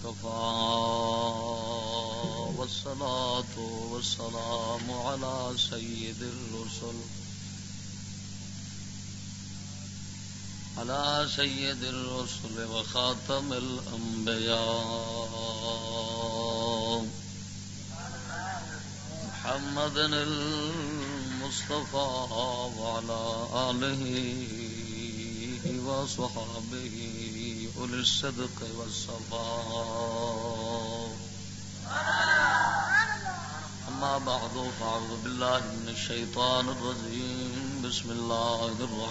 المصطفى والصلاة والسلام على سيد الرسل وخاتم الأنبياء محمد المصطفى وعلى آله وصحابه أولي الصدق والصفاء. أما بعد فأعوذ بالله من الشيطان الرجيم. بسم الله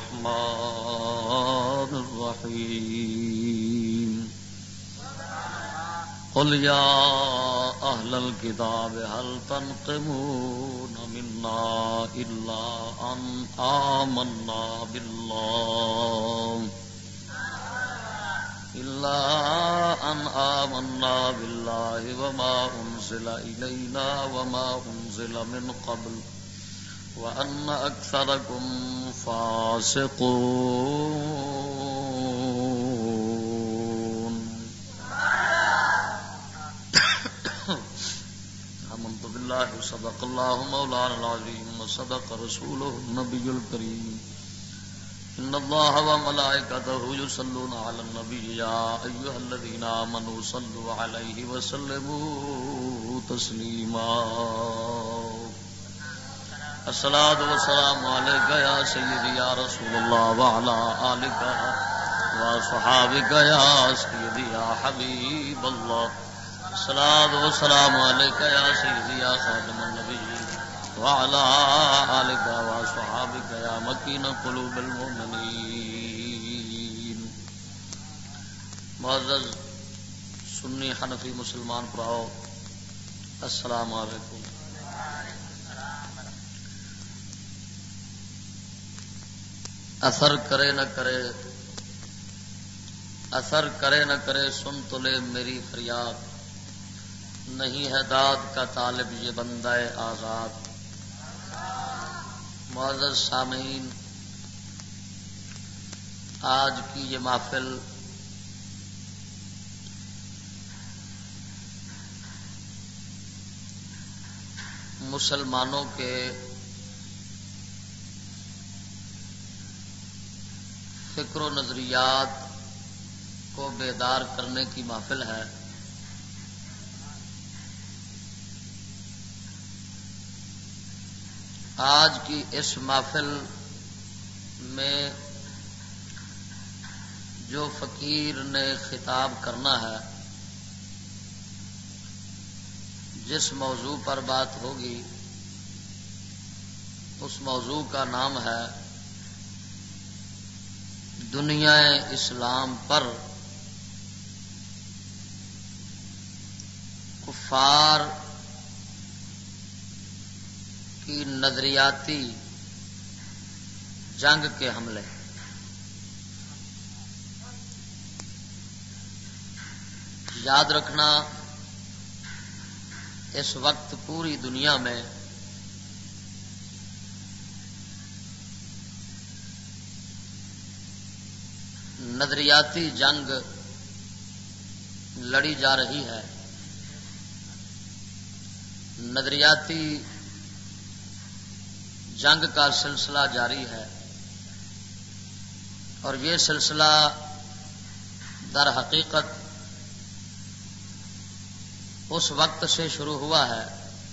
الرحمن الرحيم. قل يا أهل الكتاب هل تنقمون منا إلا أن آمنا بالله وما أنزل إلينا وما أنزل من قبل وأن أكثركم فاسقون. آمنت بالله وصدق الله مولانا العظيم وصدق رسوله النبي الكريم. إن الله وملائكته يصلون على النبي يا أيها الذين آمنوا صلوا عليه وسلموا تسليما. الصلاة والسلام عليك يا سيدي يا رسول الله وعلى آلك وصحابك يا سيدي يا حبيب الله. الصلاة والسلام عليك يا سيدي يا خاتم النبي وعلى آلك وصحابك يا مكين قلوب المؤمنين. معزز سنی حنفی مسلمان پراؤ، السلام علیکم. اثر کرے نہ کرے سن تو لے میری فریاد، نہیں ہے داد کا طالب یہ بندہ آزاد. معزز سامعین، آج کی یہ محفل مسلمانوں کے فکر و نظریات کو بیدار کرنے کی محفل ہے. آج کی اس محفل میں جو فقیر نے خطاب کرنا ہے، جس موضوع پر بات ہوگی اس موضوع کا نام ہے دنیا اسلام پر کفار کی نظریاتی جنگ کے حملے. یاد رکھنا، اس وقت پوری دنیا میں نظریاتی جنگ لڑی جا رہی ہے. نظریاتی جنگ کا سلسلہ جاری ہے، اور یہ سلسلہ در حقیقت اس وقت سے شروع ہوا ہے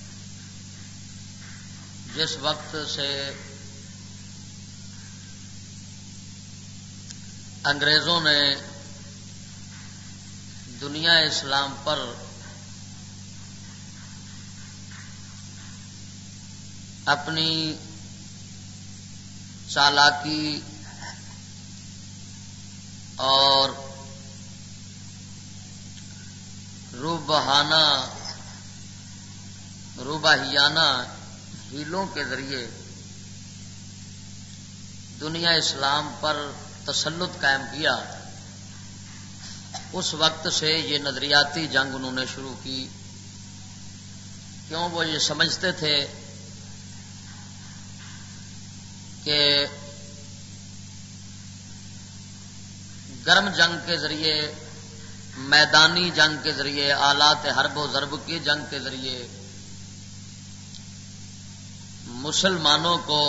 جس وقت سے انگریزوں نے دنیا اسلام پر اپنی چالاکی اور روباہیانہ ہیلوں کے ذریعے دنیا اسلام پر تسلط قائم کیا. اس وقت سے یہ نظریاتی جنگ انہوں نے شروع کی. کیوں؟ وہ یہ سمجھتے تھے کہ گرم جنگ کے ذریعے میدانی جنگ کے ذریعے، آلات حرب و ضرب کی جنگ کے ذریعے مسلمانوں کو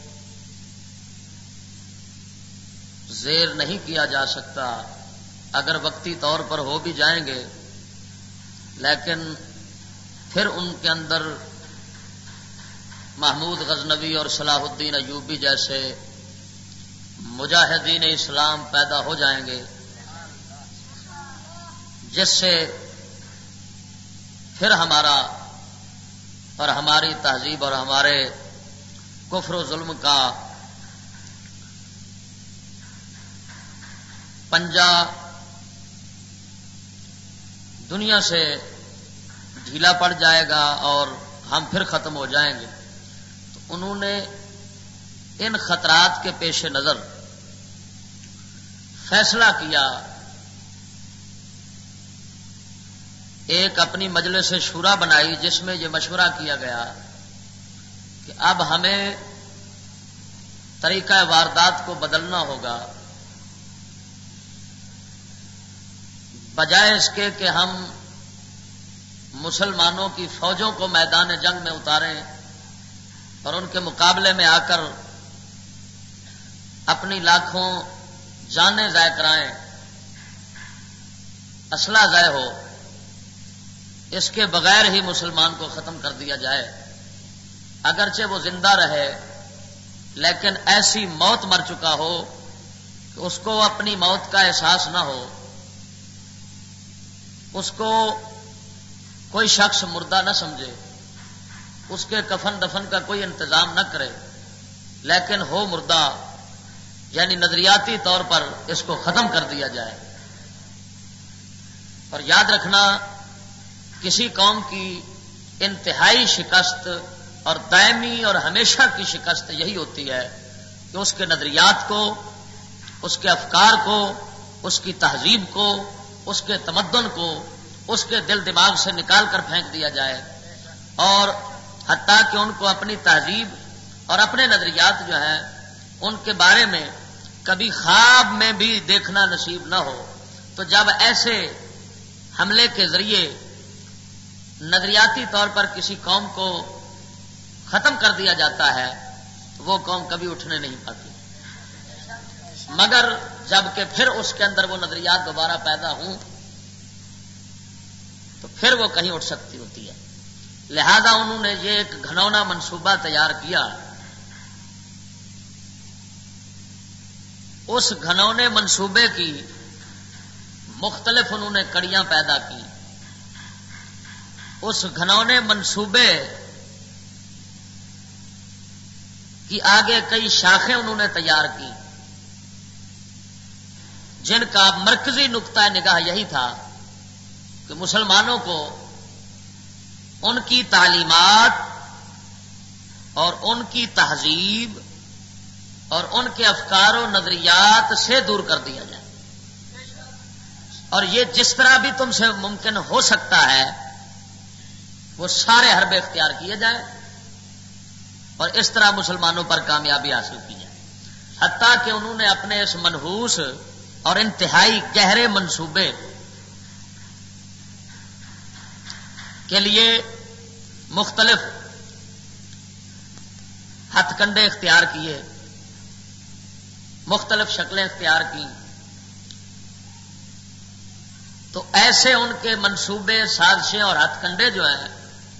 زیر نہیں کیا جا سکتا. اگر وقتی طور پر ہو بھی جائیں گے لیکن پھر ان کے اندر محمود غزنوی اور صلاح الدین ایوبی جیسے مجاہدین اسلام پیدا ہو جائیں گے، جس سے پھر ہمارا اور ہماری تہذیب اور ہمارے کفر و ظلم کا پنجہ دنیا سے ڈھیلا پڑ جائے گا اور ہم پھر ختم ہو جائیں گے. تو انہوں نے ان خطرات کے پیش نظر فیصلہ کیا، ایک اپنی مجلس شورا بنائی جس میں یہ مشورہ کیا گیا کہ اب ہمیں طریقہ واردات کو بدلنا ہوگا. بجائے اس کے کہ ہم مسلمانوں کی فوجوں کو میدان جنگ میں اتاریں اور ان کے مقابلے میں آ کر اپنی لاکھوں جانیں ضائع کرائیں، اسلحہ ضائع ہو، اس کے بغیر ہی مسلمان کو ختم کر دیا جائے. اگرچہ وہ زندہ رہے لیکن ایسی موت مر چکا ہو کہ اس کو اپنی موت کا احساس نہ ہو، اس کو کوئی شخص مردہ نہ سمجھے، اس کے کفن دفن کا کوئی انتظام نہ کرے، لیکن ہو مردہ، یعنی نظریاتی طور پر اس کو ختم کر دیا جائے. اور یاد رکھنا، کسی قوم کی انتہائی شکست اور دائمی اور ہمیشہ کی شکست یہی ہوتی ہے کہ اس کے نظریات کو، اس کے افکار کو، اس کی تہذیب کو، اس کے تمدن کو اس کے دل دماغ سے نکال کر پھینک دیا جائے، اور حتیٰ کہ ان کو اپنی تہذیب اور اپنے نظریات جو ہیں ان کے بارے میں کبھی خواب میں بھی دیکھنا نصیب نہ ہو. تو جب ایسے حملے کے ذریعے نظریاتی طور پر کسی قوم کو ختم کر دیا جاتا ہے وہ قوم کبھی اٹھنے نہیں پاتی، مگر جب کہ پھر اس کے اندر وہ نظریات دوبارہ پیدا ہوں تو پھر وہ کہیں اٹھ سکتی ہوتی ہے. لہذا انہوں نے یہ ایک گھنونا منصوبہ تیار کیا. اس گھنونے منصوبے کی مختلف انہوں نے کڑیاں پیدا کی. اس گھنونے منصوبے کی آگے کئی شاخیں انہوں نے تیار کی، جن کا مرکزی نقطہ نگاہ یہی تھا کہ مسلمانوں کو ان کی تعلیمات اور ان کی تہذیب اور ان کے افکار و نظریات سے دور کر دیا جائے، اور یہ جس طرح بھی تم سے ممکن ہو سکتا ہے وہ سارے حربے اختیار کیے جائیں اور اس طرح مسلمانوں پر کامیابی حاصل کی جائے. حتیٰ کہ انہوں نے اپنے اس منحوس اور انتہائی گہرے منصوبے کے لیے مختلف ہتھ کنڈے اختیار کیے، مختلف شکلیں اختیار کی. تو ایسے ان کے منصوبے، سازشیں اور ہتھ کنڈے جو ہیں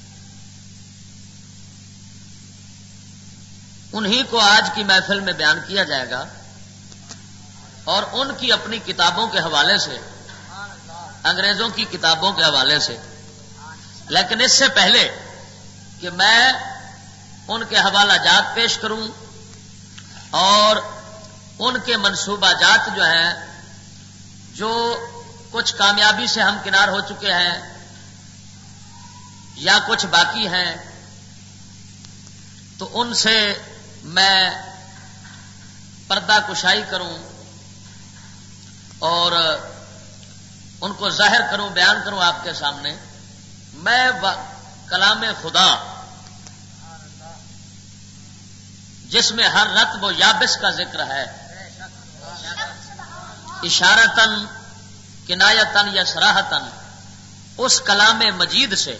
انہی کو آج کی محفل میں بیان کیا جائے گا، اور ان کی اپنی کتابوں کے حوالے سے، انگریزوں کی کتابوں کے حوالے سے. لیکن اس سے پہلے کہ میں ان کے حوالہ جات پیش کروں اور ان کے منصوبہ جات جو ہیں جو کچھ کامیابی سے ہمکنار ہو چکے ہیں یا کچھ باقی ہیں، تو ان سے میں پردہ کشائی کروں اور ان کو ظاہر کروں، بیان کروں آپ کے سامنے. میں کلام خدا جس میں ہر رطب و یابس کا ذکر ہے، اشارتاً کنایتن یا صراحتن اس کلام مجید سے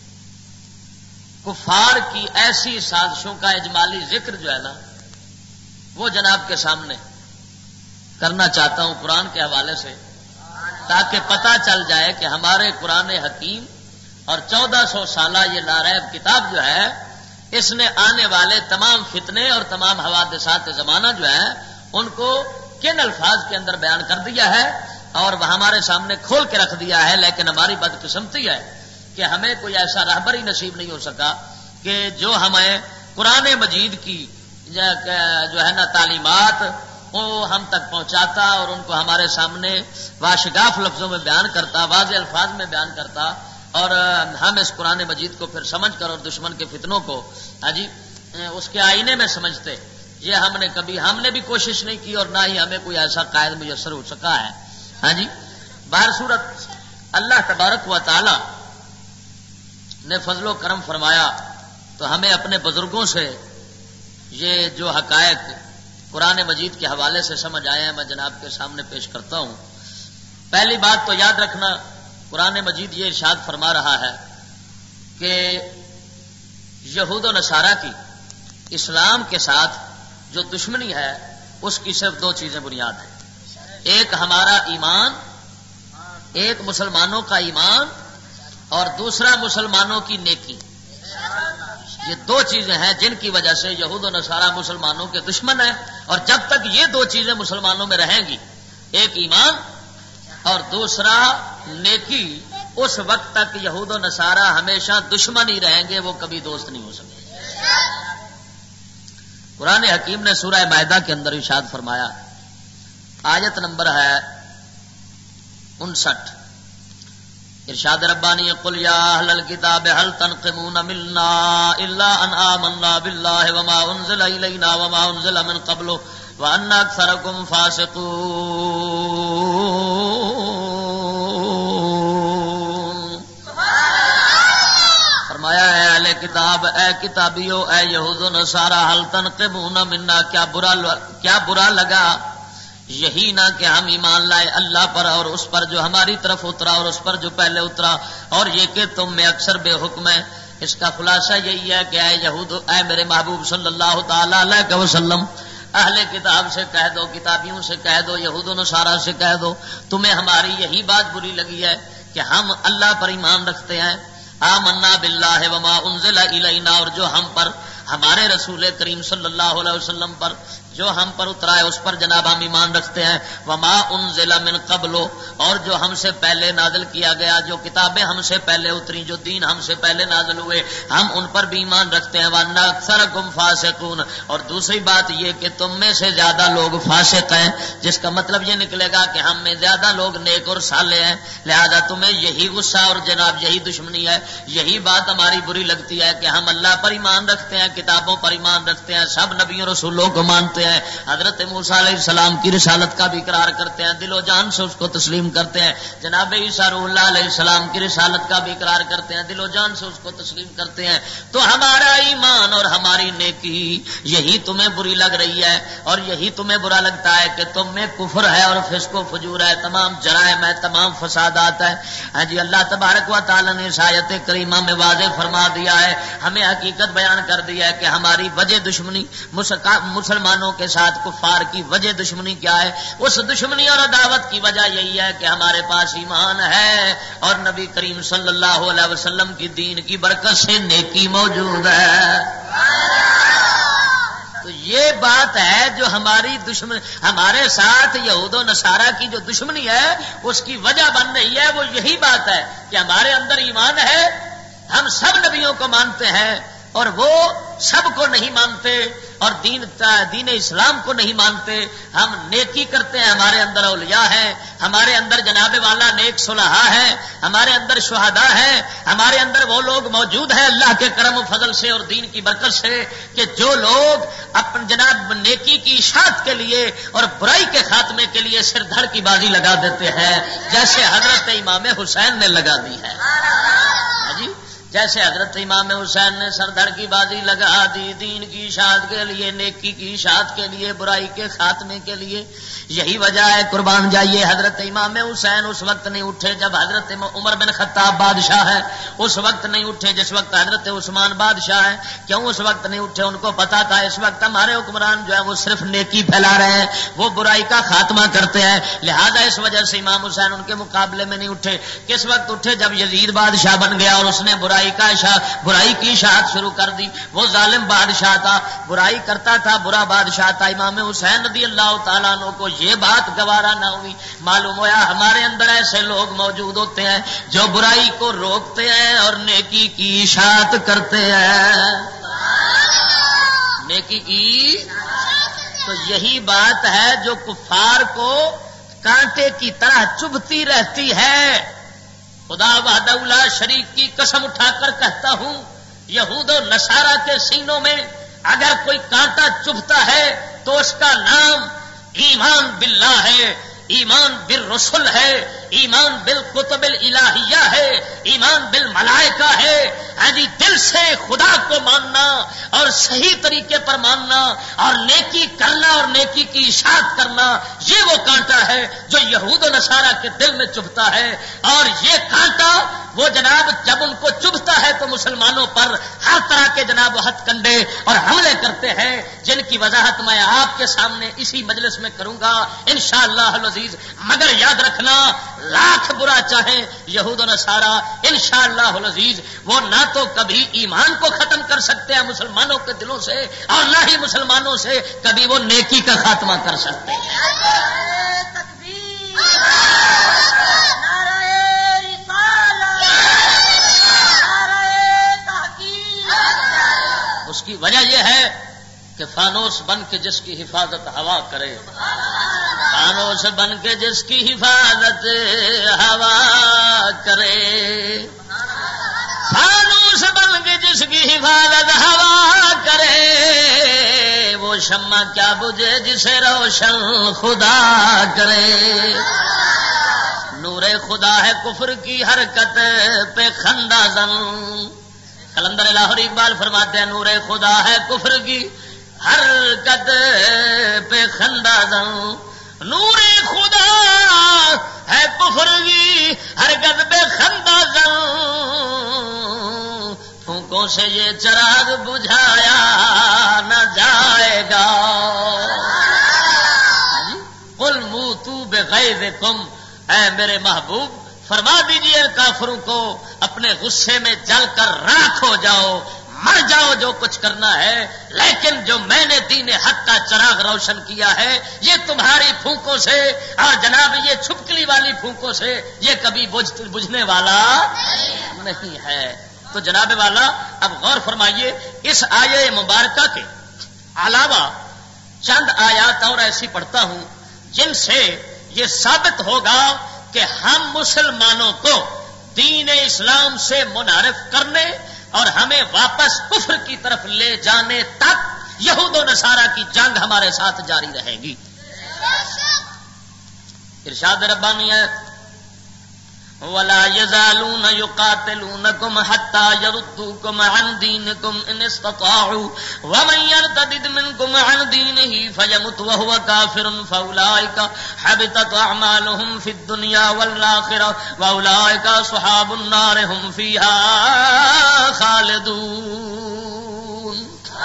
کفار کی ایسی سازشوں کا اجمالی ذکر جو ہے نا وہ جناب کے سامنے کرنا چاہتا ہوں قرآن کے حوالے سے، تاکہ پتہ چل جائے کہ ہمارے قرآن حکیم اور 1400 سالہ یہ لاریب کتاب جو ہے اس نے آنے والے تمام فتنے اور تمام حوادثات زمانہ جو ہے ان کو کن الفاظ کے اندر بیان کر دیا ہے اور وہ ہمارے سامنے کھول کے رکھ دیا ہے. لیکن ہماری بدقسمتی ہے کہ ہمیں کوئی ایسا رہبر ہی نصیب نہیں ہو سکا کہ جو ہمیں قرآن مجید کی جو ہے نا تعلیمات وہ ہم تک پہنچاتا اور ان کو ہمارے سامنے واشگاف لفظوں میں بیان کرتا، واضح الفاظ میں بیان کرتا، اور ہم اس قرآن مجید کو پھر سمجھ کر اور دشمن کے فتنوں کو اس کے آئینے میں سمجھتے. یہ ہم نے بھی کوشش نہیں کی اور نہ ہی ہمیں کوئی ایسا قائد میسر ہو سکا ہے. باہر صورت اللہ تبارک و تعالی نے فضل و کرم فرمایا تو ہمیں اپنے بزرگوں سے یہ جو حقائق قرآن مجید کے حوالے سے سمجھ آئے ہیں میں جناب کے سامنے پیش کرتا ہوں. پہلی بات تو یاد رکھنا، قرآن مجید یہ ارشاد فرما رہا ہے کہ یہود و نصارہ کی اسلام کے ساتھ جو دشمنی ہے اس کی صرف دو چیزیں بنیاد ہیں. ایک ہمارا ایمان، ایک مسلمانوں کا ایمان، اور دوسرا مسلمانوں کی نیکی. یہ دو چیزیں ہیں جن کی وجہ سے یہود و نصارہ مسلمانوں کے دشمن ہیں، اور جب تک یہ دو چیزیں مسلمانوں میں رہیں گی، ایک ایمان اور دوسرا نیکی، اس وقت تک یہود و نصارہ ہمیشہ دشمن ہی رہیں گے، وہ کبھی دوست نہیں ہو سکتے. قرآن حکیم نے سورہ مائدہ کے اندر ارشاد فرمایا، آیت نمبر ہے 59، ارشاد ربانی قل یا اہل الکتاب هل تنقمون منا الا ان آمنا بالله وما انزل الینا وما انزل من قبل وان اکثرکم فاسقون. فرمایا ہے اہل کتاب، اے کتابیو، اے یہود و نصارہ، هل تنقمون منا، کیا برا لگا یہی نہ کہ ہم ایمان لائے اللہ پر اور اس پر جو ہماری طرف اترا اور اس پر جو پہلے اترا، اور یہ کہ تم میں اکثر بے حکم ہے. اس کا خلاصہ یہی ہے کہ اے یہود، اے میرے محبوب صلی اللہ تعالی علیہ وسلم، اہل کتاب سے کہہ دو، کتابیوں سے کہہ دو، یہود و نصارہ سے کہہ دو، تمہیں ہماری یہی بات بری لگی ہے کہ ہم اللہ پر ایمان رکھتے ہیں، آمنا باللہ وما انزل الینا، اور جو ہم پر ہمارے رسول کریم صلی اللہ علیہ وسلم پر جو ہم پر اترا ہے اس پر جناب ہم ایمان رکھتے ہیں. وما انزل من قبل، اور جو ہم سے پہلے نازل کیا گیا، جو کتابیں ہم سے پہلے اتری، جو دین ہم سے پہلے نازل ہوئے، ہم ان پر بھی ایمان رکھتے ہیں. وان اکثرکم فاسقون، اور دوسری بات یہ کہ تم میں سے زیادہ لوگ فاسق ہیں، جس کا مطلب یہ نکلے گا کہ ہم میں زیادہ لوگ نیک اور صالح ہیں. لہذا تمہیں یہی غصہ اور جناب یہی دشمنی ہے، یہی بات ہماری بری لگتی ہے کہ ہم اللہ پر ایمان رکھتے ہیں، کتابوں پر ایمان رکھتے ہیں، سب نبیوں رسولوں کو مانتے ہیں، حضرت موسیٰ علیہ السلام کی رسالت کا بھی اقرار کرتے ہیں، دل و جان سے اس کو تسلیم کرتے ہیں، جناب عیسیٰ روح اللہ علیہ السلام کی رسالت کا بھی اقرار کرتے ہیں، دل و جان سے اس کو تسلیم کرتے ہیں. تو ہمارا ایمان اور ہماری نیکی یہی تمہیں بری لگ رہی ہے، اور یہی تمہیں برا لگتا ہے کہ تم میں کفر ہے اور فسق و فجور ہے، تمام جرائم ہے، تمام فسادات ہے. اللہ تبارک و تعالی نے اس آیت کریمہ میں واضح فرما دیا ہے، ہمیں حقیقت بیان کر دیا ہے کہ ہماری وجہ دشمنی مسلمانوں کے ساتھ کفار کی وجہ دشمنی کیا ہے. اس دشمنی اور عداوت کی وجہ یہی ہے کہ ہمارے پاس ایمان ہے اور نبی کریم صلی اللہ علیہ وسلم کی دین کی برکت سے نیکی موجود ہے. تو یہ بات ہے جو ہماری ہمارے ساتھ یہود و نصارہ کی جو دشمنی ہے اس کی وجہ بن رہی ہے. وہ یہی بات ہے کہ ہمارے اندر ایمان ہے، ہم سب نبیوں کو مانتے ہیں اور وہ سب کو نہیں مانتے، اور دین اسلام کو نہیں مانتے. ہم نیکی کرتے ہیں، ہمارے اندر اولیاء ہیں، ہمارے اندر جناب والا نیک صلحاء ہیں، ہمارے اندر شہداء ہیں، ہمارے اندر وہ لوگ موجود ہیں اللہ کے کرم و فضل سے اور دین کی برکت سے کہ جو لوگ اپنے جناب نیکی کی اشاعت کے لیے اور برائی کے خاتمے کے لیے سر دھڑ کی بازی لگا دیتے ہیں، جیسے حضرت امام حسین نے لگا دی ہے. جیسے حضرت امام حسین نے سردھڑ کی بازی لگا دی دین کی اشاعت کے لیے، نیکی کی اشاعت کے لیے، برائی کے خاتمے کے لیے. یہی وجہ ہے قربان جائیے حضرت امام حسین اس وقت نہیں اٹھے جب حضرت عمر بن خطاب بادشاہ ہے، اس وقت نہیں اٹھے جس وقت حضرت عثمان بادشاہ ہے. کیوں اس وقت نہیں اٹھے؟ ان کو پتا تھا اس وقت ہمارے حکمران جو ہے وہ صرف نیکی پھیلا رہے ہیں، وہ برائی کا خاتمہ کرتے ہیں، لہذا اس وجہ سے امام حسین ان کے مقابلے میں نہیں اٹھے. کس وقت اٹھے؟ جب یزید بادشاہ بن گیا اور اس نے برائی کی اشاعت شروع کر دی. وہ ظالم بادشاہ تھا، برائی کرتا تھا، برا بادشاہ تھا. امام حسین رضی اللہ تعالیٰ عنہ کو یہ بات گوارا نہ ہوئی. معلوم ہوا ہمارے اندر ایسے لوگ موجود ہوتے ہیں جو برائی کو روکتے ہیں اور نیکی کی اشاعت کرتے ہیں. نیکی کی تو یہی بات ہے جو کفار کو کانٹے کی طرح چبھتی رہتی ہے. خدا وحدہ لا شریک کی قسم اٹھا کر کہتا ہوں، یہود و نصارہ کے سینوں میں اگر کوئی کانٹا چبھتا ہے تو اس کا نام ایمان باللہ ہے، ایمان بالرسل ہے، ایمان بالکتب الالہیہ ہے، ایمان بالملائکہ ہے. ہاں جی، دل سے خدا کو ماننا اور صحیح طریقے پر ماننا اور نیکی کرنا اور نیکی کی اشاعت کرنا، یہ وہ کانٹا ہے جو یہود و نصارہ کے دل میں چبھتا ہے. اور یہ کانٹا وہ جناب جب ان کو چبھتا ہے تو مسلمانوں پر ہر طرح کے جناب ہتھ کنڈے اور حملے کرتے ہیں، جن کی وضاحت میں آپ کے سامنے اسی مجلس میں کروں گا انشاءاللہ العزیز. مگر یاد رکھنا، لاکھ برا چاہیں یہود و نصارہ، انشاءاللہ العزیز وہ نہ تو کبھی ایمان کو ختم کر سکتے ہیں مسلمانوں کے دلوں سے، اور نہ ہی مسلمانوں سے کبھی وہ نیکی کا خاتمہ کر سکتے ہیں. اس کی وجہ یہ ہے کہ فانوس بن کے جس کی حفاظت ہوا کرے، فانوس بن کے جس کی حفاظت ہوا کرے، فانوس بن کے جس کی حفاظت ہوا کرے، وہ شمع کیا بجھے جسے روشن خدا کرے. نور خدا ہے کفر کی حرکت پہ خندہ زن. قلندر لاہور اقبال فرماتے ہیں نور خدا ہے کفر کی حرکت پہ خندہ زن. نور خدا ہے کفر کی حرکت پہ خندہ زن، پھونکوں سے یہ چراغ بجھایا نہ جائے گا. قل موتوا بغیظکم، اے میرے محبوب فرما دیجئے کافروں کو اپنے غصے میں جل کر راکھ ہو جاؤ، مر جاؤ جو کچھ کرنا ہے، لیکن جو میں نے دین حق کا چراغ روشن کیا ہے یہ تمہاری پھونکوں سے اور جناب یہ چھپکلی والی پھونکوں سے یہ کبھی بجھنے والا نہیں ہے. تو جناب والا اب غور فرمائیے، اس آیے مبارکہ کے علاوہ چند آیات اور ایسی پڑھتا ہوں جن سے یہ ثابت ہوگا کہ ہم مسلمانوں کو دین اسلام سے منحرف کرنے اور ہمیں واپس کفر کی طرف لے جانے تک یہود و نصارہ کی جنگ ہمارے ساتھ جاری رہے گی. ارشاد ربانی ہے وَلَا يَزَالُونَ يُقَاتِلُونَكُمْ حَتَّى يَرُدُّوكُمْ عَنْ دِينِكُمْ إِنِ اسْتَطَاعُوا وَمَنْ يَرْتَدِدْ مِنْكُمْ عَنْ دِينِهِ فَيَمُتْ وَهُوَ كَافِرٌ فَأُولَئِكَ حَبِطَتْ أَعْمَالُهُمْ فِي الدُّنْيَا وَالْآخِرَةِ وَأُولَئِكَ أَصْحَابُ النَّارِ هُمْ فِيهَا خَالِدُونَ.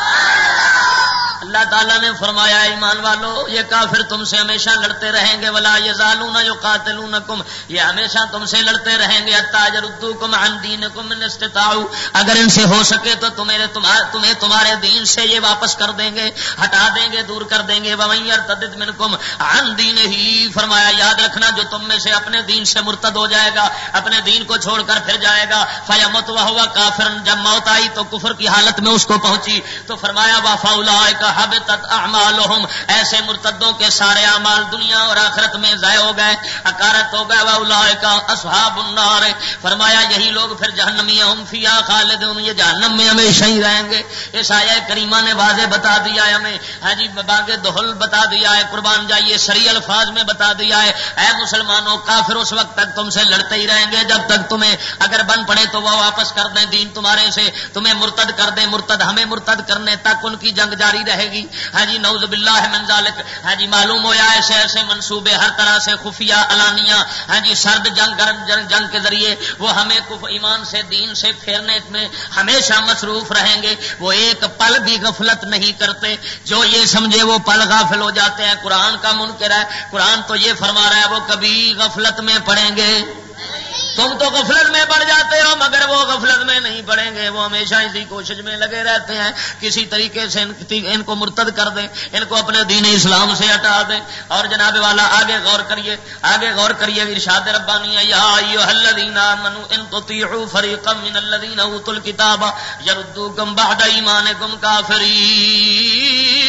اللہ تعالیٰ نے فرمایا ایمان والو یہ کافر تم سے ہمیشہ لڑتے رہیں گے، ولا یزالون یقاتلونکم، یہ ہمیشہ تم سے لڑتے رہیں گے، حتی یردوکم عن دینکم ان استطاعوا، اگر ان سے ہو سکے تو تمہیں تمہارے دین سے یہ واپس کر دیں گے، ہٹا دیں گے، دور کر دیں گے. ومن یرتد منکم عن دینہ، فرمایا یاد رکھنا جو تم میں سے اپنے دین سے مرتد ہو جائے گا، اپنے دین کو چھوڑ کر پھر جائے گا، فیمت وہو کافر، جب موت آئی تو کفر کی حالت میں اس کو پہنچی تو فرمایا فاولئک فحبطت اعمالهم، ایسے مرتدوں کے سارے اعمال دنیا اور آخرت میں ضائع ہو گئے، اکارت ہو گئے، واولئک اصحاب النار، فرمایا یہی لوگ پھر جہنمی ہیں، ہم فیہا خالدون، یہ جہنم میں ہمیشہ ہی رہیں گے۔ اس آیہ کریمہ نے واضح بتا دیا ہے ہمیں، ہاں جی باغ دہل بتا دیا ہے، قربان جائیے سری الفاظ میں بتا دیا ہے، اے مسلمانوں کافر اس وقت تک تم سے لڑتے ہی رہیں گے جب تک تمہیں اگر بن پڑے تو وہ واپس کر دیں دین تمہارے سے، تمہیں مرتد کر دیں، مرتد ہمیں مرتد کرنے تک ان کی جنگ جاری رہے گی۔ ہاں جی نعوذ باللہ من ذالک۔ ہاں جی معلوم ہوا ایسے ایسے منصوبے ہر طرح سے خفیہ علانیہ، ہاں جی سرد جنگ گرم جنگ کے ذریعے وہ ہمیں ایمان سے دین سے پھیرنے میں ہمیشہ مصروف رہیں گے، وہ ایک پل بھی غفلت نہیں کرتے، جو یہ سمجھے وہ پل غافل ہو جاتے ہیں۔ قرآن کا منکر ہے، قرآن تو یہ فرما رہا ہے وہ کبھی غفلت میں پڑیں گے، تم تو غفلت میں پڑ جاتے ہو مگر وہ غفلت میں نہیں پڑیں گے، وہ ہمیشہ اسی کوشش میں لگے رہتے ہیں کسی طریقے سے ان کو مرتد کر دیں، ان کو اپنے دین اسلام سے ہٹا دیں۔ اور جناب والا آگے غور کریے، آگے غور کریے، ارشاد ربانی ہے یا ایھا الذین آمنوا ان تطیعوا فریقا من الذین اوتوا الکتاب یردوکم بعد ایمانکم کافرین۔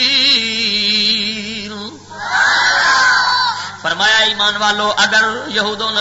فرمایا ایمان والو اگر یہود و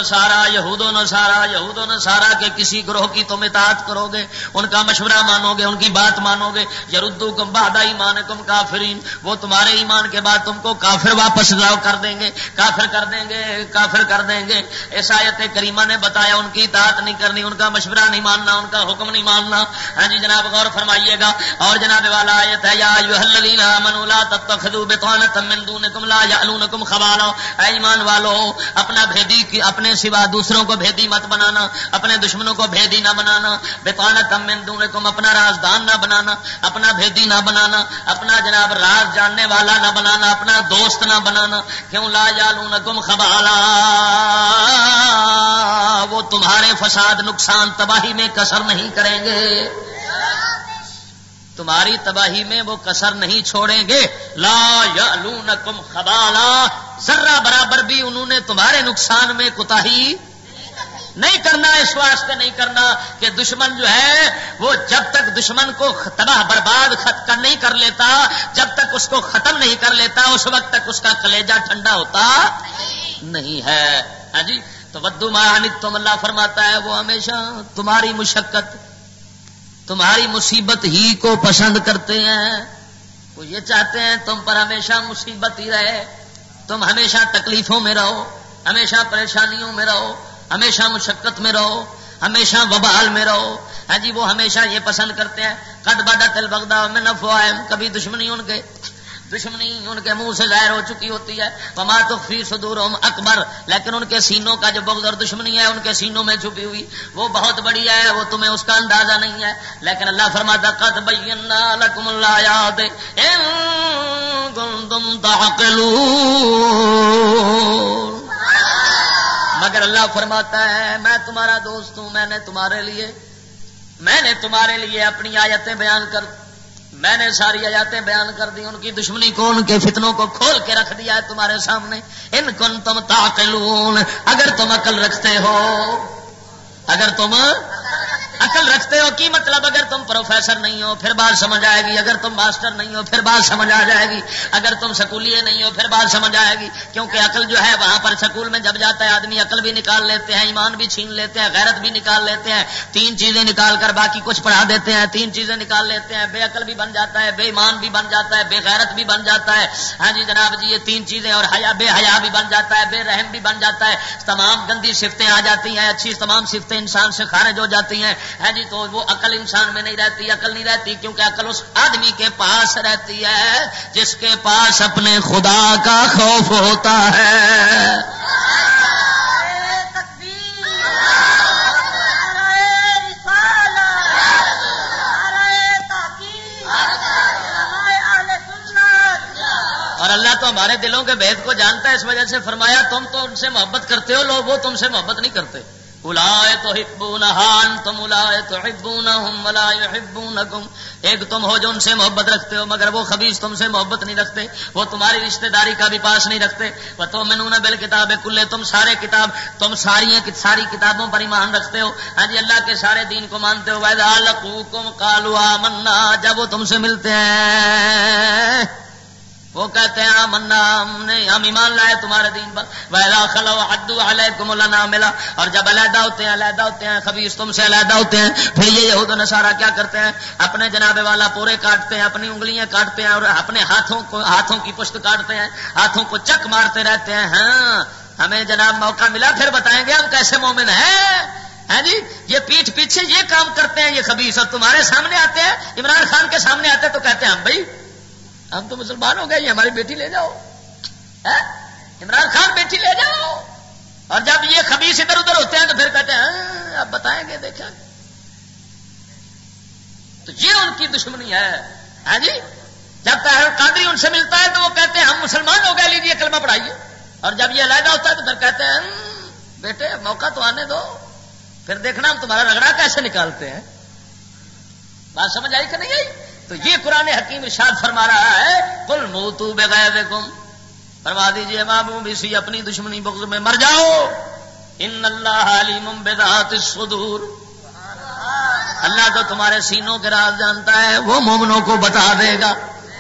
نصارا کے کسی گروہ کی تم اطاعت کرو گے، ان کا مشورہ مانو گے، ان کی بات مانو گے، یردوکم بعد ایمانکم کافرین، وہ تمہارے ایمان کے بعد تم کو کافر واپس کر دیں گے، کافر کر دیں گے۔ اس آیت کریمہ نے بتایا ان کی اطاعت نہیں کرنی، ان کا مشورہ نہیں ماننا، ان کا حکم نہیں ماننا۔ ہاں جی جناب غور فرمائیے گا۔ اور جناب والا آیت ہے یا ایھا الذین آمنوا لا تتخذوا بطانۃ من دونکم لا یعلونکم خبالا، ایمان والو اپنا بھیدی کی اپنے سوا دوسروں کو بھیدی مت بنانا، اپنے دشمنوں کو بھیدی نہ بنانا، بطانۃ من دونکم اپنا رازدان نہ بنانا، اپنا بھیدی نہ بنانا، اپنا جناب راز جاننے والا نہ بنانا، اپنا دوست نہ بنانا۔ کیوں؟ لا یعلونکم خبالا، وہ تمہارے فساد نقصان تباہی میں کسر نہیں کریں گے، تمہاری تباہی میں وہ کسر نہیں چھوڑیں گے۔ لا یعلونکم خبالا، ذرہ برابر بھی انہوں نے تمہارے نقصان میں کوتاہی نہیں کرنا، اس واسطے نہیں کرنا کہ دشمن جو ہے وہ جب تک دشمن کو تباہ برباد نہیں کر لیتا، جب تک اس کو ختم نہیں کر لیتا، اس وقت تک اس کا کلیجہ ٹھنڈا ہوتا نہیں ہے۔ ہاں جی تو ودوا ما عنتم، اللہ فرماتا ہے وہ ہمیشہ تمہاری مشقت، تمہاری مصیبت ہی کو پسند کرتے ہیں، وہ یہ چاہتے ہیں تم پر ہمیشہ مصیبت ہی رہے، تم ہمیشہ تکلیفوں میں رہو، ہمیشہ پریشانیوں میں رہو، ہمیشہ مشقت میں رہو، ہمیشہ وبال میں رہو۔ ہاں جی وہ ہمیشہ یہ پسند کرتے ہیں۔ قد بدت البغضاء من افواہہم، کبھی دشمنی ان کے منہ سے ظاہر ہو چکی ہوتی ہے، وما تخفی صدورہم اکبر، لیکن ان کے سینوں کا جو بغض اور دشمنی ہے ان کے سینوں میں چھپی ہوئی وہ بہت بڑی ہے، وہ تمہیں اس کا اندازہ نہیں ہے۔ لیکن اللہ فرماتا قد بینا لکم الآیات ان کنتم تعقلون، مگر اللہ فرماتا ہے میں تمہارا دوست ہوں، میں نے تمہارے لیے اپنی آیتیں بیان کر، میں نے ساری آیاتیں بیان کر دی، ان کی دشمنی کو، ان کے فتنوں کو کھول کے رکھ دیا ہے تمہارے سامنے۔ ان کنتم تعقلون، اگر تم عقل رکھتے ہو، اگر تم عقل رکھتے ہو کی مطلب اگر تم پروفیسر نہیں ہو پھر بات سمجھ آئے گی، اگر تم ماسٹر نہیں ہو پھر بات سمجھ آ جائے گی، اگر تم سکولیے نہیں ہو پھر بات سمجھ آئے گی، کیونکہ عقل جو ہے وہاں پر سکول میں جب جاتا ہے آدمی عقل بھی نکال لیتے ہیں، ایمان بھی چھین لیتے ہیں، غیرت بھی نکال لیتے ہیں، تین چیزیں نکال کر باقی کچھ پڑھا دیتے ہیں، تین چیزیں نکال لیتے ہیں، بے عقل بھی بن جاتا ہے، بے ایمان بھی بن جاتا ہے، بے غیرت بھی بن جاتا ہے۔ ہاں جی جناب جی یہ تین چیزیں، اور بے حیا بھی بن جاتا ہے، بے رحم بھی بن جاتا ہے، تمام گندی صفتیں آ جاتی ہیں، اچھی تمام صفتیں انسان سے خارج ہو جاتی ہیں۔ ہاں جی تو وہ عقل انسان میں نہیں رہتی، عقل نہیں رہتی، کیونکہ عقل اس آدمی کے پاس رہتی ہے جس کے پاس اپنے خدا کا خوف ہوتا ہے۔ اور اللہ تو ہمارے دلوں کے بھید کو جانتا ہے، اس وجہ سے فرمایا تم تو ان سے محبت کرتے ہو، لوگ وہ تم سے محبت نہیں کرتے۔ اولئک تحبونہا انتم اولئک تحبونہم ولا یحبونکم، ایک تم ہو جو ان سے محبت رکھتے ہو مگر وہ خبیث تم سے محبت نہیں رکھتے، وہ تمہاری رشتہ داری کا بھی پاس نہیں رکھتے۔ وتؤمنون بالکتاب کلہ، تم ساری کتابوں پر ایمان رکھتے ہو، ہاں جی اللہ کے سارے دین کو مانتے ہو۔ واذا لقوکم قالوا آمنا، جب وہ تم سے ملتے ہیں کہتے ہیں ہم ایمان لائے تمہارے دین پر. وَإِذَا خَلَوْا عَدُّوا عَلَيْكُمُ الْأَنَامِلَ, اور جب علیحدہ ہوتے ہیں خبیث تم سے علیحدہ ہوتے ہیں. پھر یہ یہود و نصارہ کیا کرتے ہیں؟ اپنے جناب والا پورے کاٹتے ہیں, اپنی انگلیاں کاٹتے ہیں, اور اپنے ہاتھوں کی پشت کاٹتے ہیں, ہاتھوں کو چک مارتے رہتے ہیں. ہاں ہمیں جناب موقع ملا پھر بتائیں گے ہم کیسے مومن ہیں جی. یہ پیٹھ پیچھے یہ کام کرتے ہیں یہ خبیث, اور تمہارے سامنے آتے ہیں, عمران خان کے سامنے آتے ہیں تو کہتے ہیں ہم بھائی ہم تو مسلمان ہو گئے, یہ ہماری بیٹی لے جاؤ, عمران خان بیٹی لے جاؤ. اور جب یہ خبیث ادھر ادھر ہوتے ہیں تو پھر کہتے ہیں اب بتائیں گے دیکھیں. تو یہ ان کی دشمنی ہے جی. جب طاہر قادری ان سے ملتا ہے تو وہ کہتے ہیں ہم مسلمان ہو گئے, لیجیے کلمہ پڑھائیے. اور جب یہ علیحدہ ہوتا ہے تو پھر کہتے ہیں بیٹے موقع تو آنے دو, پھر دیکھنا ہم تمہارا رگڑا کیسے نکالتے ہیں. بات سمجھ آئی کہ نہیں آئی؟ تو یہ قرآن حکیم ارشاد فرما رہا ہے قل موتوا بغیظکم, فرما دیجئے محبوب اسی اپنی دشمنی بغض میں مر جاؤ. ان اللہ علیم بذات الصدور, اللہ تو تمہارے سینوں کے راز جانتا ہے, وہ مومنوں کو بتا دے گا,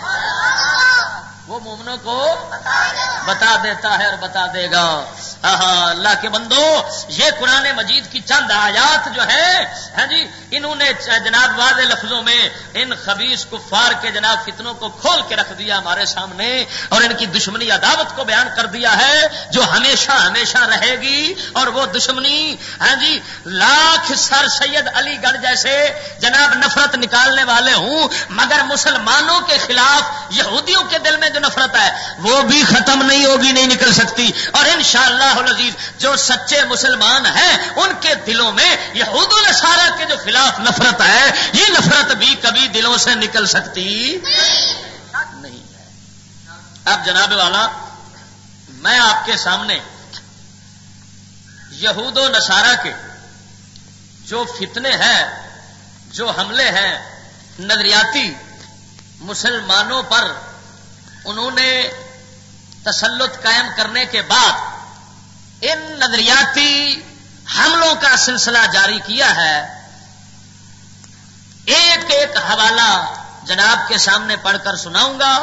وہ مومنوں کو بتا دیتا ہے اور بتا دے گا. اللہ کے بندو, یہ قرآن مجید کی چند آیات جو ہے جی, انہوں نے جناب واضح لفظوں میں ان خبیث کفار کے جناب فتنوں کو کھول کے رکھ دیا ہمارے سامنے, اور ان کی دشمنی عداوت کو بیان کر دیا ہے جو ہمیشہ ہمیشہ رہے گی. اور وہ دشمنی جی لاکھ سر سید علی گڑھ جیسے جناب نفرت نکالنے والے ہوں, مگر مسلمانوں کے خلاف یہودیوں کے دل میں جو نفرت ہے وہ بھی ختم نہیں ہوگی, نہیں نکل سکتی. اور انشاءاللہ العزیز جو سچے مسلمان ہیں ان کے دلوں میں یہود و نصارہ کے جو خلاف نفرت ہے, یہ نفرت بھی کبھی دلوں سے نکل سکتی نہیں ہے. اب جناب والا میں آپ کے سامنے یہود و نصارہ کے جو فتنے ہیں, جو حملے ہیں نظریاتی مسلمانوں پر انہوں نے تسلط قائم کرنے کے بعد ان نظریاتی حملوں کا سلسلہ جاری کیا ہے, ایک ایک حوالہ جناب کے سامنے پڑھ کر سناؤں گا,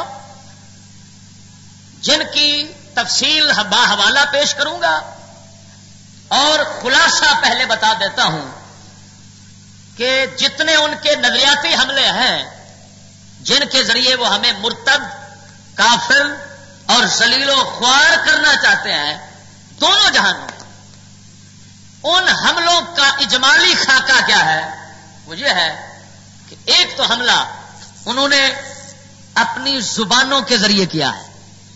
جن کی تفصیل با حوالہ پیش کروں گا. اور خلاصہ پہلے بتا دیتا ہوں کہ جتنے ان کے نظریاتی حملے ہیں جن کے ذریعے وہ ہمیں مرتد, کافر اور ذلیل و خوار کرنا چاہتے ہیں دونوں جہانوں میں, ان حملوں کا اجمالی خاکہ کیا ہے؟ وہ یہ ہے کہ ایک تو حملہ انہوں نے اپنی زبانوں کے ذریعے کیا ہے.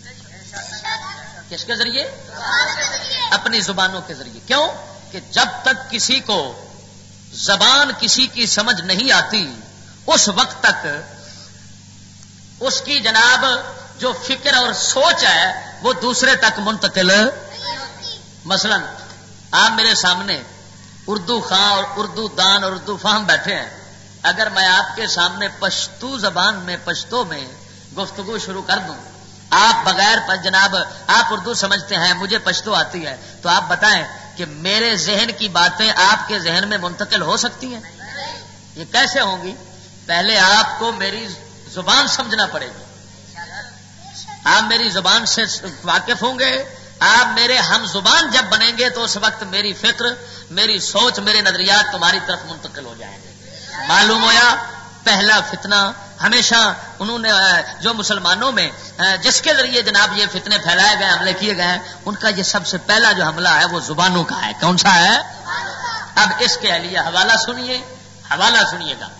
کس کے ذریعے؟ اپنی زبانوں کے ذریعے. کیوں کہ جب تک کسی کو زبان کسی کی سمجھ نہیں آتی اس وقت تک اس کی جناب جو فکر اور سوچ ہے وہ دوسرے تک منتقل. مثلا آپ میرے سامنے اردو خاں اور اردو دان اور اردو فہم بیٹھے ہیں, اگر میں آپ کے سامنے پشتو زبان میں پشتو میں گفتگو شروع کر دوں, آپ بغیر جناب آپ اردو سمجھتے ہیں, مجھے پشتو آتی ہے, تو آپ بتائیں کہ میرے ذہن کی باتیں آپ کے ذہن میں منتقل ہو سکتی ہیں؟ یہ کیسے ہوں گی؟ پہلے آپ کو میری زبان سمجھنا پڑے گی, آپ میری زبان سے واقف ہوں گے, آپ میرے ہم زبان جب بنیں گے تو اس وقت میری فکر, میری سوچ, میرے نظریات تمہاری طرف منتقل ہو جائیں گے. معلوم ہوا پہلا فتنہ ہمیشہ انہوں نے جو مسلمانوں میں جس کے ذریعے جناب یہ فتنے پھیلائے گئے, حملے کیے گئے ہیں, ان کا یہ سب سے پہلا جو حملہ ہے وہ زبانوں کا ہے. کون سا ہے؟ اب اس کے لیے حوالہ سنیے, حوالہ سنیے گا.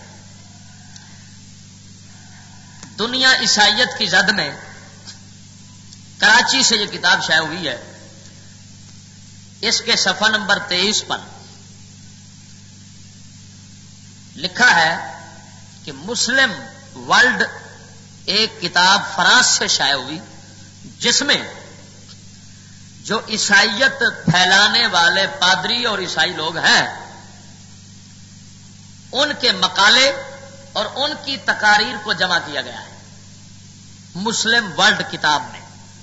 دنیا عیسائیت کی زد میں کراچی سے یہ کتاب شائع ہوئی ہے. اس کے صفحہ نمبر 23 پر لکھا ہے کہ مسلم ورلڈ ایک کتاب فرانس سے شائع ہوئی جس میں جو عیسائیت پھیلانے والے پادری اور عیسائی لوگ ہیں ان کے مقالے اور ان کی تقاریر کو جمع کیا گیا ہے مسلم ورلڈ کتاب میں.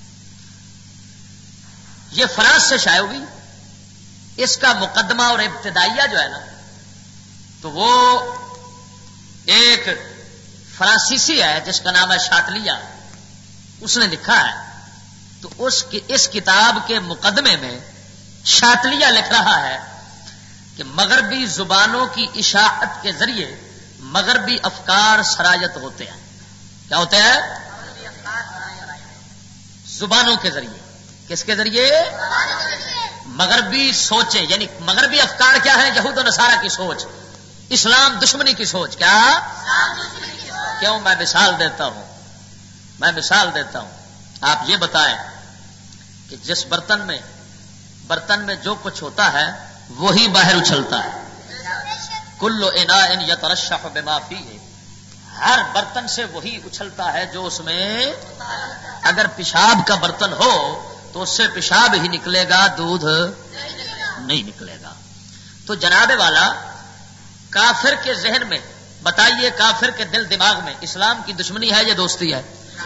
یہ فرانس سے شائع ہوئی. اس کا مقدمہ اور ابتدائیہ جو ہے نا تو وہ ایک فرانسیسی ہے جس کا نام ہے شاتلیہ. اس نے لکھا ہے، تو اس کتاب کے مقدمے میں شاطلیہ لکھ رہا ہے کہ مغربی زبانوں کی اشاعت کے ذریعے مغربی افکار سرایت ہوتے ہیں. کیا ہوتے ہیں؟ زبانوں کے ذریعے. کس کے ذریعے؟ مغربی سوچیں، یعنی مغربی افکار کیا ہے؟ یہود و نصارہ کی سوچ، اسلام دشمنی کی سوچ. کیا؟ کیوں؟ میں مثال دیتا ہوں. آپ یہ بتائیں کہ جس برتن میں جو کچھ ہوتا ہے وہی باہر اچھلتا ہے. کل اناء یترشح بما فیہ، ہر برتن سے وہی اچھلتا ہے جو اس میں. اگر پیشاب کا برتن ہو تو اس سے پیشاب ہی نکلے گا، دودھ نہیں نکلے گا. تو جناب والا کافر کے ذہن میں بتائیے، کافر کے دل دماغ میں اسلام کی دشمنی ہے یا دوستی ہے؟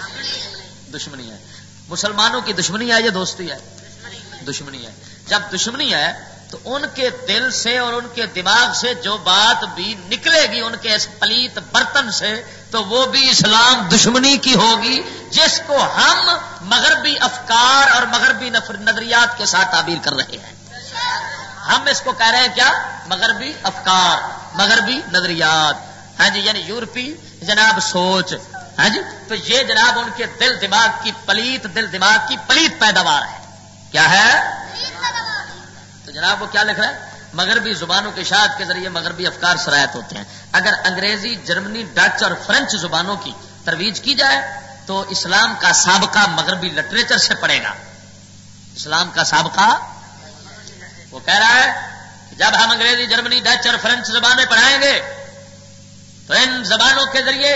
دشمنی ہے. مسلمانوں کی دشمنی ہے یا دوستی ہے؟ دشمنی ہے. جب دشمنی ہے تو ان کے دل سے اور ان کے دماغ سے جو بات بھی نکلے گی ان کے اس پلیت برتن سے، تو وہ بھی اسلام دشمنی کی ہوگی، جس کو ہم مغربی افکار اور مغربی نظریات کے ساتھ تعبیر کر رہے ہیں. ہم اس کو کہہ رہے ہیں کیا؟ مغربی افکار، مغربی نظریات. ہاں جی، یعنی یورپی جناب سوچ. ہاں جی، تو یہ جناب ان کے دل دماغ کی پلیت پیداوار ہے. کیا ہے؟ تو جناب وہ کیا لکھ رہا ہے؟ مغربی زبانوں کے اشاعت کے ذریعے مغربی افکار سرایت ہوتے ہیں. اگر انگریزی، جرمنی، ڈچ اور فرینچ زبانوں کی ترویج کی جائے تو اسلام کا سابقہ مغربی لٹریچر سے پڑے گا. اسلام کا سابقہ، وہ کہہ رہا ہے کہ جب ہم انگریزی، جرمنی، ڈچ اور فرینچ زبانیں پڑھائیں گے تو ان زبانوں کے ذریعے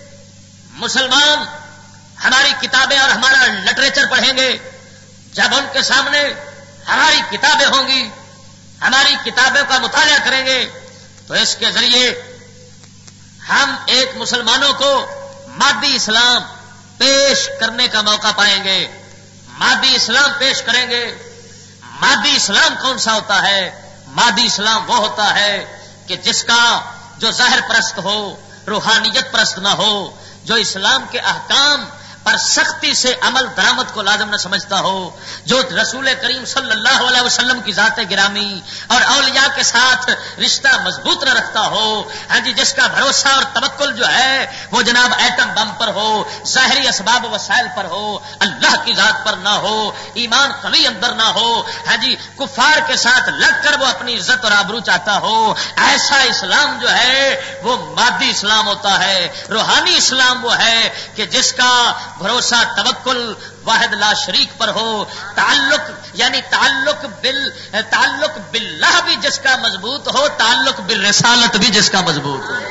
مسلمان ہماری کتابیں اور ہمارا لٹریچر پڑھیں گے. جب ان کے سامنے ہماری کتابیں ہوں گی، ہماری کتابوں کا مطالعہ کریں گے، تو اس کے ذریعے ہم ایک مسلمانوں کو مادی اسلام پیش کرنے کا موقع پائیں گے. مادی اسلام پیش کریں گے. مادی اسلام کون سا ہوتا ہے؟ مادی اسلام وہ ہوتا ہے کہ جس کا جو ظاہر پرست ہو، روحانیت پرست نہ ہو، جو اسلام کے احکام پر سختی سے عمل درآمد کو لازم نہ سمجھتا ہو، جو رسول کریم صلی اللہ علیہ وسلم کی ذات گرامی اور اولیاء کے ساتھ رشتہ مضبوط نہ رکھتا ہو. ہاں جی، جس کا بھروسہ اور توکل جو ہے وہ جناب ایٹم بم پر ہو، ظاہری اسباب وسائل پر ہو، اللہ کی ذات پر نہ ہو، ایمان قوی اندر نہ ہو. ہاں جی، کفار کے ساتھ لگ کر وہ اپنی عزت اور آبرو چاہتا ہو، ایسا اسلام جو ہے وہ مادی اسلام ہوتا ہے. روحانی اسلام وہ ہے کہ جس کا بھروسہ توکل واحد لا شریک پر ہو، تعلق باللہ بھی جس کا مضبوط ہو، تعلق بالرسالت بھی جس کا مضبوط ہو،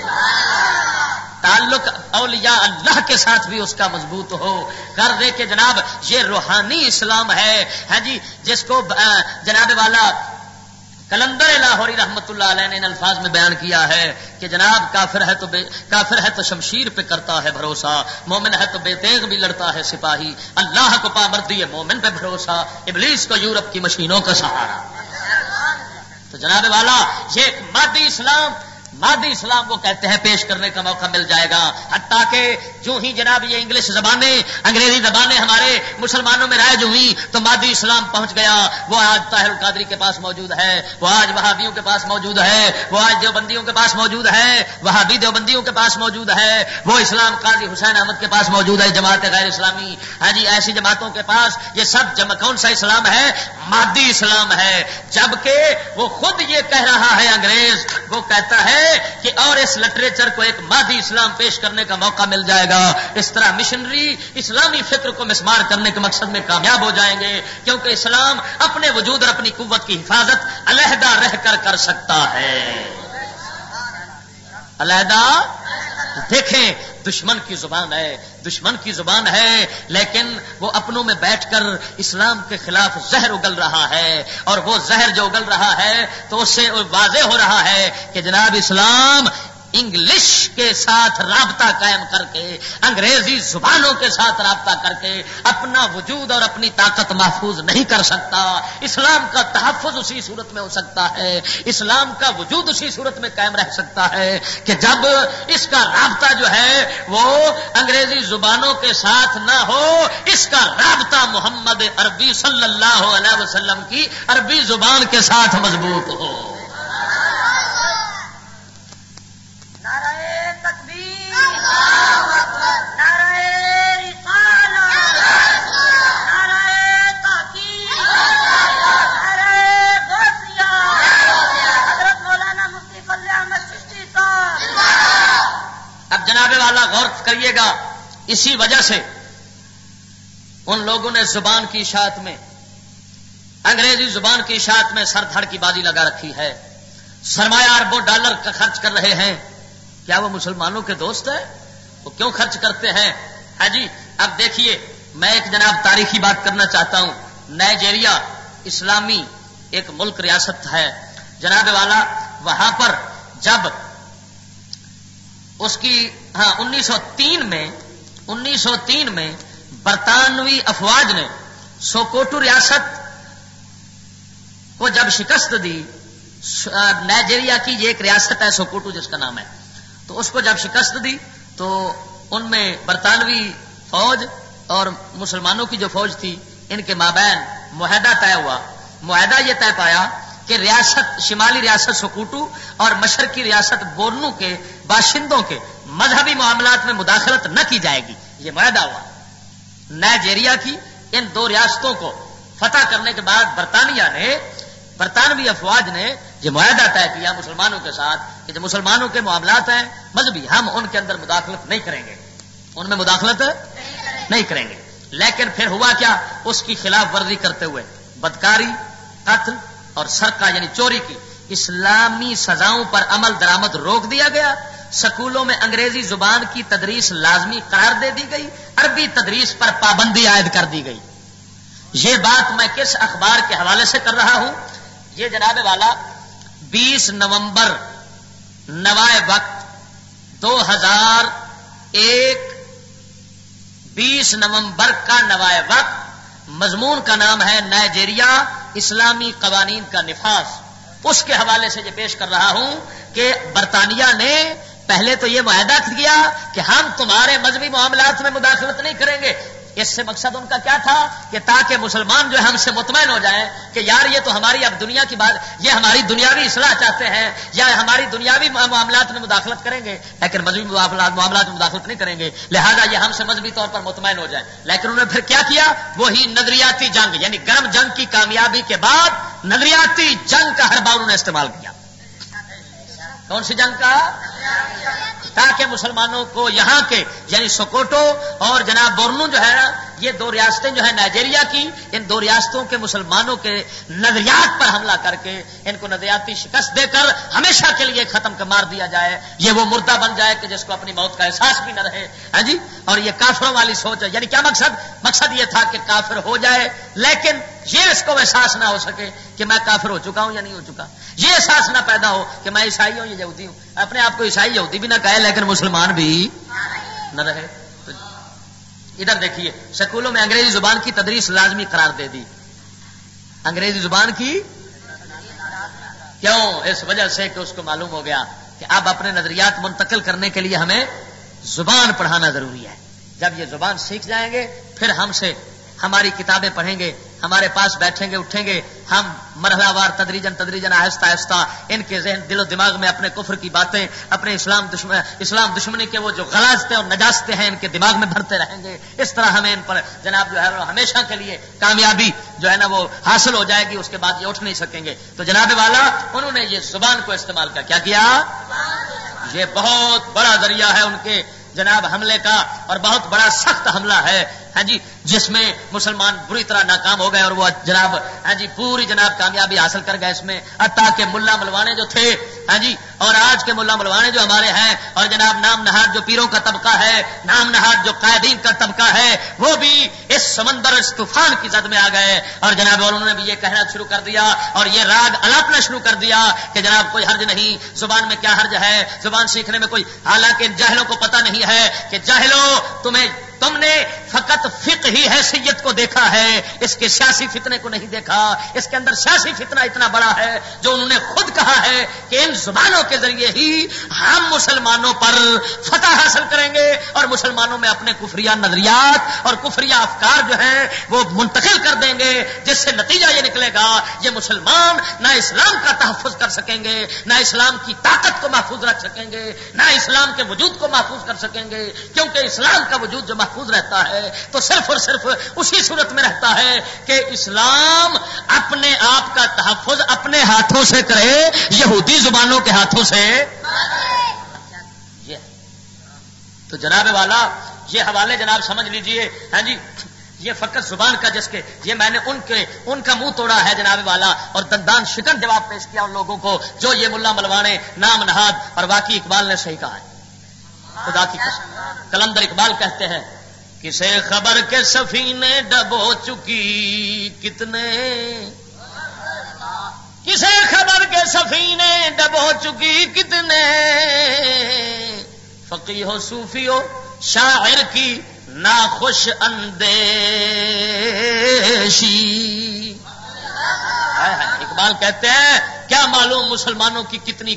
تعلق اولیاء اللہ کے ساتھ بھی اس کا مضبوط ہو کر دے کہ جناب یہ روحانی اسلام ہے. ہاں جی، جس کو جناب والا کلندر لاہوری رحمت اللہ علیہ نے ان الفاظ میں بیان کیا ہے کہ جناب کافر ہے تو شمشیر پہ کرتا ہے بھروسہ، مومن ہے تو بے تیغ بھی لڑتا ہے سپاہی، اللہ کو پامردی ہے مومن پہ بھروسہ، ابلیس کو یورپ کی مشینوں کا سہارا. تو جناب والا یہ ایک مادی اسلام وہ کہتے ہیں پیش کرنے کا موقع مل جائے گا. حتیٰ کہ جو ہی جناب یہ انگلش زبانیں، انگریزی زبانیں ہمارے مسلمانوں میں رائج ہوئی تو مادی اسلام پہنچ گیا. وہ آج طاہر القادری کے پاس موجود ہے، وہ آج وہابیوں کے پاس موجود ہے، وہ آج دیوبندیوں کے پاس موجود ہے، وہابی دیوبندیوں کے پاس موجود ہے، وہ اسلام قاضی حسین احمد کے پاس موجود ہے، جماعت غیر اسلامی. ہاں جی، ایسی جماعتوں کے پاس یہ سب کون سا اسلام ہے؟ مادی اسلام ہے. جبکہ وہ خود یہ کہہ رہا ہے انگریز، وہ کہتا ہے کہ اور اس لٹریچر کو ایک مادی اسلام پیش کرنے کا موقع مل جائے گا. اس طرح مشنری اسلامی فکر کو مسمار کرنے کے مقصد میں کامیاب ہو جائیں گے، کیونکہ اسلام اپنے وجود اور اپنی قوت کی حفاظت علیحدہ رہ کر سکتا ہے. علیحدہ دیکھیں، دشمن کی زبان ہے لیکن وہ اپنوں میں بیٹھ کر اسلام کے خلاف زہر اگل رہا ہے، اور وہ زہر جو اگل رہا ہے تو اس سے واضح ہو رہا ہے کہ جناب اسلام انگلش کے ساتھ رابطہ قائم کر کے، انگریزی زبانوں کے ساتھ رابطہ کر کے اپنا وجود اور اپنی طاقت محفوظ نہیں کر سکتا. اسلام کا تحفظ اسی صورت میں ہو سکتا ہے، اسلام کا وجود اسی صورت میں قائم رہ سکتا ہے کہ جب اس کا رابطہ جو ہے وہ انگریزی زبانوں کے ساتھ نہ ہو، اس کا رابطہ محمد عربی صلی اللہ علیہ وسلم کی عربی زبان کے ساتھ مضبوط ہو. اب جناب والا غور کریے گا، اسی وجہ سے ان لوگوں نے زبان کی اشاعت میں، انگریزی زبان کی اشاعت میں سر دھڑ کی بازی لگا رکھی ہے، سرمایہ اربوں ڈالر کا خرچ کر رہے ہیں. کیا وہ مسلمانوں کے دوست ہیں؟ وہ کیوں خرچ کرتے ہیں؟ ہاں جی، اب دیکھیے، میں ایک جناب تاریخی بات کرنا چاہتا ہوں. نائجیریا اسلامی ایک ملک ریاست ہے جناب والا، وہاں پر جب اس کی 1903 میں برطانوی افواج نے سوکوٹو ریاست کو جب شکست دی، نائجیریا کی یہ ایک ریاست ہے سوکوٹو جس کا نام ہے، تو اس کو جب شکست دی تو ان میں برطانوی فوج اور مسلمانوں کی جو فوج تھی ان کے مابین معاہدہ طے ہوا. معاہدہ یہ طے پایا کہ ریاست، شمالی ریاست سوکوٹو اور مشرقی ریاست بورنو کے باشندوں کے مذہبی معاملات میں مداخلت نہ کی جائے گی. یہ معاہدہ ہوا. نائجیریا کی ان دو ریاستوں کو فتح کرنے کے بعد برطانوی افواج نے یہ معاہدہ طے کیا مسلمانوں کے ساتھ کہ جو مسلمانوں کے معاملات ہیں مذہبی، ہم ان کے اندر مداخلت نہیں کریں گے، ان میں مداخلت نہیں کریں گے. لیکن پھر ہوا کیا؟ اس کی خلاف ورزی کرتے ہوئے بدکاری، قتل اور سرقہ یعنی چوری کی اسلامی سزاؤں پر عمل درآمد روک دیا گیا. سکولوں میں انگریزی زبان کی تدریس لازمی قرار دے دی گئی، عربی تدریس پر پابندی عائد کر دی گئی. یہ بات میں کس اخبار کے حوالے سے کر رہا ہوں؟ یہ جناب والا 20 نومبر نوائے وقت 2001، 20 نومبر کا نوائے وقت، مضمون کا نام ہے نائجیریا اسلامی قوانین کا نفاذ. اس کے حوالے سے یہ پیش کر رہا ہوں کہ برطانیہ نے پہلے تو یہ معاہدہ کیا کہ ہم تمہارے مذہبی معاملات میں مداخلت نہیں کریں گے. اس سے مقصد ان کا کیا تھا کہ تاکہ مسلمان جو ہے ہم سے مطمئن ہو جائیں کہ یار یہ تو ہماری اب دنیا کی بات، یہ ہماری دنیاوی اصلاح چاہتے ہیں یا ہماری دنیاوی معاملات میں مداخلت کریں گے لیکن مذہبی معاملات میں مداخلت نہیں کریں گے، لہذا یہ ہم سے مذہبی طور پر مطمئن ہو جائیں. لیکن انہوں نے پھر کیا کیا؟ وہی نظریاتی جنگ، یعنی گرم جنگ کی کامیابی کے بعد نظریاتی جنگ کا ہر بار انہوں نے استعمال کیا. کون سی جنگ کا؟ تاکہ مسلمانوں کو یہاں کے یعنی سوکوٹو اور جناب بورنو جو ہے نا، یہ دو ریاستیں جو ہیں نائجیریا کی، ان دو ریاستوں کے مسلمانوں کے نظریات پر حملہ کر کے ان کو نظریاتی شکست دے کر ہمیشہ کے لیے ختم کر مار دیا جائے، یہ وہ مردہ بن جائے کہ جس کو اپنی موت کا احساس بھی نہ رہے. ہاں جی، اور یہ کافروں والی سوچ ہے. یعنی کیا مقصد یہ تھا کہ کافر ہو جائے لیکن یہ اس کو احساس نہ ہو سکے کہ میں کافر ہو چکا ہوں یا نہیں ہو چکا، یہ احساس نہ پیدا ہو کہ میں عیسائی ہوں یا یہودی ہوں. اپنے آپ کو عیسائی یہودی بھی نہ کہے لیکن مسلمان بھی نہ رہے. تو ادھر دیکھیے، سکولوں میں انگریزی زبان کی تدریس لازمی قرار دے دی. انگریزی زبان کی کیوں؟ اس وجہ سے کہ اس کو معلوم ہو گیا کہ اب اپنے نظریات منتقل کرنے کے لیے ہمیں زبان پڑھانا ضروری ہے. جب یہ زبان سیکھ جائیں گے پھر ہم سے ہماری کتابیں پڑھیں گے، ہمارے پاس بیٹھیں گے، اٹھیں گے، ہم مرحلہ وار تدریجن آہستہ آہستہ ان کے ذہن دل و دماغ میں اپنے کفر کی باتیں، اپنے اسلام دشمنی کے وہ جو غلاظتیں اور نجاستیں ہیں ان کے دماغ میں بھرتے رہیں گے. اس طرح ہمیں ان پر جناب جو ہے وہ ہمیشہ کے لیے کامیابی جو ہے نا وہ حاصل ہو جائے گی. اس کے بعد یہ اٹھ نہیں سکیں گے. تو جناب والا انہوں نے یہ زبان کو استعمال کیا یہ بہت بڑا ذریعہ ہے ان کے جناب حملے کا اور بہت بڑا سخت حملہ ہے. ہاں جی، جس میں مسلمان بری طرح ناکام ہو گئے اور وہ جناب ہاں جی پوری جناب کامیابی حاصل کر گئے اس میں. حتیٰ کہ ملا ملوانے جو تھے ہاں جی، اور آج کے ملا ملوانے جو ہمارے ہیں اور جناب نام نہاد جو پیروں کا طبقہ ہے، نام نہاد جو قائدین کا طبقہ ہے، وہ بھی اس سمندر اس طوفان کی زد میں آ گئے اور جناب انہوں نے بھی یہ کہنا شروع کر دیا اور یہ راگ الاپنا شروع کر دیا کہ جناب کوئی حرج نہیں، زبان میں کیا حرج ہے، زبان سیکھنے میں کوئی، حالانکہ جاہلوں کو پتہ نہیں ہے کہ جاہلوں تم نے فقط فقہی حیثیت کو دیکھا ہے، اس کے سیاسی فتنے کو نہیں دیکھا. اس کے اندر سیاسی فتنہ اتنا بڑا ہے جو انہوں نے خود کہا ہے کہ ان زبانوں کے ذریعے ہی ہم مسلمانوں پر فتح حاصل کریں گے اور مسلمانوں میں اپنے کفریہ نظریات اور کفریہ افکار جو ہیں وہ منتقل کر دیں گے، جس سے نتیجہ یہ نکلے گا یہ مسلمان نہ اسلام کا تحفظ کر سکیں گے، نہ اسلام کی طاقت کو محفوظ رکھ سکیں گے، نہ اسلام کے وجود کو محفوظ کر سکیں گے، کیونکہ اسلام کا وجود جو محفوظ رہتا ہے تو صرف اور صرف اسی صورت میں رہتا ہے کہ اسلام اپنے آپ کا تحفظ اپنے ہاتھوں سے کرے، یہودی زبانوں کے ہاتھوں سے. تو جناب والا یہ حوالے جناب سمجھ لیجئے. ہاں جی، یہ فقط زبان کا جس کے یہ میں نے ان کا منہ توڑا ہے جناب والا اور دندان شکن جواب پیش کیا ان لوگوں کو جو یہ ملا ملوانے نام نہاد. اور واقعی اقبال نے صحیح کہا ہے، خدا کی قسم. کلندر اقبال کہتے ہیں کسے خبر کے سفینے ڈبو چکی کتنے، کسے خبر کے سفینے ڈبو چکی کتنے، فقیہ و صوفی و شاعر کی ناخوش اندیشی. اقبال کہتے ہیں کیا معلوم مسلمانوں کی کتنی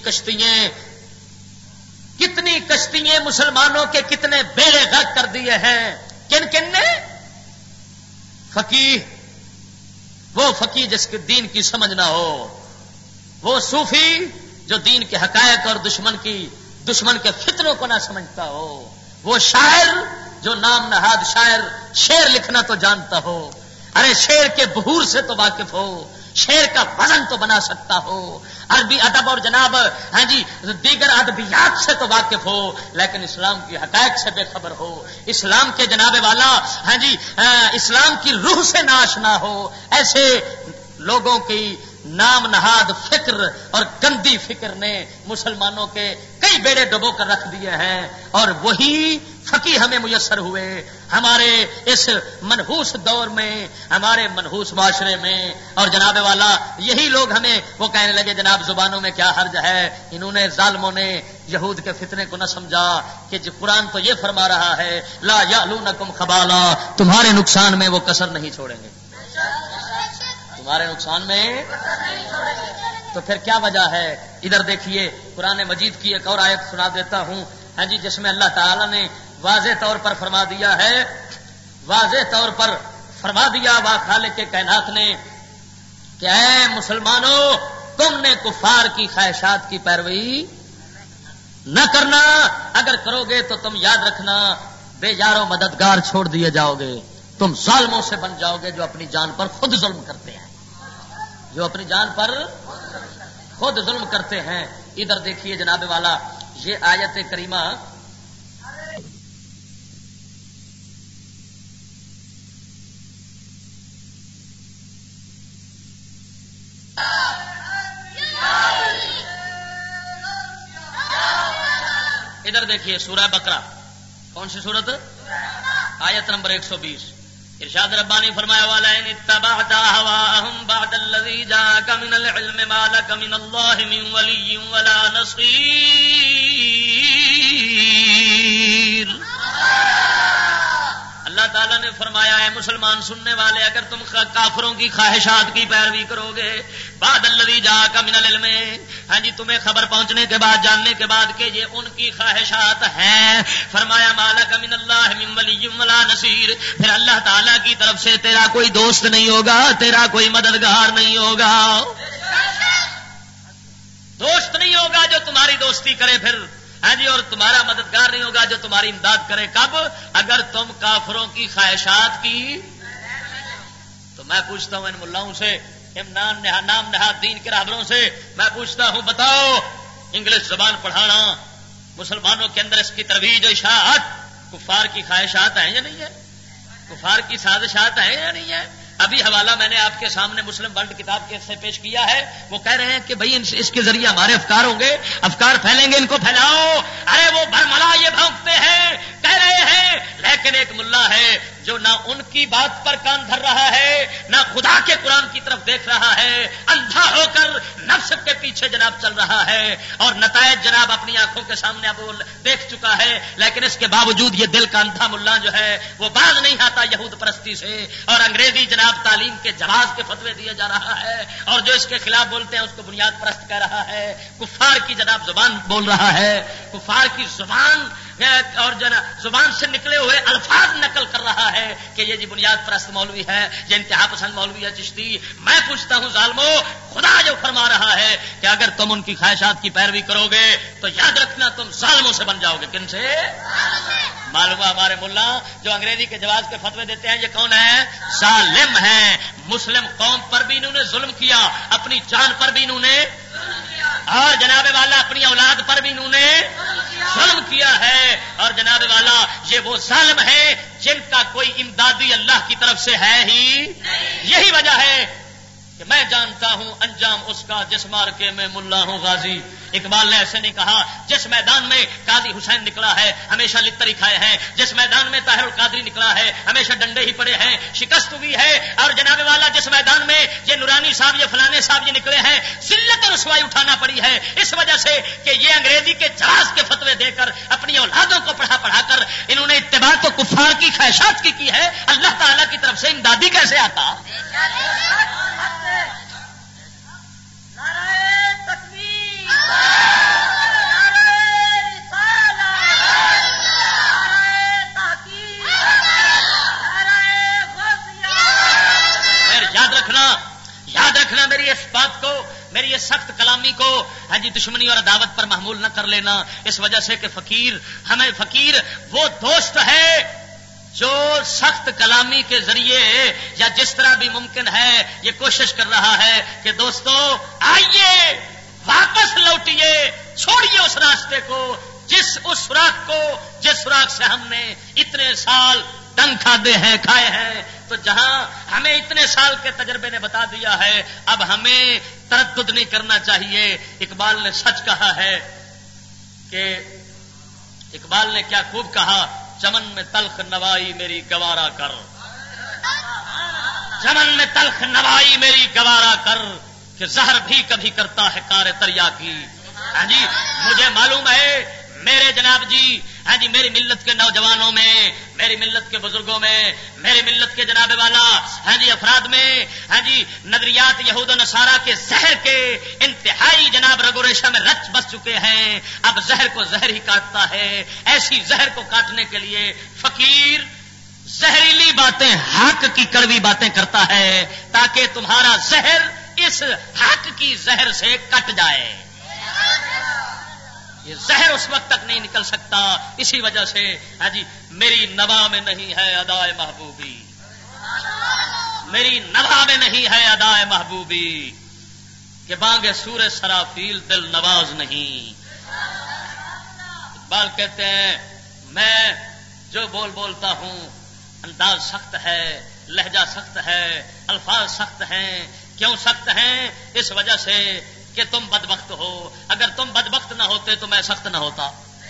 کشتیاں مسلمانوں کے کتنے بیڑے غرق کر دیے ہیں. کن کن نے؟ فقیہ، وہ فقیہ جس کے دین کی سمجھ نہ ہو، وہ صوفی جو دین کے حقائق اور دشمن کے فتنوں کو نہ سمجھتا ہو، وہ شاعر جو نام نہاد شاعر، شعر لکھنا تو جانتا ہو، ارے شعر کے بحور سے تو واقف ہو، شعر کا وزن تو بنا سکتا ہو، عربی ادب اور جناب ہاں جی دیگر ادبیات سے تو واقف ہو، لیکن اسلام کی حقائق سے بے خبر ہو، اسلام کے جناب والا ہاں جی اسلام کی روح سے ناشنا ہو. ایسے لوگوں کی نام نہاد فکر اور گندی فکر نے مسلمانوں کے کئی بیڑے ڈبو کر رکھ دیے ہیں، اور وہی فقیہ ہمیں میسر ہوئے ہمارے اس منحوس دور میں، ہمارے منحوس معاشرے میں. اور جناب والا یہی لوگ ہمیں وہ کہنے لگے جناب زبانوں میں کیا حرج ہے. انہوں نے ظالموں نے یہود کے فتنے کو نہ سمجھا کہ قرآن تو یہ فرما رہا ہے لا یعلونکم خبالا، تمہارے نقصان میں وہ کسر نہیں چھوڑیں گے، تمہارے نقصان میں. تو پھر کیا وجہ ہے؟ ادھر دیکھیے قرآن مجید کی ایک اور آیت سنا دیتا ہوں ہاں جی، جس میں اللہ تعالی نے واضح طور پر فرما دیا ہے، واضح طور پر فرما دیا وا خالق کے کائنات نے کہ اے مسلمانوں تم نے کفار کی خواہشات کی پیروی نہ کرنا، اگر کرو گے تو تم یاد رکھنا بے یار و مددگار چھوڑ دیے جاؤ گے، تم ظالموں سے بن جاؤ گے جو اپنی جان پر خود ظلم کرتے ہیں، جو اپنی جان پر خود ظلم کرتے ہیں. ادھر دیکھیے جناب والا یہ آیت کریمہ ادھر دیکھیے سورہ بقرہ، کون سی سورت؟ آیت نمبر 120. ارشاد ربانی فرمایا والا ان اتبعت اهواهم بعد الذي جاءك من العلم ما لك من الله من ولي ولا نصير. اللہ تعالیٰ نے فرمایا ہے مسلمان سننے والے اگر تم کافروں کی خواہشات کی پیروی کرو گے بعد الذی جاءک من العلم، ہاں جی تمہیں خبر پہنچنے کے بعد جاننے کے بعد کہ یہ ان کی خواہشات ہیں، فرمایا مالک من اللہ من ولی ولا نصیر، پھر اللہ تعالیٰ کی طرف سے تیرا کوئی دوست نہیں ہوگا، تیرا کوئی مددگار نہیں ہوگا، دوست نہیں ہوگا جو تمہاری دوستی کرے پھر ہاں جی، اور تمہارا مددگار نہیں ہوگا جو تمہاری امداد کرے. کب؟ اگر تم کافروں کی خواہشات کی. تو میں پوچھتا ہوں ان ملاؤں سے، نام نہاد دین کے رہبروں سے میں پوچھتا ہوں بتاؤ انگلش زبان پڑھانا مسلمانوں کے اندر اس کی ترویج و اشاعت کفار کی خواہشات ہیں یا نہیں ہے؟ کفار کی سازشات ہیں یا نہیں ہے؟ ابھی حوالہ میں نے آپ کے سامنے مسلم ورلڈ کتاب کے سے پیش کیا ہے، وہ کہہ رہے ہیں کہ بھئی اس کے ذریعے ہمارے افکار ہوں گے، افکار پھیلیں گے، ان کو پھیلاؤ. ارے وہ برملا یہ بھونکتے ہیں کہہ رہے ہیں، لیکن ایک ملا ہے جو نہ ان کی بات پر کان دھر رہا ہے نہ خدا کے قرآن کی طرف دیکھ رہا ہے، اندھا ہو کر نفس کے پیچھے جناب چل رہا ہے اور نتائج جناب اپنی آنکھوں کے سامنے اب دیکھ چکا ہے، لیکن اس کے باوجود یہ دل کا اندھا ملا جو ہے وہ باز نہیں آتا یہود پرستی سے، اور انگریزی جناب تعلیم کے جواز کے فتوے دیے جا رہا ہے، اور جو اس کے خلاف بولتے ہیں اس کو بنیاد پرست کہہ رہا ہے، کفار کی جناب زبان بول رہا ہے، کفار کی زبان اور زبان سے نکلے ہوئے الفاظ نقل کر رہا ہے کہ یہ جی بنیاد پرست مولوی ہے، یہ انتہا پسند مولوی ہے چشتی۔ میں پوچھتا ہوں ظالمو، خدا جو فرما رہا ہے کہ اگر تم ان کی خواہشات کی پیروی کرو گے تو یاد رکھنا تم ظالموں سے بن جاؤ گے۔ کن سے؟ معلوم ہمارے ملا جو انگریزی کے جواز کے فتوے دیتے ہیں یہ کون ہے؟ ظالم ہیں۔ مسلم قوم پر بھی انہوں نے ظلم کیا، اپنی جان پر بھی انہوں نے، اور جناب والا اپنی اولاد پر بھی انہوں نے ظلم کیا ہے، اور جناب والا یہ وہ ظالم ہیں جن کا کوئی امدادی اللہ کی طرف سے ہے ہی۔ یہی وجہ ہے کہ میں جانتا ہوں انجام اس کا جس مارکے میں ملا ہوں غازی۔ اقبال نے ایسے نہیں کہا جس میدان میں قاضی حسین نکلا ہے ہمیشہ لتر ہی کھائے ہیں، جس میدان میں طاہر القادری نکلا ہے ہمیشہ ڈنڈے ہی پڑے ہیں، شکست ہوئی ہے، اور جناب والا جس میدان میں یہ نورانی صاحب یہ فلانے صاحب یہ نکلے ہیں ذلت اور رسوائی اٹھانا پڑی ہے اس وجہ سے کہ یہ انگریزی کے جواز کے فتوے دے کر اپنی اولادوں کو پڑھا کر انہوں نے اتباع تو کفار کی خواہشات کی ہے، اللہ تعالیٰ کی طرف سے امدادی کیسے آتا؟ یاد رکھنا میری اس بات کو، میری اس سخت کلامی کو ہاں جی دشمنی اور عداوت پر محمول نہ کر لینا، اس وجہ سے کہ فقیر وہ دوست ہے جو سخت کلامی کے ذریعے یا جس طرح بھی ممکن ہے یہ کوشش کر رہا ہے کہ دوستو آئیے واپس لوٹیے، چھوڑیے اس راستے کو، اس سوراخ سے ہم نے اتنے سال ڈنگ کھائے ہیں، تو جہاں ہمیں اتنے سال کے تجربے نے بتا دیا ہے اب ہمیں تردد نہیں کرنا چاہیے۔ اقبال نے سچ کہا ہے کہ اقبال نے کیا خوب کہا، چمن میں تلخ نوائی میری گوارا کر، چمن میں تلخ نوائی میری گوارا کر، کہ زہر بھی کبھی کرتا ہے کار تریا کی۔ ہاں جی مجھے معلوم ہے میرے جناب جی ہاں جی میری ملت کے نوجوانوں میں، میری ملت کے بزرگوں میں، میری ملت کے جناب والا ہاں جی افراد میں ہاں جی نظریات یہود و نصارہ کے زہر کے انتہائی جناب رگو ریشہ میں رچ بس چکے ہیں۔ اب زہر کو زہر ہی کاٹتا ہے، ایسی زہر کو کاٹنے کے لیے فقیر زہریلی باتیں، حق کی کڑوی باتیں کرتا ہے تاکہ تمہارا زہر اس حق کی زہر سے کٹ جائے۔ یہ زہر اس وقت تک نہیں نکل سکتا، اسی وجہ سے ہاں جی میری نوا میں نہیں ہے ادائے محبوبی، میری نوا میں نہیں ہے ادائے محبوبی، کہ بانگے سور سرافیل دل نواز نہیں۔ اقبال کہتے ہیں میں جو بولتا ہوں انداز سخت ہے، لہجہ سخت ہے، الفاظ سخت ہیں۔ کیوں سخت ہیں؟ اس وجہ سے کہ تم بدبخت ہو، اگر تم بدبخت نہ ہوتے تو میں سخت نہ ہوتا۔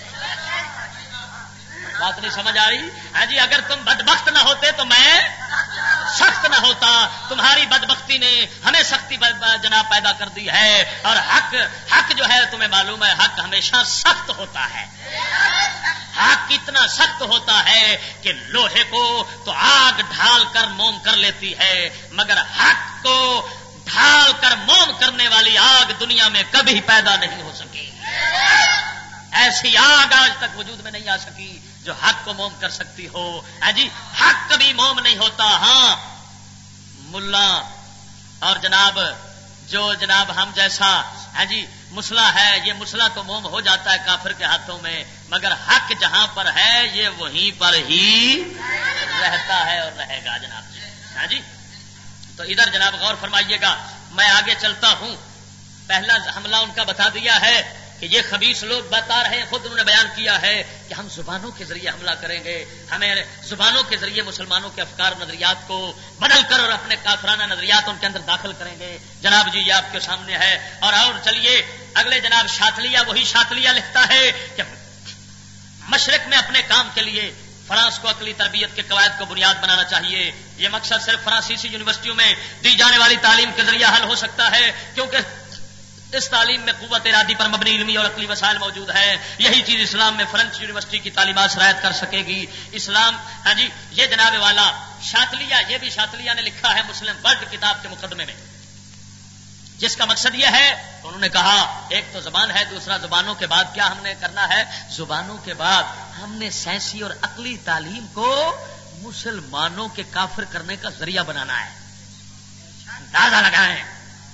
بات نہیں سمجھ آ رہی؟ ہاں جی اگر تم بدبخت نہ ہوتے تو میں سخت نہ ہوتا۔ تمہاری بدبختی نے ہمیں سختی جناب پیدا کر دی ہے، اور حق جو ہے تمہیں معلوم ہے حق ہمیشہ سخت ہوتا ہے۔ حق اتنا سخت ہوتا ہے کہ لوہے کو تو آگ ڈھال کر موم کر لیتی ہے، مگر حق کو ڈھال کر موم کرنے والی آگ دنیا میں کبھی پیدا نہیں ہو سکی۔ ایسی آگ آج تک وجود میں نہیں آ سکی جو حق کو موم کر سکتی ہو۔ ہاں جی حق کبھی موم نہیں ہوتا۔ ہاں ملا اور جناب جو جناب ہم جیسا ہاں جی مسلح ہے، یہ مسلح تو موم ہو جاتا ہے کافر کے ہاتھوں میں، مگر حق جہاں پر ہے یہ وہیں پر ہی رہتا ہے اور رہے گا جناب جی۔ ہاں جی تو ادھر جناب غور فرمائیے گا، میں آگے چلتا ہوں۔ پہلا حملہ ان کا بتا دیا ہے کہ یہ خبیث لوگ بتا رہے ہیں، خود انہوں نے بیان کیا ہے کہ ہم زبانوں کے ذریعے حملہ کریں گے، ہمیں زبانوں کے ذریعے مسلمانوں کے افکار نظریات کو بدل کر اور اپنے کافرانہ نظریات ان کے اندر داخل کریں گے۔ جناب جی یہ آپ کے سامنے ہے۔ اور چلیے اگلے جناب شاطلیہ، وہی شاطلیہ لکھتا ہے کہ مشرق میں اپنے کام کے لیے فرانس کو عقلی تربیت کے قواعد کو بنیاد بنانا چاہیے. یہ مقصد صرف فرانسیسی یونیورسٹیوں میں دی جانے والی تعلیم کے ذریعے حل ہو سکتا ہے، کیونکہ اس تعلیم میں قوت ارادی پر مبنی علمی اور عقلی وسائل موجود ہیں. یہی چیز اسلام میں فرانس یونیورسٹی کی تعلیمات سرایت کر سکے گی. اسلام ہاں جی یہ جناب والا شاطلیہ، یہ بھی شاطلیہ نے لکھا ہے مسلم ورلڈ کتاب کے مقدمے میں، جس کا مقصد یہ ہے، انہوں نے کہا ایک تو زبان ہے، دوسرا زبانوں کے بعد کیا ہم نے کرنا ہے، زبانوں کے بعد ہم نے سائنسی اور عقلی تعلیم کو مسلمانوں کے کافر کرنے کا ذریعہ بنانا ہے. اندازہ لگائیں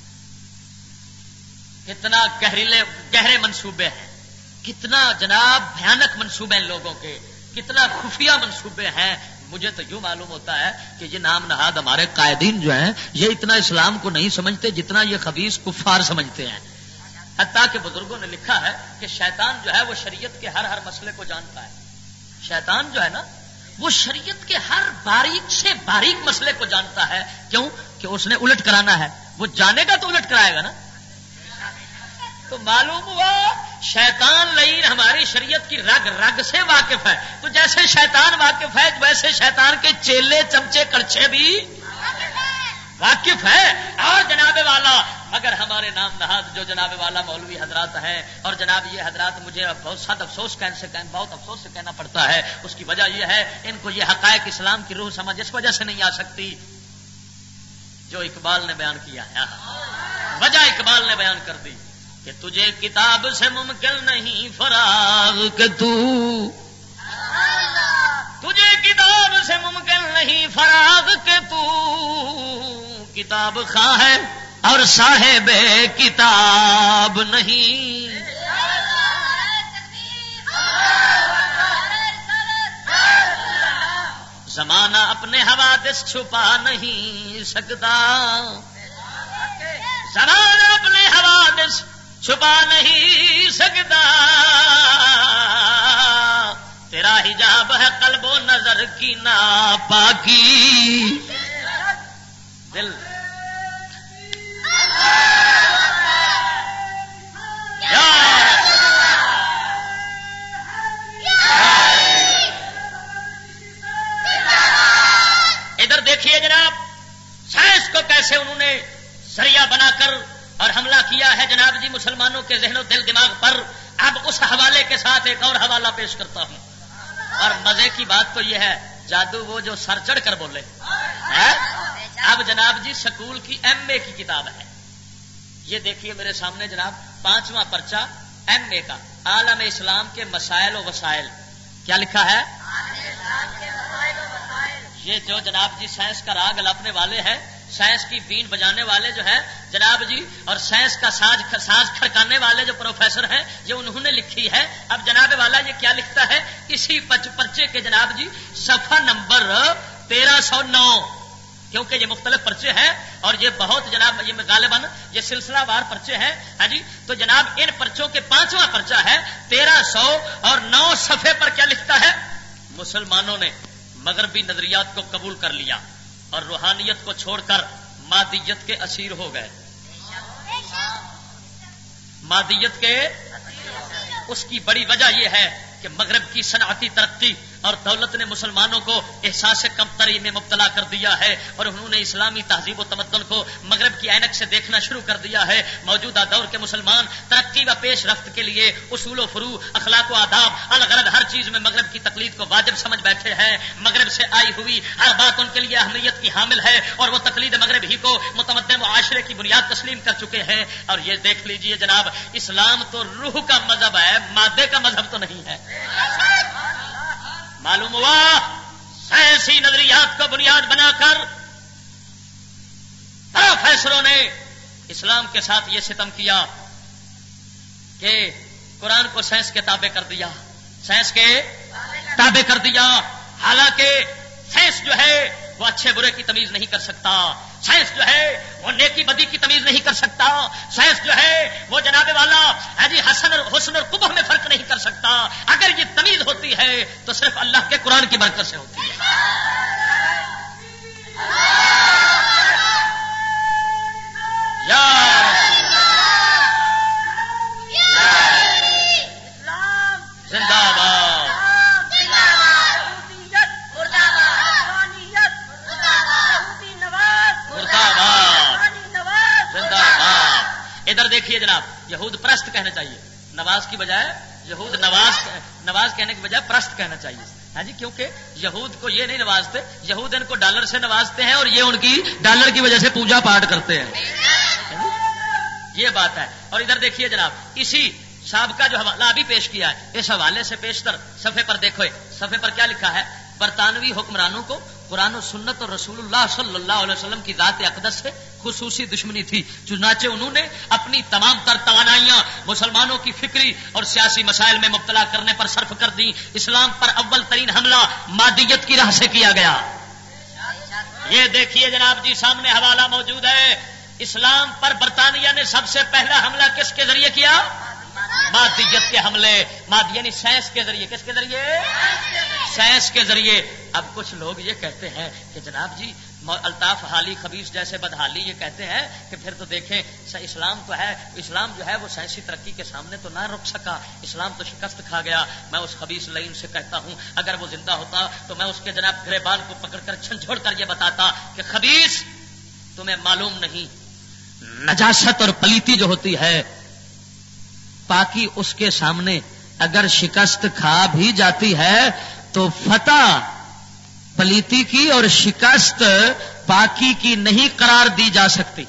کتنا گہرے منصوبے ہیں، کتنا جناب بھیانک منصوبے ہیں لوگوں کے، کتنا خفیہ منصوبے ہیں. مجھے تو یوں معلوم ہوتا ہے کہ یہ نام نہاد ہمارے قائدین جو ہیں یہ اتنا اسلام کو نہیں سمجھتے جتنا یہ خبیث کفار سمجھتے ہیں. حتیٰ کہ بزرگوں نے لکھا ہے کہ شیطان جو ہے وہ شریعت کے ہر مسئلے کو جانتا ہے. شیطان جو ہے نا وہ شریعت کے ہر باریک سے باریک مسئلے کو جانتا ہے. کیوں کہ اس نے الٹ کرانا ہے، وہ جانے گا تو الٹ کرائے گا نا. تو معلوم ہوا شیطان لعین ہماری شریعت کی رگ رگ سے واقف ہے. تو جیسے شیطان واقف ہے ویسے شیطان کے چیلے چمچے کڑچھے بھی واقف ہے. اور جناب والا مگر ہمارے نام نہاد جو جناب والا مولوی حضرات ہیں، اور جناب یہ حضرات مجھے بہت سخت افسوس بہت افسوس سے کہنا پڑتا ہے، اس کی وجہ یہ ہے ان کو یہ حقائق اسلام کی روح سمجھ اس وجہ سے نہیں آ سکتی جو اقبال نے بیان کیا ہے. وجہ اقبال نے بیان کر دی کہ تجھے کتاب سے ممکن نہیں فراغ کہ تجھے کتاب سے ممکن نہیں فراغ کہ تو کتاب خواہ ہے اور صاحب کتاب نہیں. زمانہ اپنے حوادث چھپا نہیں سکتا، زمانہ اپنے حوادث چھپا نہیں سکتا، تیرا حجاب ہے قلب و نظر کی ناپاکی. دل ادھر دیکھیے جناب سائنس کو کیسے انہوں نے ذریعہ بنا کر اور حملہ کیا ہے جناب جی مسلمانوں کے ذہن و دل دماغ پر. اب اس حوالے کے ساتھ ایک اور حوالہ پیش کرتا ہوں، اور مزے کی بات تو یہ ہے جادو وہ جو سر چڑھ کر بولے. اب جناب جی سکول کی ایم اے کی کتاب ہے، یہ دیکھیے میرے سامنے جناب 5واں پرچہ ایم اے کا، عالم اسلام کے مسائل و وسائل. کیا لکھا ہے؟ یہ جو جناب جی سائنس کا راگ الاپنے والے ہیں، سائنس کی بین بجانے والے جو ہیں جناب جی، اور سائنس کا ساز کھڑکانے والے جو پروفیسر ہیں، یہ انہوں نے لکھی ہے. اب جناب والا یہ کیا لکھتا ہے اسی پرچے کے جناب جی صفحہ نمبر 1309، کیونکہ یہ مختلف پرچے ہیں اور یہ بہت جناب یہ غالباً یہ سلسلہ وار پرچے ہیں. ہاں جی تو جناب ان پرچوں کے 5واں پرچہ ہے 1309 صفحے پر کیا لکھتا ہے؟ مسلمانوں نے مغربی نظریات کو قبول کر لیا اور روحانیت کو چھوڑ کر مادیت کے اسیر ہو گئے. مادیت کے اس کی بڑی وجہ یہ ہے کہ مغرب کی صنعتی ترقی اور دولت نے مسلمانوں کو احساس کمتری میں مبتلا کر دیا ہے، اور انہوں نے اسلامی تہذیب و تمدن کو مغرب کی عینک سے دیکھنا شروع کر دیا ہے. موجودہ دور کے مسلمان ترقی و پیش رفت کے لیے اصول و فروع، اخلاق و آداب، الغرض ہر چیز میں مغرب کی تقلید کو واجب سمجھ بیٹھے ہیں. مغرب سے آئی ہوئی ہر بات ان کے لیے اہمیت کی حامل ہے اور وہ تقلید مغرب ہی کو متمدن معاشرے کی بنیاد تسلیم کر چکے ہیں. اور یہ دیکھ لیجئے جناب اسلام تو روح کا مذہب ہے، مادے کا مذہب تو نہیں ہے. معلوم ہوا سائنسی نظریات کو بنیاد بنا کر پروفیسروں نے اسلام کے ساتھ یہ ستم کیا کہ قرآن کو سائنس کے تابع کر دیا، سائنس کے تابع کر دیا. حالانکہ سائنس جو ہے وہ اچھے برے کی تمیز نہیں کر سکتا، سائنس جو ہے وہ نیکی بدی کی تمیز نہیں کر سکتا، سائنس جو ہے وہ جناب والا جی حسن اور قبح میں فرق نہیں کر سکتا. اگر یہ تمیز ہوتی ہے تو صرف اللہ کے قرآن کی برکت سے ہوتی ہے. زندہ باد دیکھیے جناب، یہود پرست کہنا چاہیے، نواز کی بجائے یہود نواز کہنے کی بجائے پرست کہنا چاہیے. ہاں جی، کیونکہ یہود کو یہ نہیں نوازتے، یہود ان کو ڈالر سے نوازتے ہیں اور یہ ان کی ڈالر کی وجہ سے پوجا پاٹ کرتے ہیں. یہ بات ہے. اور ادھر دیکھیے جناب، اسی صاحب کا جو حوالہ ابھی پیش کیا ہے، اس حوالے سے پیشتر صفحے پر دیکھو، صفحے پر کیا لکھا ہے؟ برطانوی حکمرانوں کو قرآن و سنت اور رسول اللہ صلی اللہ علیہ وسلم کی ذات اقدس سے خصوصی دشمنی تھی، چنانچہ انہوں نے اپنی تمام تر توانائیاں مسلمانوں کی فکری اور سیاسی مسائل میں مبتلا کرنے پر صرف کر دی. اسلام پر اول ترین حملہ مادیت کی راہ سے کیا گیا. یہ دیکھیے جناب جی، سامنے حوالہ موجود ہے. اسلام پر برطانیہ نے سب سے پہلا حملہ کس کے ذریعے کیا؟ مادیت کے حملے، یعنی سائنس کے ذریعے. کس کے ذریعے؟ سائنس کے ذریعے. اب کچھ لوگ یہ کہتے ہیں کہ جناب جی الطاف حالی خبیث جیسے بدحالی یہ کہتے ہیں کہ پھر تو دیکھیں اسلام تو ہے، اسلام جو ہے وہ سائنسی ترقی کے سامنے تو نہ رک سکا، اسلام تو شکست کھا گیا. میں اس خبیث لعین سے کہتا ہوں اگر وہ زندہ ہوتا تو میں اس کے جناب گریبان کو پکڑ کر جھنجھوڑ کر یہ بتاتا کہ خبیث تمہیں معلوم نہیں، نجاست اور پلیتی جو ہوتی ہے، پاکی اس کے سامنے اگر شکست کھا بھی جاتی ہے تو فتح پلیتی کی اور شکست پاکی کی نہیں قرار دی جا سکتی.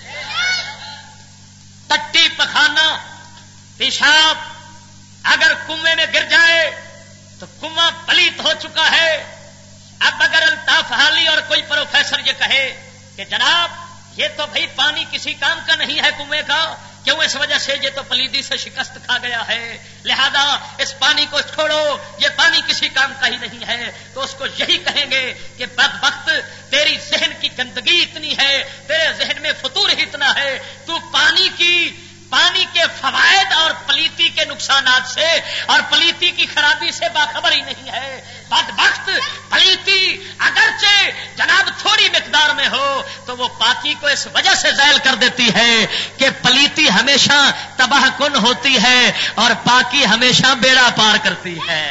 ٹٹی پخانا پیشاب اگر کنویں میں گر جائے تو کنواں پلیت ہو چکا ہے. اب اگر الطاف حالی اور کوئی پروفیسر یہ کہے کہ جناب یہ تو بھائی پانی کسی کام کا نہیں ہے کنویں کا، کیوں؟ اس وجہ سے یہ تو پلیدی سے شکست کھا گیا ہے، لہذا اس پانی کو چھوڑو، یہ پانی کسی کام کا ہی نہیں ہے. تو اس کو یہی کہیں گے کہ بدبخت تیری ذہن کی گندگی اتنی ہے، تیرے ذہن میں فطور ہی اتنا ہے، تو پانی کے فوائد اور پلیتی کے نقصانات سے اور پلیتی کی خرابی سے باخبر ہی نہیں ہے. بدبخت پلیتی اگرچہ جناب تھوڑی مقدار میں ہو تو وہ پاکی کو اس وجہ سے زائل کر دیتی ہے کہ پلیتی ہمیشہ تباہ کن ہوتی ہے اور پاکی ہمیشہ بیڑا پار کرتی ہے.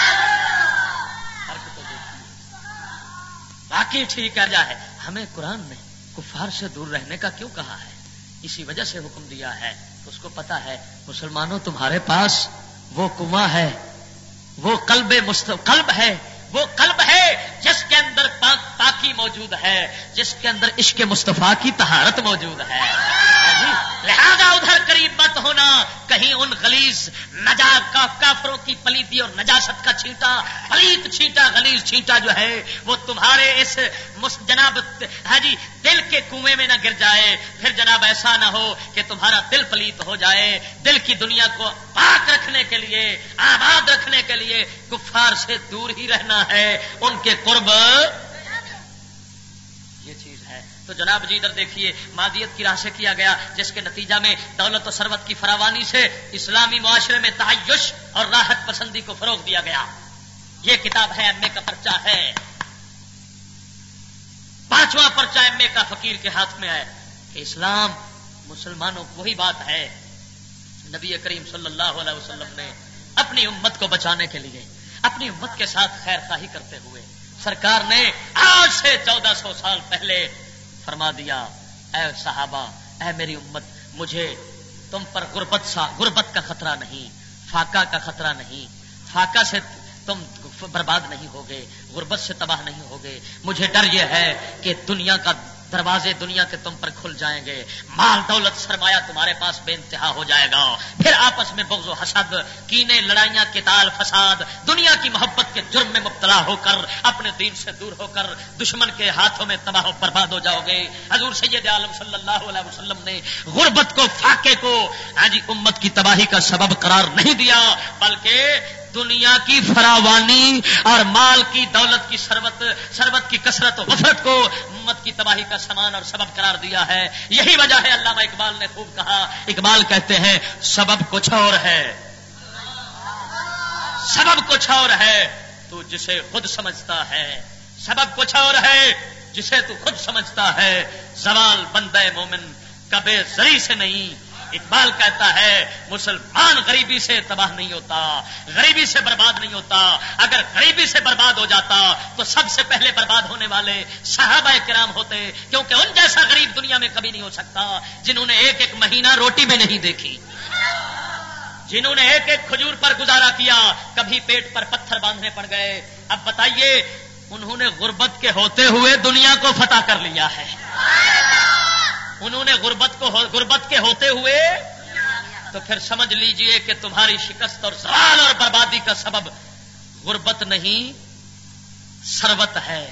باقی ٹھیک ہے جائے. ہمیں قرآن نے کفار سے دور رہنے کا کیوں کہا ہے؟ اسی وجہ سے حکم دیا ہے. اس کو پتا ہے مسلمانوں تمہارے پاس وہ کنواں ہے، وہ قلب ہے، وہ قلب ہے جس کے اندر پاکی موجود ہے، جس کے اندر عشق مصطفیٰ کی طہارت موجود ہے. لہذا ادھر قریب مت ہونا، کہیں ان غلیظ کافروں کی پلیتی اور نجاست کا چھینٹا، پلیت چھینٹا، غلیظ چھینٹا جو ہے وہ تمہارے اس جناب دل کے کنویں میں نہ گر جائے. پھر جناب ایسا نہ ہو کہ تمہارا دل پلیت ہو جائے. دل کی دنیا کو پاک رکھنے کے لیے، آباد رکھنے کے لیے کفار سے دور ہی رہنا ہے، ان کے قرب یہ چیز ہے. تو جناب جی ادھر دیکھیے، مادیت کی راہ سے کیا گیا، جس کے نتیجہ میں دولت و ثروت کی فراوانی سے اسلامی معاشرے میں تعیش اور راحت پسندی کو فروغ دیا گیا. یہ کتاب ہے ایم اے کا پرچہ ہے، 5واں پرچہ ایم اے کا فقیر کے ہاتھ میں ہے کہ اسلام مسلمانوں کو وہی بات ہے. نبی کریم صلی اللہ علیہ وسلم نے اپنی امت کو بچانے کے لیے اپنی امت کے ساتھ خیر خواہی کرتے ہوئے سرکار نے آج سے 1400 سال پہلے فرما دیا، اے صحابہ، اے میری امت، مجھے تم پر غربت کا خطرہ نہیں، فاقہ کا خطرہ نہیں، فاقہ سے تم برباد نہیں ہوگے، غربت سے تباہ نہیں ہوگے. مجھے ڈر یہ ہے کہ دنیا کا دروازے دنیا کے تم پر کھل جائیں گے، مال دولت سرمایہ تمہارے پاس بے انتہا ہو جائے گا، پھر آپس میں بغض و حسد، کینے، لڑائیاں، قتال، فساد، دنیا کی محبت کے جرم میں مبتلا ہو کر اپنے دین سے دور ہو کر دشمن کے ہاتھوں میں تباہ و برباد ہو جاؤ گے. حضور سید عالم صلی اللہ علیہ وسلم نے غربت کو، فاقے کو امت کی تباہی کا سبب قرار نہیں دیا، بلکہ دنیا کی فراوانی اور مال کی، دولت کی، ثروت کی کثرت و وفرت کو امت کی تباہی کا سامان اور سبب قرار دیا ہے. یہی وجہ ہے، علامہ اقبال نے خوب کہا، اقبال کہتے ہیں سبب کچھ اور ہے، سبب کچھ اور ہے تو جسے خود سمجھتا ہے، سبب کچھ اور ہے جسے تو خود سمجھتا ہے. زوال بندہ مومن کبے زری سے نہیں، اقبال کہتا ہے مسلمان غریبی سے تباہ نہیں ہوتا، غریبی سے برباد نہیں ہوتا، اگر غریبی سے برباد ہو جاتا تو سب سے پہلے برباد ہونے والے صحابہ کرام ہوتے، کیونکہ ان جیسا غریب دنیا میں کبھی نہیں ہو سکتا جنہوں نے ایک ایک مہینہ روٹی بھی نہیں دیکھی، جنہوں نے ایک ایک کھجور پر گزارا کیا، کبھی پیٹ پر پتھر باندھنے پڑ گئے۔ اب بتائیے انہوں نے غربت کے ہوتے ہوئے دنیا کو فتح کر لیا ہے، انہوں نے غربت کے ہوتے ہوئے، تو پھر سمجھ لیجئے کہ تمہاری شکست اور زوال اور بربادی کا سبب غربت نہیں ثروت ہے،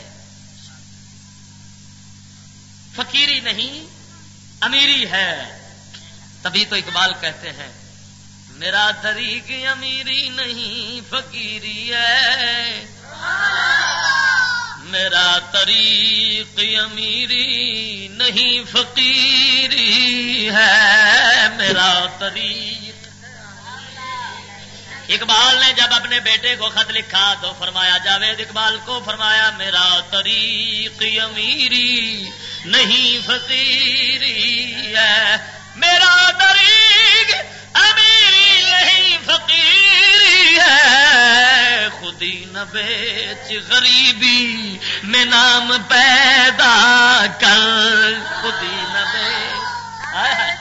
فقیری نہیں امیری ہے۔ تبھی تو اقبال کہتے ہیں میرا طریق امیری نہیں فقیری ہے، میرا طریق امیری نہیں فقیری ہے، میرا طریق۔ اقبال نے جب اپنے بیٹے کو خط لکھا تو فرمایا، جاوید اقبال کو فرمایا میرا طریق امیری نہیں فقیری ہے، میرا طریق امیری نہیں فقیری ہے، خودی نہ بیچ غریبی میں نام پیدا کر، خودی نہ بیچ۔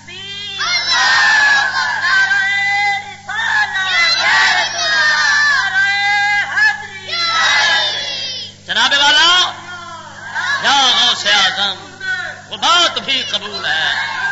جناب والا یا غوث اعظم، وہ بات بھی قبول ہے،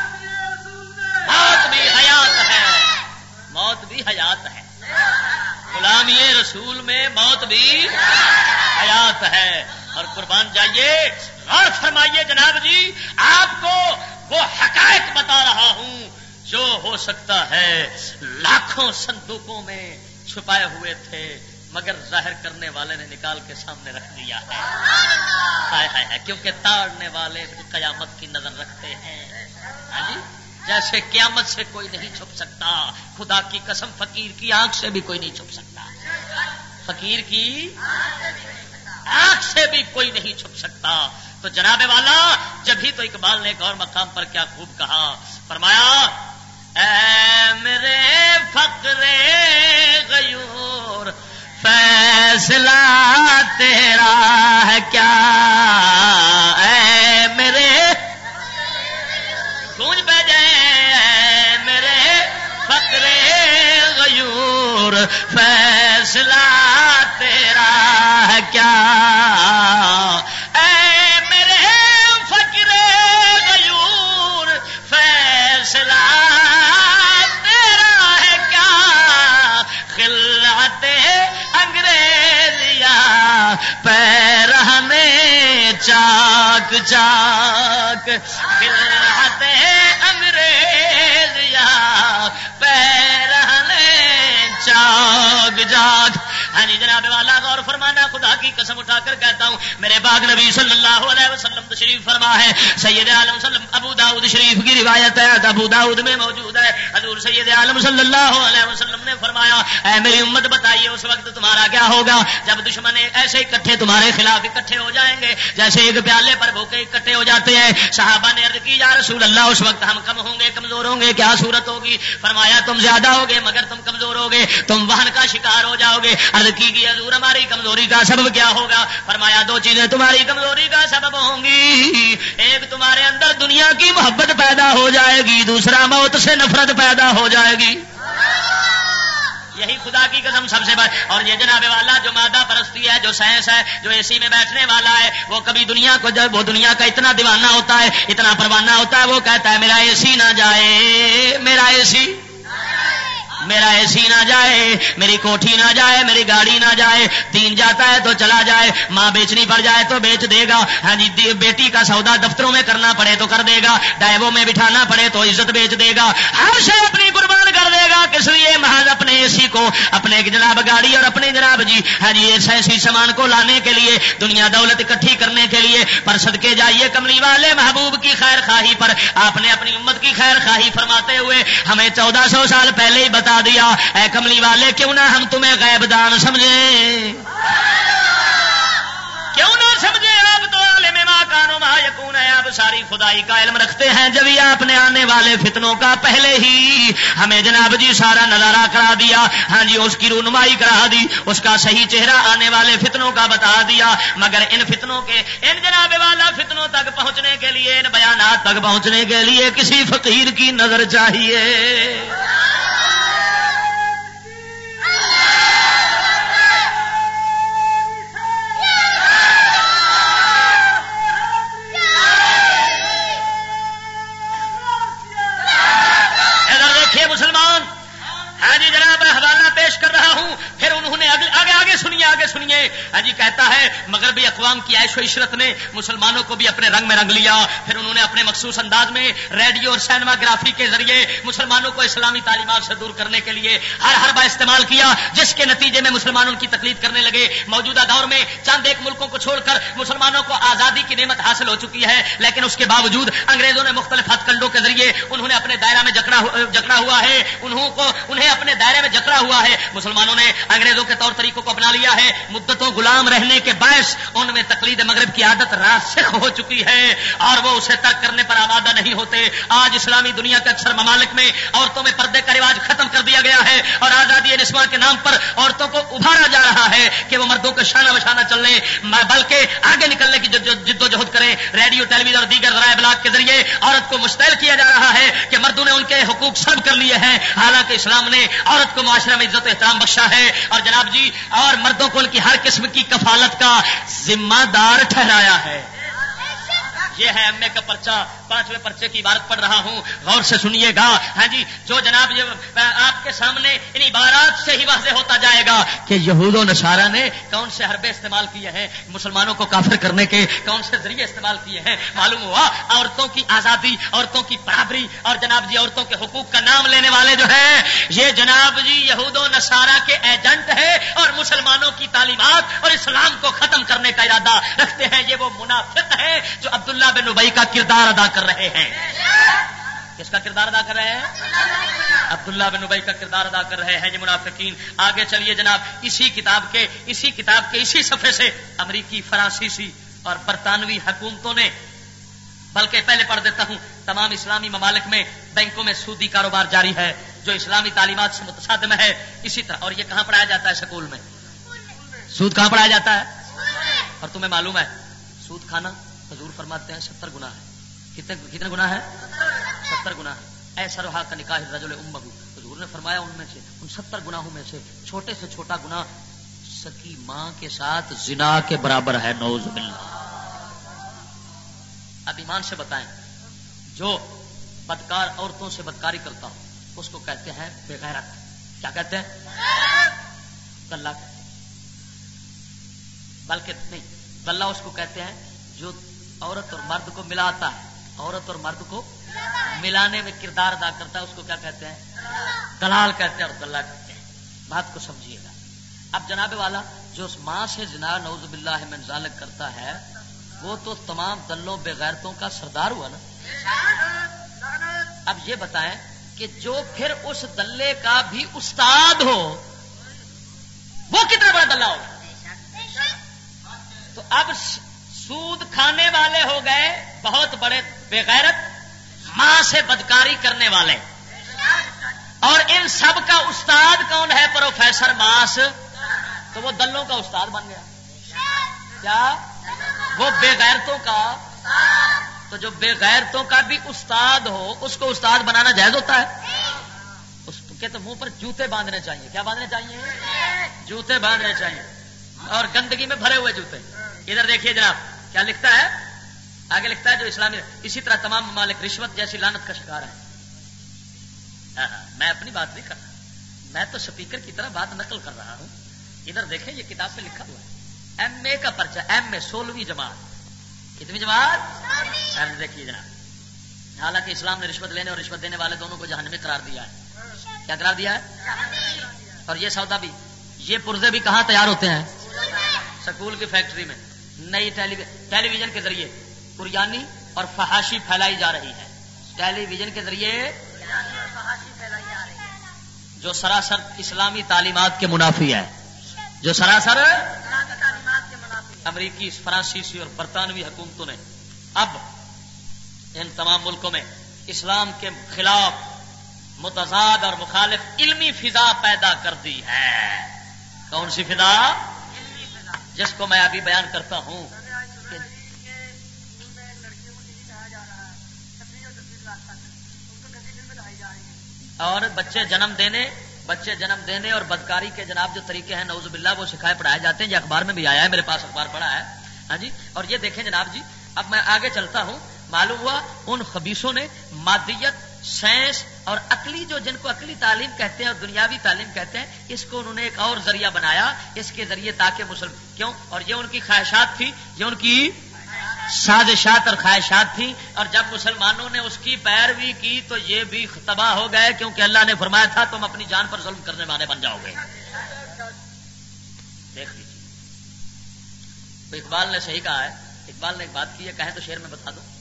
موت بھی حیات ہے، موت بھی حیات ہے، غلامی رسول میں موت بھی حیات ہے۔ اور قربان جائیے، غور فرمائیے جناب جی، آپ کو وہ حقائق بتا رہا ہوں جو ہو سکتا ہے لاکھوں صندوقوں میں چھپائے ہوئے تھے، مگر ظاہر کرنے والے نے نکال کے سامنے رکھ دیا ہے۔ ہائے ہائے ہائے، کیونکہ تاڑنے والے قیامت کی نظر رکھتے ہیں۔ ہاں جی، جیسے قیامت سے کوئی نہیں چھپ سکتا، خدا کی قسم فقیر کی آنکھ سے بھی کوئی نہیں چھپ سکتا، فقیر کی آنکھ سے بھی کوئی نہیں چھپ سکتا۔ تو جناب والا، جبھی تو اقبال نے ایک اور مقام پر کیا خوب کہا، فرمایا اے میرے فقر غیور فیصلہ تیرا ہے کیا، اے میرے گونج پہ جائے میرے فقر غیور فیصلہ تیرا ہے کیا، اے میرے فقر غیور فیصلہ تیرا ہے کیا، خلعت انگریزیا پیرہنے چاک چاک، خلعت انگریزیا پیرہنے چاک چاک۔ ہاں جی جناب والا، غور فرمانا، خدا کی قسم اٹھا کر کہتا ہوں، میرے پاک نبی صلی اللہ علیہ وسلم تشریف فرما ہے، سید عالم وسلم ابو داؤد شریف کی روایت ہے، ابو داؤد میں موجود ہے، حضور سید عالم صلی اللہ علیہ وسلم نے فرمایا اے میری امت بتائیے اس وقت تمہارا کیا ہوگا جب دشمن ایسے اکٹھے تمہارے خلاف اکٹھے ہو جائیں گے جیسے ایک پیالے پر بھوکے اکٹھے ہو جاتے ہیں۔ صحابہ نے عرض کی یا رسول اللہ اس وقت ہم کم ہوں گے، کمزور ہوں گے، کیا صورت ہوگی؟ فرمایا تم زیادہ ہوگے مگر تم کمزور ہوگے، تم وہن کا شکار ہو جاؤ گے۔ عرض کی حضور ہماری کمزوری کا سبب کیا ہوگا؟ فرمایا دو چیزیں تمہاری کمزوری کا سبب ہوں گی، ایک تمہارے اندر دنیا کی محبت پیدا ہو جائے گی، دوسرا موت سے نفرت پیدا ہو جائے گی۔ یہی خدا کی قسم سب سے بڑھ۔ اور یہ جناب والا جو مادہ پرستی ہے، جو سائنس ہے، جو اے سی میں بیٹھنے والا ہے، وہ کبھی دنیا کو، جب وہ دنیا کا اتنا دیوانہ ہوتا ہے، اتنا پروانہ ہوتا ہے، وہ کہتا ہے میرا اے سی نہ جائے، میرا اے سی نہ جائے، میری کوٹھی نہ جائے، میری گاڑی نہ جائے، دین جاتا ہے تو چلا جائے، ماں بیچنی پڑ جائے تو بیچ دے گا، ہاں جی بیٹی کا سودا دفتروں میں کرنا پڑے تو کر دے گا، ڈائیووں میں بٹھانا پڑے تو عزت بیچ دے گا، ہر شے اپنی قربان کر دے گا، کس لیے؟ محض اپنے اے سی کو، اپنے جناب گاڑی اور اپنے جناب جی ہاں جی ایسی سامان کو لانے کے لیے، دنیا دولت اکٹھی کرنے کے لیے۔ پر صدقے جائیے کملی والے محبوب کی خیر خواہی پر آپ نے اپنی امت کی خیر خواہی فرماتے ہوئے ہمیں 1400 سال پہلے ہی بتا دیا، اے کملی والے کیوں نہ ہم تمہیں غیب دان سمجھیں، کیوں نہ سمجھیں، آپ تو عالم ما کانوا ما یکون ہے، آپ ساری خدائی کا علم رکھتے ہیں، جب یہ آپ نے آنے والے فتنوں کا پہلے ہی ہمیں جناب جی سارا نظارہ کرا دیا، ہاں جی اس کی رونمائی کرا دی، اس کا صحیح چہرہ آنے والے فتنوں کا بتا دیا، مگر ان فتنوں کے ان جناب والا فتنوں تک پہنچنے کے لیے، ان بیانات تک پہنچنے کے لیے کسی فقیر کی نظر چاہیے۔ مسلمان ہاں جی جناب حوالہ پیش کر رہا ہوں، پھر انہوں نے آگے سنیے ہاں جی کہتا ہے مغربی اقوام کی عیش و عشرت نے مسلمانوں کو بھی اپنے رنگ میں رنگ لیا، پھر انہوں نے اپنے مخصوص انداز میں ریڈیو اور سینما گرافی کے ذریعے مسلمانوں کو اسلامی تعلیمات سے دور کرنے کے لیے ہر حربہ استعمال کیا، جس کے نتیجے میں مسلمانوں کی تقلید کرنے لگے۔ موجودہ دور میں چند ایک ملکوں کو چھوڑ کر مسلمانوں کو آزادی کی نعمت حاصل ہو چکی ہے، لیکن اس کے باوجود انگریزوں نے مختلف ہتھ کنڈوں کے ذریعے انہوں نے اپنے دائرہ میں جکڑا ہوا ہے، انہیں اپنے دائرے میں جکڑا ہوا ہے۔ مسلمانوں نے انگریزوں کے طور طریقوں کو اپنا لیا ہے، مدتوں غلام رہنے کے باعث ان میں تقلید مغرب کی عادت راسخ ہو چکی ہے اور وہ اسے ترک کرنے پر آمادہ نہیں ہوتے۔ آج اسلامی دنیا کے اکثر ممالک میں عورتوں میں پردے کا رواج ختم کر دیا گیا ہے اور آزادی نسواں کے نام پر عورتوں کو ابھارا جا رہا ہے کہ وہ مردوں کے شانہ بشانہ چلنے بلکہ آگے نکلنے کی جد و جہد کریں۔ ریڈیو، ٹیلی ویژن اور دیگر ذرائع ابلاغ کے ذریعے عورت کو مشتعل کیا جا رہا ہے کہ مردوں نے ان کے حقوق سلب کر لیے ہیں، حالانکہ اسلام نے عورت کو معاشرے میں عزت و احترام بخشا ہے اور جناب جی اور مردوں کو ان کی ہر قسم کی کفالت کا ذمہ دار ٹھہرایا ہے۔ یہ ہے ایم اے کا پرچہ، 5ویں پرچے کی عبارت پڑھ رہا ہوں، غور سے سنیے گا۔ ہاں جی جو جناب یہ آپ کے سامنے ان عبارات سے ہی واضح ہوتا جائے گا کہ یہود و نصارہ نے کون سے حربے استعمال کیے ہیں، مسلمانوں کو کافر کرنے کے کون سے ذریعے استعمال کیے ہیں۔ معلوم ہوا عورتوں کی آزادی، عورتوں کی برابری اور جناب جی عورتوں کے حقوق کا نام لینے والے جو ہیں یہ جناب جی یہود و نصارہ کے ایجنٹ ہیں اور مسلمانوں کی تعلیمات اور اسلام کو ختم کرنے کا ارادہ رکھتے ہیں۔ یہ وہ منافق ہیں جو عبداللہ بن ابی کا کردار ادا کر رہے ہیں۔ کس کا کردار ادا کر رہے ہیں؟ عبداللہ بن ابی کا کردار ادا کر رہے ہیں یہ منافقین۔ آگے چلیے جناب، اسی کتاب کے اسی صفحے سے امریکی، فرانسیسی اور برطانوی حکومتوں نے، بلکہ پہلے پڑھ دیتا ہوں، تمام اسلامی ممالک میں بینکوں میں سودی کاروبار جاری ہے جو اسلامی تعلیمات سے متصادم ہے۔ اسی طرح، اور یہ کہاں پڑھایا جاتا ہے؟ سکول میں۔ سود کہاں پڑھایا جاتا ہے؟ اور تمہیں معلوم ہے سود کھانا حضور فرماتے ہیں 70 گناہ ہے۔ کتنے گناہ ہے؟ 70 گناہ ہے۔ ایسا رہا کا نکاح الرجل امہ، حضور نے فرمایا ان میں سے، ان 70 گناہوں میں سے چھوٹے سے چھوٹا گناہ سکی ماں کے ساتھ زنا کے برابر ہے، نعوذ باللہ۔ اب ایمان سے بتائیں، جو بدکار عورتوں سے بدکاری کرتا ہو اس کو کہتے ہیں بے غیرت۔ کیا کہتے ہیں؟ غلہ۔ بلکہ نہیں، غلہ اس کو کہتے ہیں جو عورت اور مرد کو ملاتا ہے، عورت اور مرد کو ملانے میں کردار ادا کرتا ہے، اس کو کیا کہتے ہیں؟ دلال کہتے ہیں اور غلہ کہتے ہیں۔ بات کو سمجھیے گا۔ اب جناب والا جو اس ماں سے زنا نعوذ باللہ من ذالک کرتا ہے وہ تو تمام دلوں بے غیرتوں کا سردار ہوا نا۔ اب یہ بتائیں کہ جو پھر اس دلے کا بھی استاد ہو وہ کتنا بڑا دلہ ہوگا؟ تو اب سود کھانے والے ہو گئے بہت بڑے بے غیرت، ماں سے بدکاری کرنے والے، اور ان سب کا استاد کون ہے؟ پروفیسر ماس۔ تو وہ دلوں کا استاد بن گیا۔ کیا؟ وہ بے غیرتوں کا۔ تو جو بے غیرتوں کا بھی استاد ہو اس کو استاد بنانا جائز ہوتا ہے؟ اس کے تو منہ پر جوتے باندھنے چاہیے۔ کیا باندھنے چاہیے؟ جوتے باندھنے چاہیے، اور گندگی میں بھرے ہوئے جوتے۔ ادھر دیکھیے جناب کیا لکھتا ہے، آگے لکھتا ہے جو اسلامی، اسی طرح تمام ممالک رشوت جیسی لعنت کا شکار ہیں۔ میں اپنی بات نہیں کر رہا، میں تو سپیکر کی طرح بات نقل کر رہا ہوں۔ ادھر دیکھیں یہ کتاب پہ لکھا ہوا ہے، ایم اے کا پرچہ، ایم اے 16ویں جماعت۔ کتنی جماعت؟ دیکھیے جناب، حالانکہ اسلام نے رشوت لینے اور رشوت دینے والے دونوں کو جہنمی قرار دیا ہے۔ کیا قرار دیا ہے؟ اور یہ سودا بھی، یہ پرزے بھی کہاں تیار ہوتے ہیں؟ سکول کی فیکٹری میں۔ نئی ٹیلی ویژن کے ذریعے قریانی اور فحاشی پھیلائی جا رہی ہے، ٹیلی ویژن کے ذریعے جو سراسر اسلامی تعلیمات کے منافی ہے، جو سراسر امریکی، فرانسیسی اور برطانوی حکومتوں نے اب ان تمام ملکوں میں اسلام کے خلاف متضاد اور مخالف علمی فضا پیدا کر دی ہے. کون سی فضا؟ جس کو میں ابھی بیان کرتا ہوں. اور بچے جنم دینے اور بدکاری کے جناب جو طریقے ہیں نعوذ باللہ وہ سکھائے پڑھائے جاتے ہیں. یہ اخبار میں بھی آیا ہے, میرے پاس اخبار پڑھا ہے. ہاں جی. اور یہ دیکھیں جناب جی, اب میں آگے چلتا ہوں. معلوم ہوا ان خبیثوں نے مادیت, سائنس اور عقلی, جو جن کو عقلی تعلیم کہتے ہیں اور دنیاوی تعلیم کہتے ہیں, اس کو انہوں نے ایک اور ذریعہ بنایا اس کے ذریعے تاکہ کیوں, اور یہ ان کی خواہشات تھی, یہ ان کی سازشات اور خواہشات تھیں. اور جب مسلمانوں نے اس کی پیروی کی تو یہ بھی تباہ ہو گئے, کیونکہ اللہ نے فرمایا تھا تم اپنی جان پر ظلم کرنے والے بن جاؤ گے. دیکھ لیجیے, اقبال نے صحیح کہا ہے. اقبال نے ایک بات کی ہے, کہیں تو شعر میں بتا دو.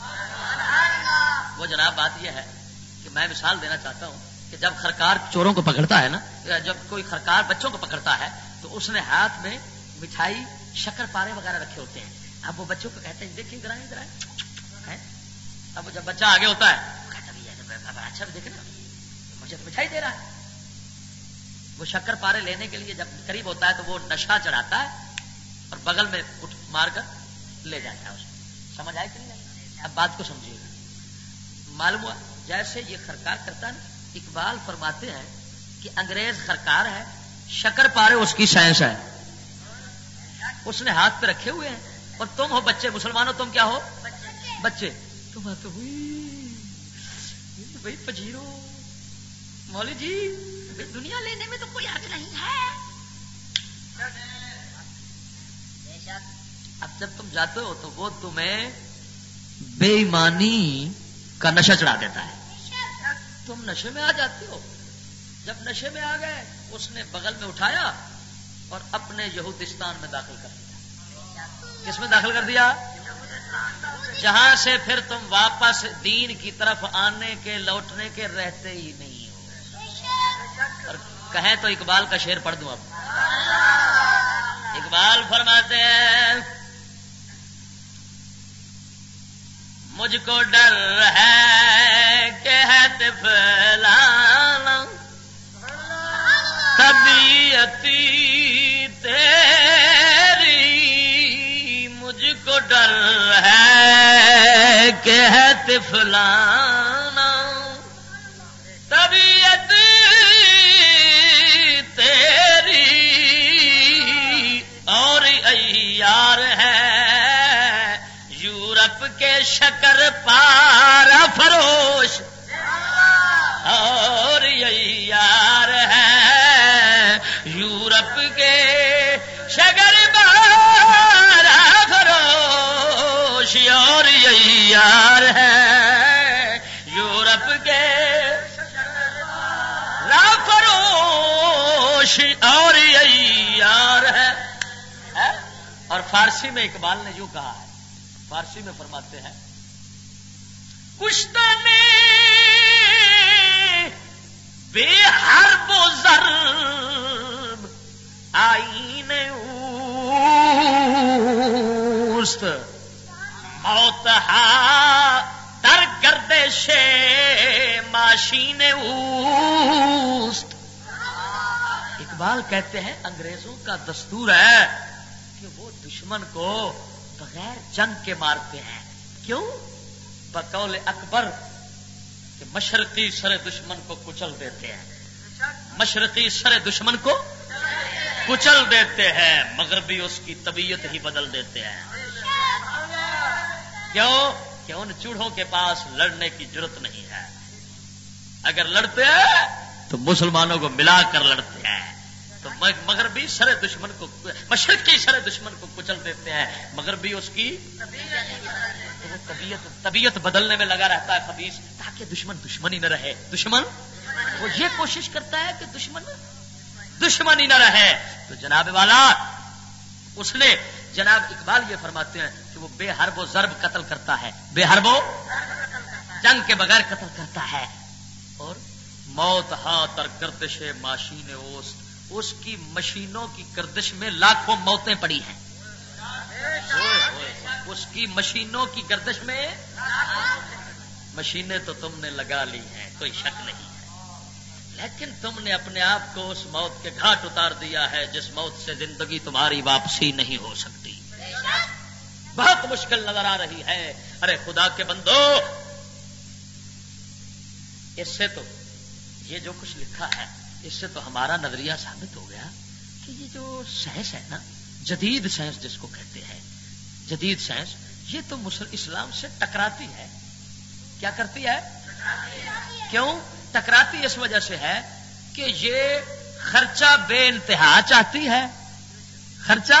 وہ جناب بات یہ ہے کہ میں مثال دینا چاہتا ہوں کہ جب خرکار چوروں کو پکڑتا ہے نا, جب کوئی خرکار بچوں کو پکڑتا ہے تو اس نے ہاتھ میں مٹھائی, شکر پارے وغیرہ رکھے ہوتے ہیں. اب وہ بچوں کو کہتے ہیں دیکھیں ادھر. اب جب بچہ آگے ہوتا ہے اچھا دیکھ نا مجھے تو مٹھائی دے رہا ہے. وہ شکر پارے لینے کے لیے جب قریب ہوتا ہے تو وہ نشہ چڑھاتا ہے اور بغل میں مار کر لے جاتا ہے. اس کو سمجھ آئے کہ نہیں؟ اب بات کو سمجھیے گا. معلوم ہوا جیسے یہ خرکار کرتا ہے نا, اقبال فرماتے ہیں کہ انگریز خرکار ہے, شکر پارے اس کی سائنس ہے. اس نے ہاتھ پہ رکھے ہوئے ہیں اور تم ہو بچے, مسلمانوں تم کیا ہو؟ بچے. تم آتے ہوئی بھائی پجیرو مولوی جی, دنیا لینے میں تو کوئی حق نہیں ہے. اب جب تم جاتے ہو تو وہ تمہیں بے ایمانی کا نشہ چڑھا دیتا ہے, تم نشے میں آ جاتے ہو. جب نشے میں آ گئے اس نے بغل میں اٹھایا اور اپنے یہودستان میں داخل کر دیا. کس میں داخل کر دیا؟ جہاں سے پھر تم واپس دین کی طرف آنے کے لوٹنے کے رہتے ہی نہیں ہو. اور کہیں تو اقبال کا شعر پڑھ دوں. اب اقبال فرماتے ہیں مجھ کو ڈر ہے کہ ہے طفلانہ طبیعتی تیری, مجھ کو ڈر ہے کہ ہے طفلانہ طبیعت تیری, اور عیار ہے یورپ کے شکر پارا فروش, اور یہی یار ہے یورپ کے شکر پارا فروش, اور یہی یار ہے یورپ کے فروش, اور یہی یار ہے. اور فارسی میں اقبال نے یوں کہا ہے, فارسی میں فرماتے ہیں کشتنے بے حرب و ضرب آئین اوست, موت ہا در گردش ماشین اوست. اقبال کہتے ہیں انگریزوں کا دستور ہے کہ وہ دشمن کو بغیر جنگ کے مارتے ہیں. کیوں؟ بقول اکبر کہ مشرقی سر دشمن کو کچل دیتے ہیں, مشرقی سر دشمن کو کچل دیتے ہیں, مغربی اس کی طبیعت ہی بدل دیتے ہیں. کیوں؟ کہ ان چوڑوں کے پاس لڑنے کی جرت نہیں ہے. اگر لڑتے ہیں تو مسلمانوں کو ملا کر لڑتے ہیں. تو مغربی سر دشمن کو, مشرقی سر دشمن کو کچل دیتے ہیں, مغربی اس کی طبیعت بدلنے میں لگا رہتا ہے خبیث, تاکہ دشمن ہی نہ رہے. دشمن وہ یہ کوشش کرتا ہے کہ دشمن ہی نہ رہے. تو جناب والا اس نے, جناب اقبال یہ فرماتے ہیں کہ وہ بے حرب و ضرب قتل کرتا ہے, بے حرب و جنگ کے بغیر قتل کرتا ہے. اور موت ہاں تر گردش ماشین اوست, اس کی مشینوں کی گردش میں لاکھوں موتیں پڑی ہیں. اس کی مشینوں کی گردش میں مشینیں تو تم نے لگا لی ہیں، کوئی شک نہیں ہے، لیکن تم نے اپنے آپ کو اس موت کے گھاٹ اتار دیا ہے جس موت سے زندگی تمہاری واپسی نہیں ہو سکتی، بہت مشکل نظر آ رہی ہے۔ ارے خدا کے بندو، اس سے تو یہ جو کچھ لکھا ہے اس سے تو ہمارا نظریہ ثابت ہو گیا کہ یہ جو سائنس ہے نا، جدید سائنس جس کو کہتے ہیں، جدید سائنس، یہ تو اسلام سے ٹکراتی ہے۔ کیا کرتی ہے؟ کیوں ٹکراتی؟ اس وجہ سے ہے کہ یہ خرچہ بے انتہا چاہتی ہے، خرچہ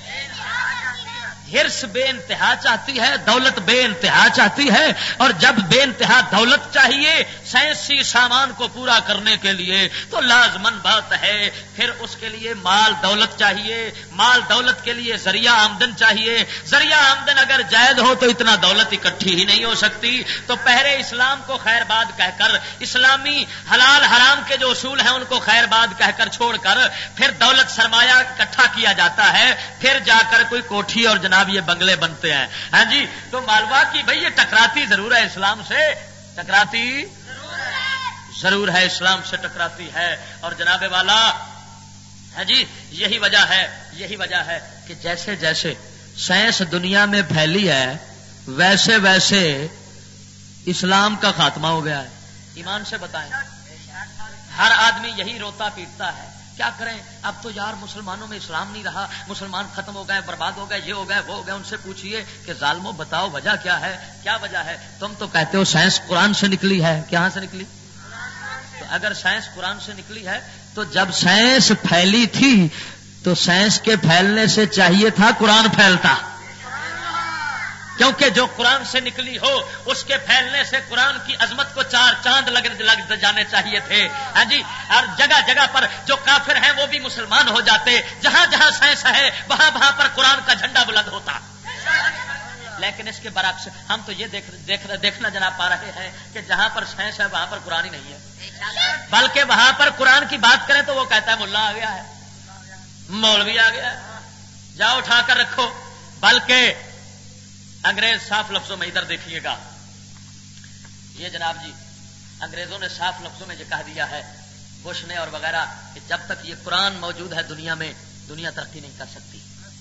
ہرس بے انتہا چاہتی ہے، دولت بے انتہا چاہتی ہے، اور جب بے انتہا دولت چاہیے سائنسی سامان کو پورا کرنے کے لیے تو لازمن بات ہے پھر اس کے لیے مال دولت چاہیے، مال دولت کے لیے ذریعہ آمدن چاہیے، ذریعہ آمدن اگر جائز ہو تو اتنا دولت اکٹھی ہی نہیں ہو سکتی، تو پہلے اسلام کو خیر باد کہہ کر، اسلامی حلال حرام کے جو اصول ہیں ان کو خیر باد کہہ کر چھوڑ کر پھر دولت سرمایہ اکٹھا کیا جاتا ہے، پھر جا کر کوئی کوٹھی اور جناب یہ بنگلے بنتے ہیں۔ ہاں جی، تو مالوا کی بھئی یہ ٹکراتی ضرور ہے اسلام سے، ٹکراتی ضرور ہے، اسلام سے ٹکراتی ہے، اور جناب والا ہاں جی یہی وجہ ہے کہ جیسے جیسے سائنس دنیا میں پھیلی ہے ویسے ویسے اسلام کا خاتمہ ہو گیا ہے۔ ایمان سے بتائیں، ہر آدمی یہی روتا پیٹتا ہے، کیا کریں اب تو یار مسلمانوں میں اسلام نہیں رہا، مسلمان ختم ہو گئے، برباد ہو گئے، یہ ہو گئے وہ ہو گئے۔ ان سے پوچھئے کہ ظالموں بتاؤ وجہ کیا ہے؟ کیا وجہ ہے؟ تم تو کہتے ہو سائنس قرآن سے نکلی ہے، کہاں سے نکلی؟ تو اگر سائنس قرآن سے نکلی ہے تو جب سائنس پھیلی تھی تو سائنس کے پھیلنے سے چاہیے تھا قرآن پھیلتا، کیونکہ جو قرآن سے نکلی ہو اس کے پھیلنے سے قرآن کی عظمت کو چار چاند لگ جانے چاہیے تھے۔ ہاں جی، اور جگہ جگہ پر جو کافر ہیں وہ بھی مسلمان ہو جاتے، جہاں جہاں سائنس ہے وہاں وہاں پر قرآن کا جھنڈا بلند ہوتا۔ لیکن اس کے برعکس ہم تو یہ دیکھنا جناب پا رہے ہیں کہ جہاں پر سائنس ہے وہاں پر قرآن ہی نہیں ہے، بلکہ وہاں پر قرآن کی بات کریں تو وہ کہتا ہے ملا آ گیا ہے، مولوی آ گیا ہے، جاؤ اٹھا کر رکھو۔ بلکہ انگریز صاف لفظوں میں ادھر دیکھیے گا، یہ جناب جی انگریزوں نے صاف لفظوں میں یہ کہہ دیا ہے، بش نے اور وغیرہ، کہ جب تک یہ قرآن موجود ہے دنیا میں دنیا ترقی نہیں کر سکتی۔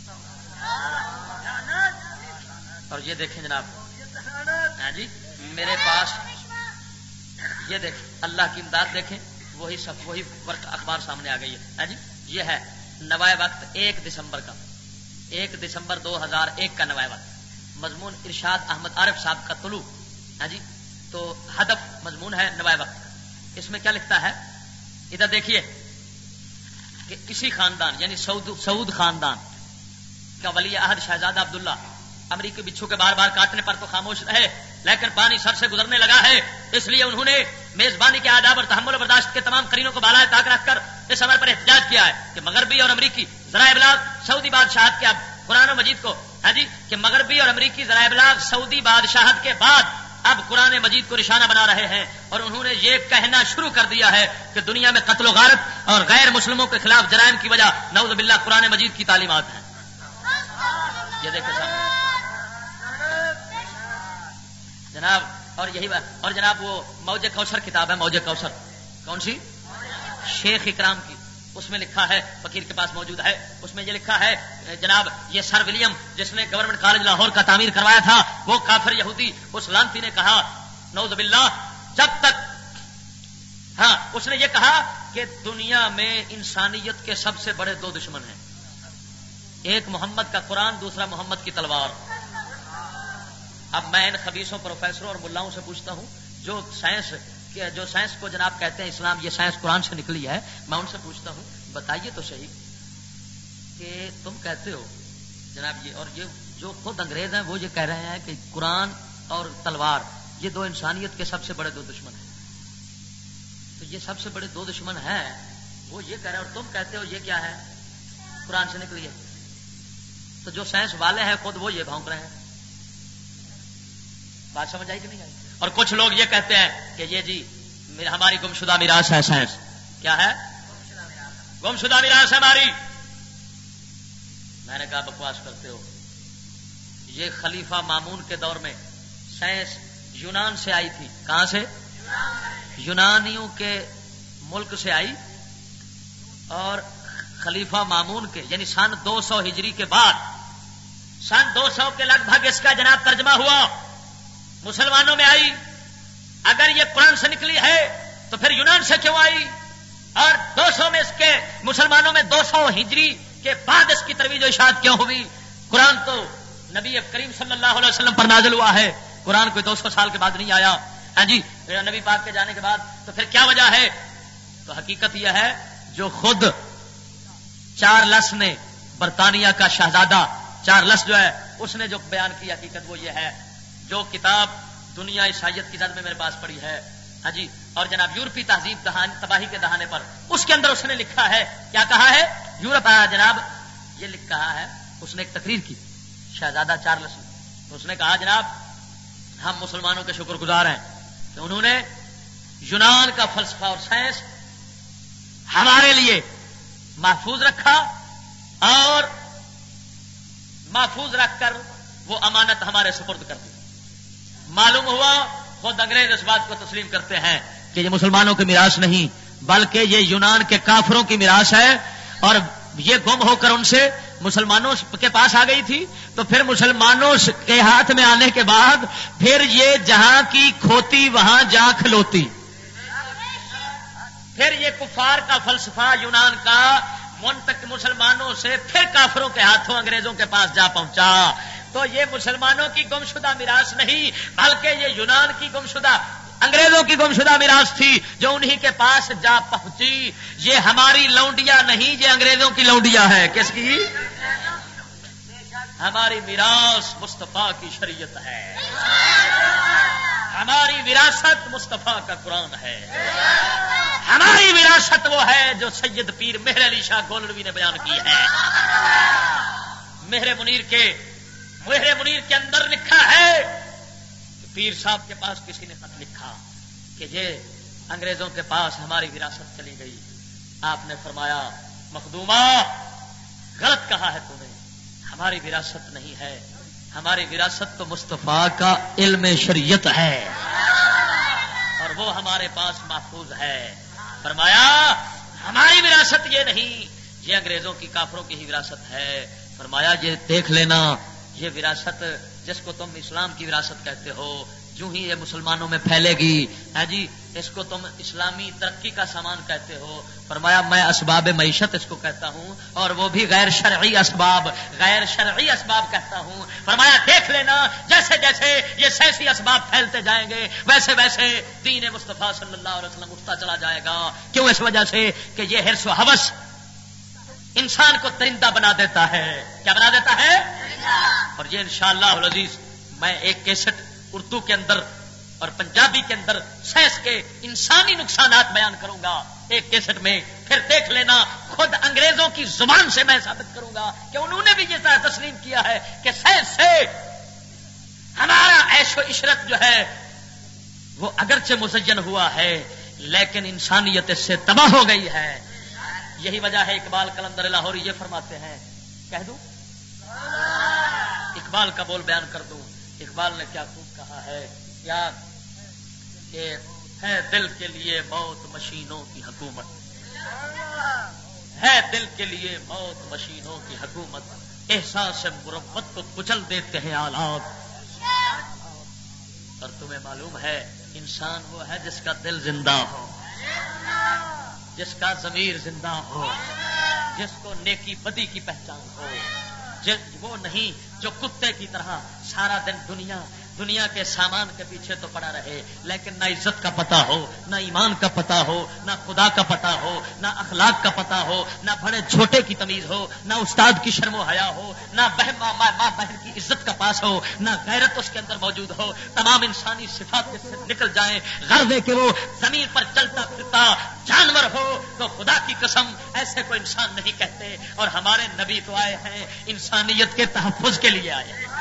اور یہ دیکھیں جناب، ہاں جی میرے پاس یہ دیکھیں، اللہ کی امداد دیکھیں، وہی ورق اخبار سامنے آ گئی ہے۔ ہاں جی یہ ہے نوائے وقت 1 دسمبر کا، 1 دسمبر 2001 کا نوائے وقت، مضمون ارشاد احمد عارف صاحب کا طلوع۔ ہاں جی تو ہدف مضمون ہے نوائے وقت۔ اس میں کیا لکھتا ہے ادھر دیکھیے کہ کسی خاندان یعنی سعود خاندان کا ولی عہد شہزادہ عبداللہ امریکی بچھو کے بار بار کاٹنے پر تو خاموش رہے، لیکن پانی سر سے گزرنے لگا ہے، اس لیے انہوں نے میزبانی کے آداب اور تحمل و برداشت کے تمام قرینوں کو بالائے طاق رکھ کر اس امر پر احتجاج کیا ہے کہ مغربی اور امریکی ذرائع ابلاغ سعودی بادشاہت کے اب قرآن مجید کو، ہاں جی کہ مغربی اور امریکی ذرائع ابلاغ سعودی بادشاہت کے بعد اب قرآن مجید کو نشانہ بنا رہے ہیں، اور انہوں نے یہ کہنا شروع کر دیا ہے کہ دنیا میں قتل و غارت اور غیر مسلموں کے خلاف جرائم کی وجہ نعوذ باللہ قرآن مجید کی تعلیمات ہیں۔ یہ دیکھیں صاحب جناب، اور یہی بات، اور جناب وہ موج کوثر کتاب ہے، موج کوثر کون سی؟ شیخ اکرام کی، اس میں لکھا ہے، فقیر کے پاس موجود ہے، اس میں یہ لکھا ہے جناب یہ سر ولیم جس نے گورنمنٹ کالج لاہور کا تعمیر کروایا تھا، وہ کافر یہودی اس لانتی نے کہا نعوذ باللہ جب تک، ہاں اس نے یہ کہا کہ دنیا میں انسانیت کے سب سے بڑے 2 دشمن ہیں، ایک محمد کا قرآن، دوسرا محمد کی تلوار۔ اب میں ان خبیثوں پروفیسروں اور ملاؤں سے پوچھتا ہوں جو سائنس کو جناب کہتے ہیں اسلام یہ سائنس قرآن سے نکلی ہے، میں ان سے پوچھتا ہوں بتائیے تو صحیح کہ تم کہتے ہو جناب یہ، اور یہ جو خود انگریز ہیں وہ یہ کہہ رہے ہیں کہ قرآن اور تلوار یہ 2 انسانیت کے سب سے بڑے 2 دشمن ہیں، تو یہ سب سے بڑے 2 دشمن ہیں وہ یہ کہہ رہے ہیں، اور تم کہتے ہو یہ کیا ہے قرآن سے نکلی ہے، تو جو سائنس والے ہیں خود وہ یہ بھونک رہے ہیں۔ بات سمجھ آئی کہ نہیں آئی؟ اور کچھ لوگ یہ کہتے ہیں کہ یہ جی ہماری گمشدہ میراث ہے سائنس، کیا ہے گمشدہ میراث ہے ہماری۔ میں نے کہا بکواس کرتے ہو، یہ خلیفہ مامون کے دور میں سائنس یونان سے آئی تھی. کہاں سے؟ یونانیوں کے ملک سے آئی, اور خلیفہ مامون کے یعنی سن 200 ہجری کے بعد, سن 200 کے لگ بھگ اس کا جناب ترجمہ ہوا, مسلمانوں میں آئی. اگر یہ قرآن سے نکلی ہے تو پھر یونان سے کیوں آئی؟ اور 200 میں اس کے مسلمانوں میں 200 ہجری کے بعد اس کی ترویج و اشاعت کیوں ہوئی؟ قرآن تو نبی کریم صلی اللہ علیہ وسلم پر نازل ہوا ہے, قرآن کوئی 200 سال کے بعد نہیں آیا. ہاں جی, نبی پاک کے جانے کے بعد تو پھر کیا وجہ ہے؟ تو حقیقت یہ ہے جو خود چارلس نے, برطانیہ کا شہزادہ چارلس جو ہے, اس نے جو بیان کی حقیقت وہ یہ ہے, جو کتاب دنیا عیسائیت کی زد میں میرے پاس پڑی ہے, ہاں جی, اور جناب یورپی تہذیب تباہی کے دہانے پر, اس کے اندر اس نے لکھا ہے, کیا کہا ہے؟ یورپ جناب یہ لکھا ہے, اس نے ایک تقریر کی شہزادہ چارلس نے, تو اس نے کہا جناب ہم مسلمانوں کے شکر گزار ہیں کہ انہوں نے یونان کا فلسفہ اور سائنس ہمارے لیے محفوظ رکھا, اور محفوظ رکھ کر وہ امانت ہمارے سپرد کر دی. معلوم ہوا خود انگریز اس بات کو تسلیم کرتے ہیں کہ یہ مسلمانوں کی میراث نہیں بلکہ یہ یونان کے کافروں کی میراث ہے, اور یہ گم ہو کر ان سے مسلمانوں کے پاس آ گئی تھی. تو پھر مسلمانوں کے ہاتھ میں آنے کے بعد پھر یہ جہاں کی کھوتی وہاں جا کھلوتی. پھر یہ کفار کا فلسفہ یونان کا منتقل مسلمانوں سے پھر کافروں کے ہاتھوں انگریزوں کے پاس جا پہنچا. تو یہ مسلمانوں کی گمشدہ میراث نہیں بلکہ یہ یونان کی گمشدہ, انگریزوں کی گمشدہ میراث تھی جو انہی کے پاس جا پہنچی. یہ ہماری لونڈیا نہیں, یہ انگریزوں کی لونڈیا ہے. کس کی؟ ہماری میراث مصطفیٰ کی شریعت ہے, ہماری وراثت مصطفیٰ کا قرآن ہے, ہماری وراثت وہ ہے جو سید پیر مہر علی شاہ گولڑوی نے بیان کی ہے. مہر منیر کے اندر لکھا ہے کہ پیر صاحب کے پاس کسی نے خط لکھا کہ یہ انگریزوں کے پاس ہماری وراثت چلی گئی. آپ نے فرمایا مخدومہ غلط کہا ہے تو نے, ہماری وراثت نہیں ہے, ہماری وراثت تو مصطفیٰ کا علم شریعت ہے اور وہ ہمارے پاس محفوظ ہے. فرمایا ہماری وراثت یہ نہیں, یہ انگریزوں کی کافروں کی ہی وراثت ہے. فرمایا یہ دیکھ لینا, یہ وراثت جس کو تم اسلام کی وراثت کہتے ہو, جو ہی یہ مسلمانوں میں پھیلے گی, ہاں جی, اس کو تم اسلامی ترقی کا سامان کہتے ہو. فرمایا میں اسباب معیشت اس کو کہتا ہوں, اور وہ بھی غیر شرعی اسباب کہتا ہوں. فرمایا دیکھ لینا جیسے جیسے یہ سیاسی اسباب پھیلتے جائیں گے ویسے ویسے دین مصطفیٰ صلی اللہ علیہ وسلم اٹھتا چلا جائے گا. کیوں؟ اس وجہ سے کہ یہ حرص و ہوس انسان کو درندہ بنا دیتا ہے. کیا بنا دیتا ہے؟ اور یہ انشاءاللہ العزیز میں ایک کیسٹ اردو کے اندر اور پنجابی کے اندر سائنس کے انسانی نقصانات بیان کروں گا ایک کیسٹ میں. پھر دیکھ لینا خود انگریزوں کی زبان سے میں ثابت کروں گا کہ انہوں نے بھی یہ تسلیم کیا ہے کہ سائنس سے ہمارا عیش و عشرت جو ہے وہ اگرچہ مزین ہوا ہے لیکن انسانیت اس سے تباہ ہو گئی ہے. یہی وجہ ہے اقبال قلندر لاہوری یہ فرماتے ہیں, کہہ دوں اقبال کا بول بیان کر دوں. اقبال نے کیا خوب کہا ہے یار کہ ہے دل کے لیے موت مشینوں کی حکومت, ہے دل کے لیے موت مشینوں کی حکومت, احساس مروت کو کچل دیتے ہیں آلات. اور تمہیں معلوم ہے انسان وہ ہے جس کا دل زندہ ہو, جس کا ضمیر زندہ ہو, جس کو نیکی بدی کی پہچان ہو, وہ نہیں جو کتے کی طرح سارا دن دنیا کے سامان کے پیچھے تو پڑا رہے لیکن نہ عزت کا پتہ ہو, نہ ایمان کا پتہ ہو, نہ خدا کا پتہ ہو, نہ اخلاق کا پتہ ہو, نہ بڑے چھوٹے کی تمیز ہو, نہ استاد کی شرم و حیا ہو, نہ ماں بہن کی عزت کا پاس ہو, نہ غیرت اس کے اندر موجود ہو. تمام انسانی صفات سے نکل جائیں, غرض کہ وہ زمین پر چلتا پھرتا جانور ہو تو خدا کی قسم ایسے کوئی انسان نہیں کہتے. اور ہمارے نبی تو آئے ہیں انسانیت کے تحفظ کے لیے آئے ہیں.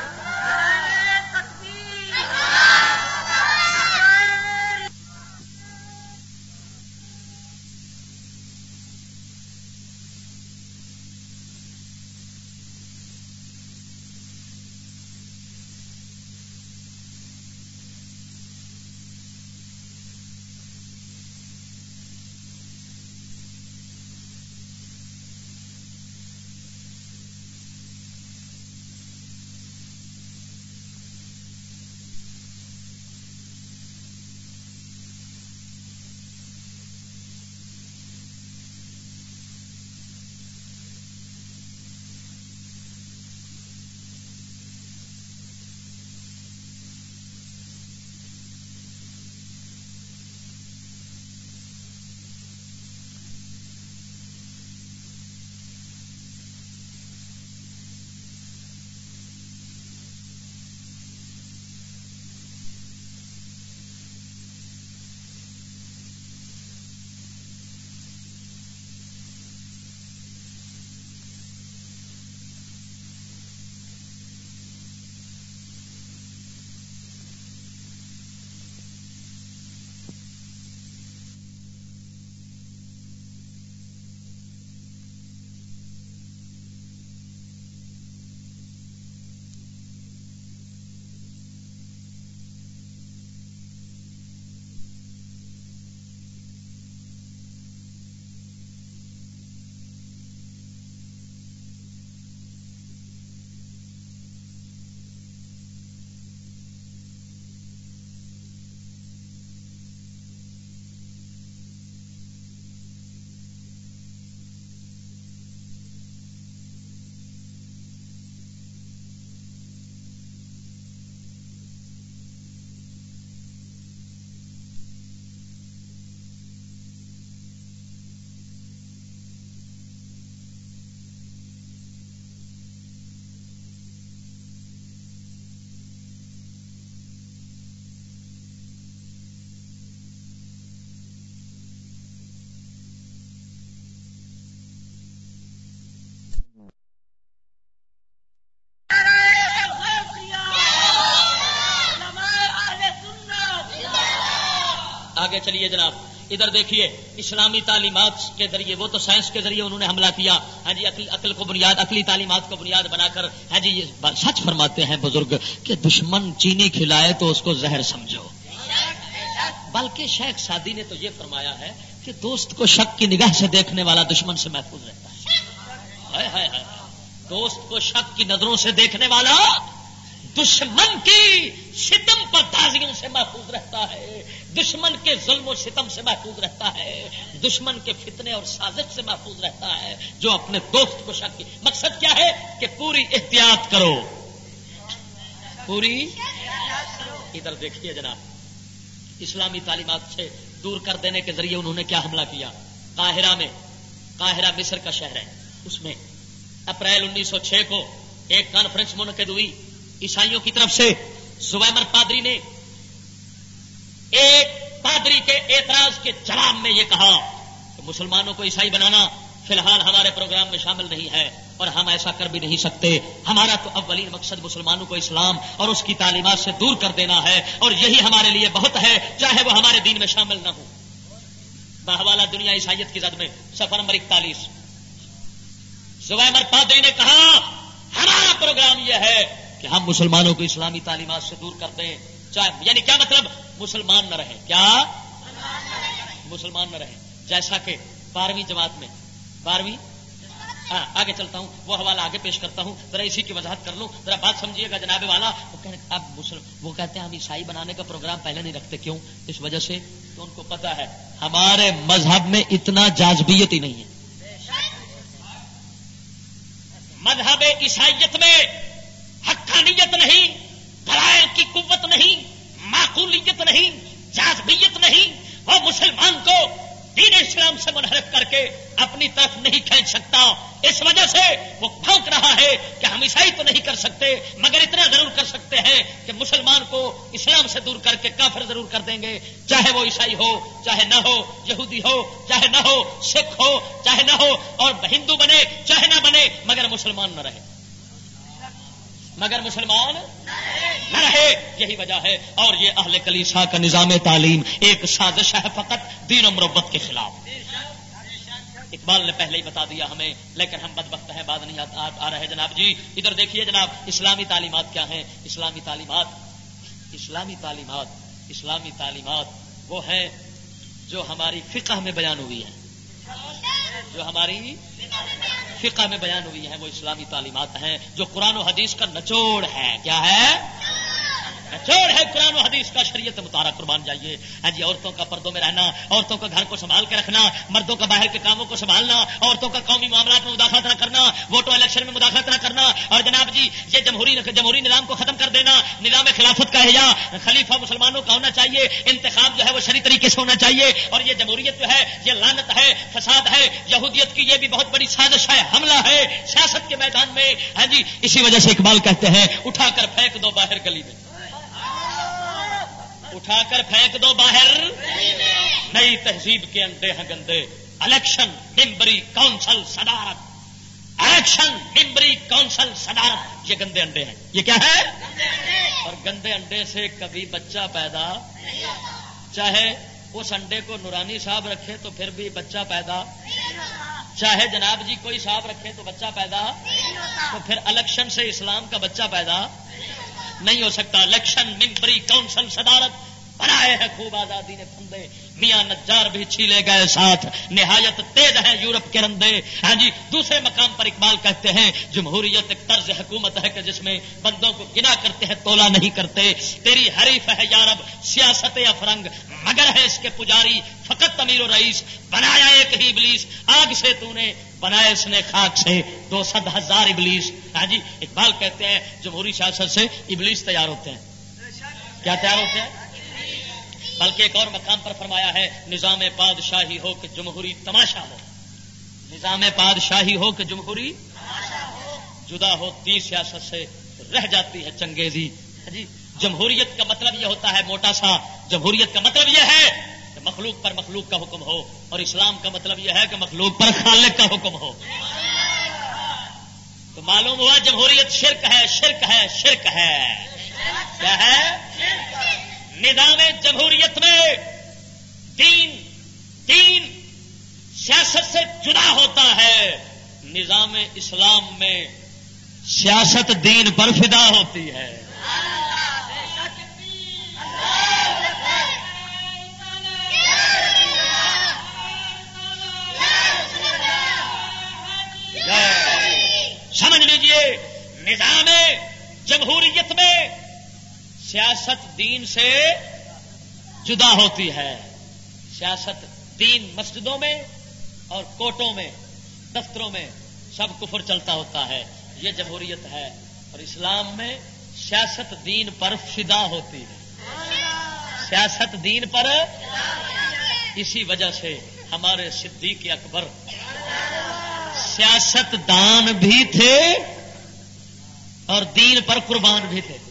آگے چلیے جناب، ادھر دیکھیے اسلامی تعلیمات کے ذریعے، وہ تو سائنس کے ذریعے انہوں نے حملہ کیا، ہاں جی، عقل کو بنیاد، عقلی تعلیمات کو بنیاد بنا کر، ہاں جی، یہ سچ فرماتے ہیں بزرگ کہ دشمن چینی کھلائے تو اس کو زہر سمجھو. بلکہ شیخ سعدی نے تو یہ فرمایا ہے کہ دوست کو شک کی نگاہ سے دیکھنے والا دشمن سے محفوظ رہتا ہے. دوست کو شک کی نظروں سے دیکھنے والا دشمن کی ستم پر تازیوں سے محفوظ رہتا ہے، دشمن کے ظلم و ستم سے محفوظ رہتا ہے، دشمن کے فتنے اور سازش سے محفوظ رہتا ہے جو اپنے دوست کو شک کی. مقصد کیا ہے کہ پوری احتیاط کرو، پوری. ادھر دیکھیے جناب، اسلامی تعلیمات سے دور کر دینے کے ذریعے انہوں نے کیا حملہ کیا. قاہرہ میں، قاہرہ مصر کا شہر ہے، اس میں اپریل 1906 کو ایک کانفرنس منعقد ہوئی عیسائیوں کی طرف سے. زویمر پادری نے ایک پادری کے اعتراض کے جواب میں یہ کہا کہ مسلمانوں کو عیسائی بنانا فی الحال ہمارے پروگرام میں شامل نہیں ہے اور ہم ایسا کر بھی نہیں سکتے. ہمارا تو اولین مقصد مسلمانوں کو اسلام اور اس کی تعلیمات سے دور کر دینا ہے اور یہی ہمارے لیے بہت ہے، چاہے وہ ہمارے دین میں شامل نہ ہو. باحوالہ دنیا عیسائیت کی زد میں صفحہ نمبر 41 زویمر پادری نے کہا ہمارا پروگرام یہ ہے کہ ہم مسلمانوں کو اسلامی تعلیمات سے دور کر دیں. چاہے یعنی کیا مطلب؟ مسلمان نہ رہے. کیا مسلمان نہ رہے؟ جیسا کہ 12ویں جماعت میں 12ویں، آگے چلتا ہوں، وہ حوالہ آگے پیش کرتا ہوں، ذرا اسی کی وضاحت کر لوں، ذرا بات سمجھیے گا جناب والا. وہ کہتے ہیں ہم عیسائی بنانے کا پروگرام پہلے نہیں رکھتے. کیوں؟ اس وجہ سے کہ ان کو پتا ہے ہمارے مذہب میں اتنا جاذبیت ہی نہیں ہے. مذہب عیسائیت میں حقانیت نہیں، دلائل کی قوت نہیں، معقولیت نہیں، جاذبیت نہیں. وہ مسلمان کو دین اسلام سے منحرف کر کے اپنی طرف نہیں کھینچ سکتا. اس وجہ سے وہ پھونک رہا ہے کہ ہم عیسائی تو نہیں کر سکتے مگر اتنا ضرور کر سکتے ہیں کہ مسلمان کو اسلام سے دور کر کے کافر ضرور کر دیں گے، چاہے وہ عیسائی ہو چاہے نہ ہو، یہودی ہو چاہے نہ ہو، سکھ ہو چاہے نہ ہو، اور ہندو بنے چاہے نہ بنے، مگر مسلمان نہ رہے، مگر مسلمان نہ رہے. یہی وجہ ہے. اور یہ اہل کلیسا کا نظام تعلیم ایک سازش ہے فقط دین و مربت کے خلاف. اقبال نے پہلے ہی بتا دیا ہمیں، لیکن ہم بدبخت ہیں، بات نہیں آ رہے جناب جی. ادھر دیکھیے جناب، اسلامی تعلیمات کیا ہیں؟ اسلامی تعلیمات وہ ہیں جو ہماری فقہ میں بیان ہوئی ہیں، جو ہماری فقہ میں بیان ہوئی ہیں، وہ اسلامی تعلیمات ہیں جو قرآن و حدیث کا نچوڑ ہے. کیا ہے؟ نچوڑ ہے قرآن و حدیث کا. شریعت مطالعہ قربان جائیے. ہاں جی، عورتوں کا پردوں میں رہنا، عورتوں کا گھر کو سنبھال کے رکھنا، مردوں کا باہر کے کاموں کو سنبھالنا، عورتوں کا قومی معاملات میں مداخلت نہ کرنا، ووٹ و الیکشن میں مداخلت نہ کرنا، اور جناب جی یہ جمہوری نظام کو ختم کر دینا، نظام خلافت کا احیاء، خلیفہ مسلمانوں کا ہونا چاہیے، انتخاب جو ہے وہ شرعی طریقے سے ہونا چاہیے، اور یہ جمہوریت جو ہے یہ لعنت ہے، فساد ہے، یہودیت کی یہ بھی بہت بڑی سازش ہے، حملہ ہے سیاست کے میدان میں. ہاں جی، اسی وجہ سے اقبال کہتے ہیں اٹھا کر پھینک دو باہر گلی میں، اٹھا کر پھینک دو باہر، نئی تہذیب کے انڈے ہیں گندے. الیکشن ممبری کونسل صدارت، الیکشن ممبری کونسل صدارت، یہ گندے انڈے ہیں. یہ کیا ہے؟ اور گندے انڈے سے کبھی بچہ پیدا، چاہے اس انڈے کو نورانی صاحب رکھے تو پھر بھی بچہ پیدا، چاہے جناب جی کوئی صاحب رکھے تو بچہ پیدا، تو پھر الیکشن سے اسلام کا بچہ پیدا نہیں ہو سکتا. الیکشن ممبری کونسل صدارت بنائے ہیں خوب آزادی نے پھندے، میاں نجار بھی چھیلے گئے ساتھ، نہایت تیز ہیں یورپ کے رندے. ہاں جی، دوسرے مقام پر اقبال کہتے ہیں جمہوریت ایک طرز حکومت ہے کہ جس میں بندوں کو گنا کرتے ہیں تولا نہیں کرتے. تیری حریف ہے یارب سیاست افرنگ، مگر ہے اس کے پجاری فقط امیر و رئیس. بنایا ایک ہی ابلیس، آگ سے تو نے بنایا اس نے خاک سے 200,000 ابلیس. ہاں جی، اقبال کہتے ہیں جمہوری سیاست سے ابلیس تیار ہوتے ہیں. کیا تیار ہوتے ہیں؟ بلکہ ایک اور مقام پر فرمایا ہے نظام پادشاہی ہو کہ جمہوری تماشا ہو، نظام پادشاہی ہو کہ جمہوری جدا ہوتی سیاست سے رہ جاتی ہے چنگیزی. جی، جمہوریت کا مطلب یہ ہوتا ہے موٹا سا، جمہوریت کا مطلب یہ ہے کہ مخلوق پر مخلوق کا حکم ہو، اور اسلام کا مطلب یہ ہے کہ مخلوق پر خالق کا حکم ہو. تو معلوم ہوا جمہوریت شرک ہے، شرک ہے، شرک ہے. کیا ہے؟ نظام جمہوریت میں دین سیاست سے جدا ہوتا ہے، نظام اسلام میں سیاست دین پر فدا ہوتی ہے۔ سمجھ لیجئے، نظام جمہوریت میں سیاست دین سے جدا ہوتی ہے۔ سیاست دین مسجدوں میں اور کوٹوں میں، دفتروں میں سب کفر چلتا ہوتا ہے، یہ جمہوریت ہے۔ اور اسلام میں سیاست دین پر فدا ہوتی ہے، سیاست دین پر۔ اسی وجہ سے ہمارے صدیق اکبر سیاست دان بھی تھے اور دین پر قربان بھی تھے۔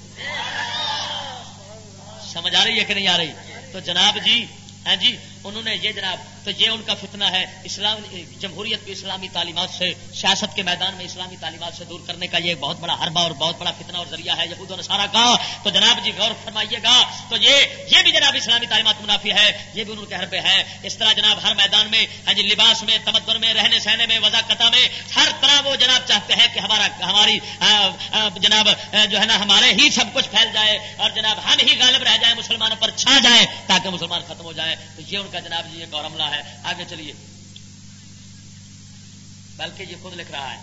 سمجھ آ رہی ہے کہ نہیں آ رہی؟ تو جناب جی، ہاں جی، انہوں نے یہ جناب، تو یہ ان کا فتنہ ہے، اسلام جمہوریت کی اسلامی تعلیمات سے، سیاست کے میدان میں اسلامی تعلیمات سے دور کرنے کا یہ ایک بہت بڑا حربہ اور بہت بڑا فتنہ اور ذریعہ ہے یہود و نصارہ کا۔ تو جناب جی غور فرمائیے گا، تو یہ بھی جناب اسلامی تعلیمات منافی ہے، یہ بھی ان کے حربے ہے۔ اس طرح جناب ہر میدان میں، ہاں جی، لباس میں، تمدن میں، رہنے سہنے میں، وضاقتہ میں، ہر طرح وہ جناب چاہتے ہیں کہ ہماری جناب جو ہے نا ہمارے ہی سب کچھ پھیل جائے اور جناب ہم ہی غالب رہ جائیں، مسلمانوں پر چھا جائیں تاکہ مسلمان ختم ہو جائے۔ تو یہ ان کا جناب جی ایک اور عملہ ہے۔ آگے چلیے، بلکہ یہ خود لکھ رہا ہے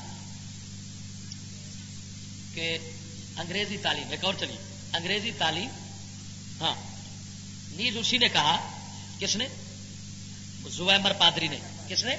کہ انگریزی تعلیم، ایک اور چلیے، انگریزی تعلیم، ہاں، نیز اسی نے کہا، کس نے؟ زویمر پادری نے۔ کس نے؟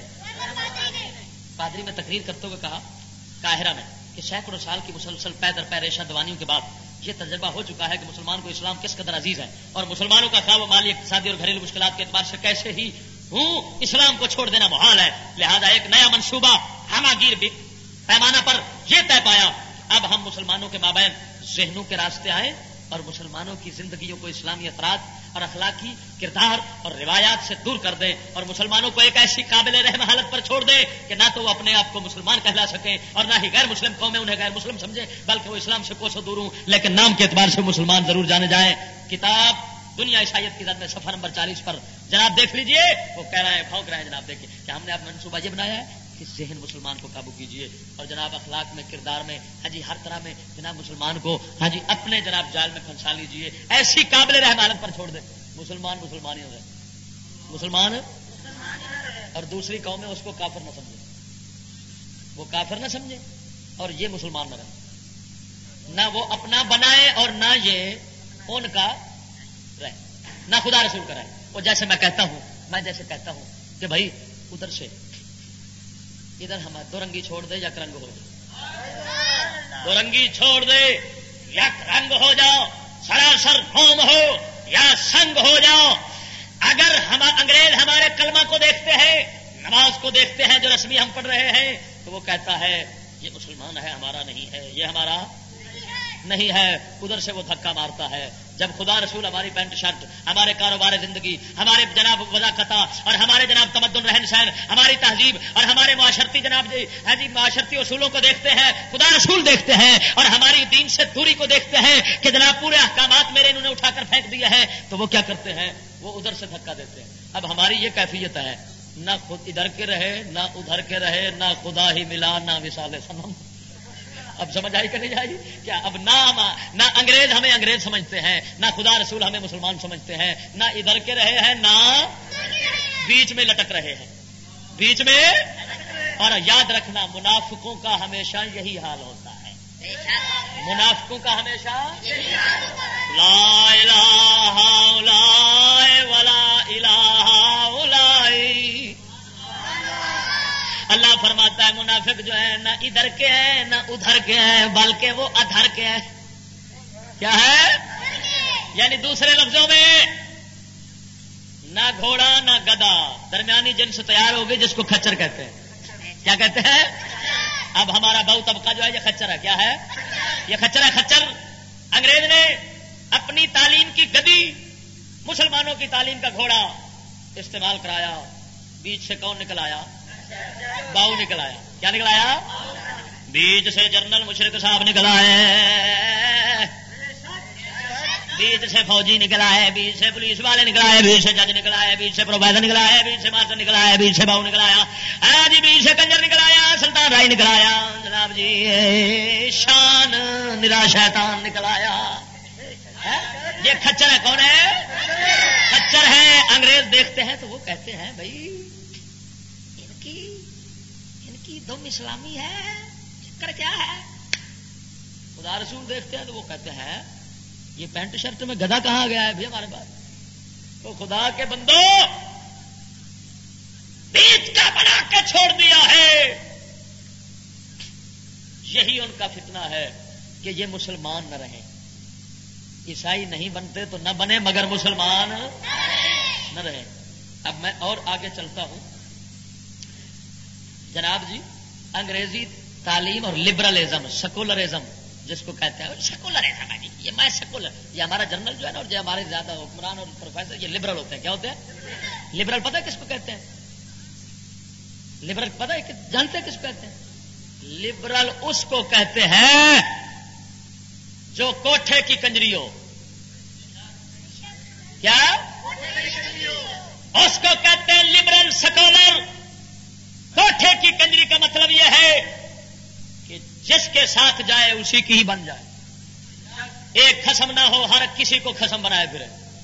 پادری میں تقریر کرتے ہوئے کہا قاہرہ میں کہ سینکڑوں سال کی مسلسل پے در پے ریشہ دوانیوں کے بعد یہ تجربہ ہو چکا ہے کہ مسلمان کو اسلام کس قدر عزیز ہے اور مسلمانوں کا خواہ و مالی، اقتصادی اور گھریلو مشکلات کے اعتبار سے کیسے ہی اسلام کو چھوڑ دینا محال ہے۔ لہذا ایک نیا منصوبہ ہماگیر پیمانہ پر یہ طے پایا، اب ہم مسلمانوں کے مابین ذہنوں کے راستے آئیں اور مسلمانوں کی زندگیوں کو اسلامی اثرات اور اخلاقی کردار اور روایات سے دور کر دیں اور مسلمانوں کو ایک ایسی قابل رحم حالت پر چھوڑ دیں کہ نہ تو وہ اپنے آپ کو مسلمان کہلا سکیں اور نہ ہی غیر مسلم قومیں انہیں غیر مسلم سمجھیں، بلکہ وہ اسلام سے کوسوں دور ہوں لیکن نام کے اعتبار سے مسلمان ضرور جانے جائیں۔ کتاب دنیا عیسائیت کی زد میں صفحہ نمبر 40 پر جناب دیکھ لیجئے، وہ کہہ رہے ہیں، بھونک رہے ہیں جناب، دیکھیں کہ ہم نے اب منصوبہ یہ بنایا ہے کہ ذہن مسلمان کو قابو کیجئے اور جناب اخلاق میں، کردار میں، ہاں جی، ہر طرح میں جناب مسلمان کو ہاں جی اپنے جناب جال میں پھنسا لیجئے، ایسی قابل رحم حالت پر چھوڑ دیں مسلمان مسلمان ہی ہو گئے، مسلمان، اور دوسری قومیں اس کو کافر نہ سمجھے، وہ کافر نہ سمجھے اور یہ مسلمان نہ رہے، نہ وہ اپنا بنائے اور نہ یہ ان کا رہے، نہ خدا رسول کا رہے۔ وہ جیسے میں کہتا ہوں کہ بھائی ادھر سے ادھر ہم دو رنگی چھوڑ دے یا رنگ ہو جائے، دو رنگی چھوڑ دے یا رنگ ہو جاؤ، سراسر قوم ہو یا سنگ ہو جاؤ، اگر ہم انگریز ہمارے کلمہ کو دیکھتے ہیں، نماز کو دیکھتے ہیں جو رسمی ہم پڑھ رہے ہیں، تو وہ کہتا ہے یہ مسلمان ہے، ہمارا نہیں ہے، یہ ہمارا نہیں ہے، ادھر سے وہ دھکا مارتا ہے۔ جب خدا رسول ہماری پینٹ شرٹ، ہمارے کاروبار زندگی، ہمارے جناب وضاقتہ اور ہمارے جناب تمدن رہن سہن، ہماری تہذیب اور ہمارے معاشرتی جناب ہاں جی معاشرتی اصولوں کو دیکھتے ہیں، خدا رسول دیکھتے ہیں اور ہماری دین سے دوری کو دیکھتے ہیں کہ جناب پورے احکامات میرے انہوں نے اٹھا کر پھینک دیا ہے، تو وہ کیا کرتے ہیں؟ وہ ادھر سے دھکا دیتے ہیں۔ اب ہماری یہ کیفیت ہے، نہ خود ادھر کے رہے نہ ادھر کے رہے، نہ خدا ہی ملا نہ وصال صنم۔ اب سمجھ آئی کہ نہیں آئی؟ کیا اب نہ انگریز ہمیں انگریز سمجھتے ہیں، نہ خدا رسول ہمیں مسلمان سمجھتے ہیں، نہ ادھر کے رہے ہیں نہ بیچ میں لٹک رہے ہیں، بیچ میں۔ اور یاد رکھنا منافقوں کا ہمیشہ یہی حال ہوتا ہے، منافقوں کا ہمیشہ لا الہ الا ولا الہ الا۔ اللہ فرماتا ہے منافق جو ہے نہ ادھر کے ہیں نہ ادھر کے ہیں بلکہ وہ ادھر کے ہیں۔ کیا ہے؟ یعنی دوسرے لفظوں میں نہ گھوڑا نہ گدا، درمیانی جنس تیار ہوگی جس کو کھچر کہتے ہیں۔ کیا کہتے ہیں؟ اب ہمارا بہو طبقہ جو ہے یہ کھچر ہے۔ کیا ہے؟ یہ کھچر ہے، کھچر۔ انگریز نے اپنی تعلیم کی گدی مسلمانوں کی تعلیم کا گھوڑا استعمال کرایا، بیچ سے کون نکل آیا؟ باؤ نکل آیا۔ کیا نکل آیا؟ بیچ سے جنرل مشرق صاحب نکل آئے، بیچ سے فوجی نکلا ہے، بیچ سے پولیس والے نکلا ہے، بیچ سے جج نکلا ہے، بیچ سے پروفیسر نکلا ہے، بیچ سے ماسٹر نکلا ہے، بیچ سے باؤ نکلایا، جی بیچ سے کنجر نکلایا، سلطان رائی نکلایا، جناب جی شان نرا شیطان نکلایا. یہ کھچر ہے. کون ہے؟ کھچر ہے. انگریز دیکھتے ہیں تو وہ کہتے ہیں بھائی ان کی دم اسلامی ہے، چکر کیا ہے؟ خدا رسول دیکھتے ہیں تو وہ کہتے ہیں یہ پینٹ شرٹ میں گدھا کہاں گیا ہے بھی ہمارے پاس. تو خدا کے بندو بیچ کا بنا کے چھوڑ دیا ہے. یہی ان کا فتنہ ہے کہ یہ مسلمان نہ رہیں. عیسائی نہیں بنتے تو نہ بنے مگر مسلمان نہ رہے. اب میں اور آگے چلتا ہوں. جناب جی انگریزی تعلیم اور لبرلزم، سیکولرزم جس کو کہتے ہیں، سیکولرزم ہے جی، یہ میں سیکولر، یہ ہمارا جنرل جو ہے نا اور جو ہمارے زیادہ حکمران اور پروفیسر یہ لبرل ہوتے ہیں. کیا ہوتے ہیں؟ لبرل. پتہ ہے کس کو کہتے ہیں لبرل؟ پتہ ہے جانتے ہیں کس کو کہتے ہیں؟ لبرل اس کو کہتے ہیں جو کوٹھے کی کنجری ہو. کیا اس کو کہتے ہیں لبرل سیکولر. کوٹھے کی کنجری کا مطلب یہ ہے کہ جس کے ساتھ جائے اسی کی ہی بن جائے. ایک خصم نہ ہو، ہر کسی کو خصم بنائے پھرے.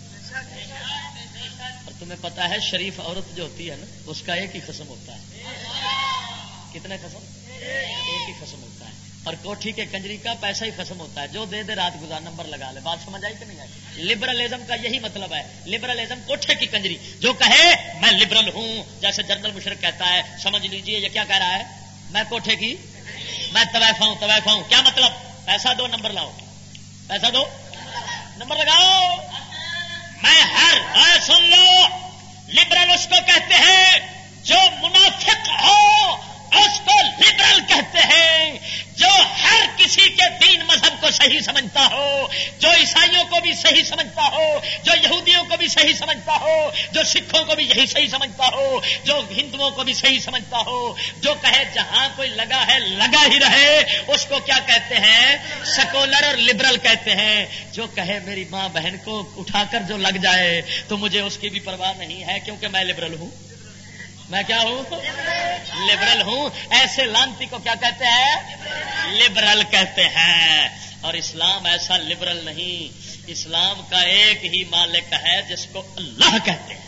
اور تمہیں پتا ہے شریف عورت جو ہوتی ہے نا اس کا ایک ہی خصم ہوتا ہے. کتنے خصم؟ ایک ہی خصم ہوتا ہے. اور کوٹھی کے کنجری کا پیسہ ہی خصم ہوتا ہے، جو دے دے رات گزار نمبر لگا لے. بات سمجھ آئی کہ نہیں آئی؟ لبرلزم کا یہی مطلب ہے. لبرلزم کوٹھے کی کنجری. جو کہے میں لبرل ہوں، جیسے جنرل مشرف کہتا ہے، سمجھ لیجئے یہ کیا کہہ رہا ہے؟ میں کوٹھے کی، میں طوائفہ ہوں. کیا مطلب؟ پیسہ دو نمبر لاؤ، پیسہ دو نمبر لگاؤ. میں سن لو، لبرل اس کو کہتے ہیں جو منافق ہو، اس کو لبرل کہتے ہیں. جو ہر کسی کے دین مذہب کو صحیح سمجھتا ہو، جو عیسائیوں کو بھی صحیح سمجھتا ہو، جو یہودیوں کو بھی صحیح سمجھتا ہو، جو سکھوں کو بھی یہی صحیح سمجھتا ہو، جو ہندوؤں کو بھی صحیح سمجھتا ہو، جو کہے جہاں کوئی لگا ہے لگا ہی رہے، اس کو کیا کہتے ہیں؟ سیکولر اور لبرل کہتے ہیں. جو کہے میری ماں بہن کو اٹھا کر جو لگ جائے تو مجھے اس کی بھی پرواہ نہیں ہے کیونکہ میں لبرل ہوں. میں کیا ہوں؟ لبرل ہوں. ایسے لانتی کو کیا کہتے ہیں؟ لبرل کہتے ہیں. اور اسلام ایسا لبرل نہیں. اسلام کا ایک ہی مالک ہے جس کو اللہ کہتے ہیں.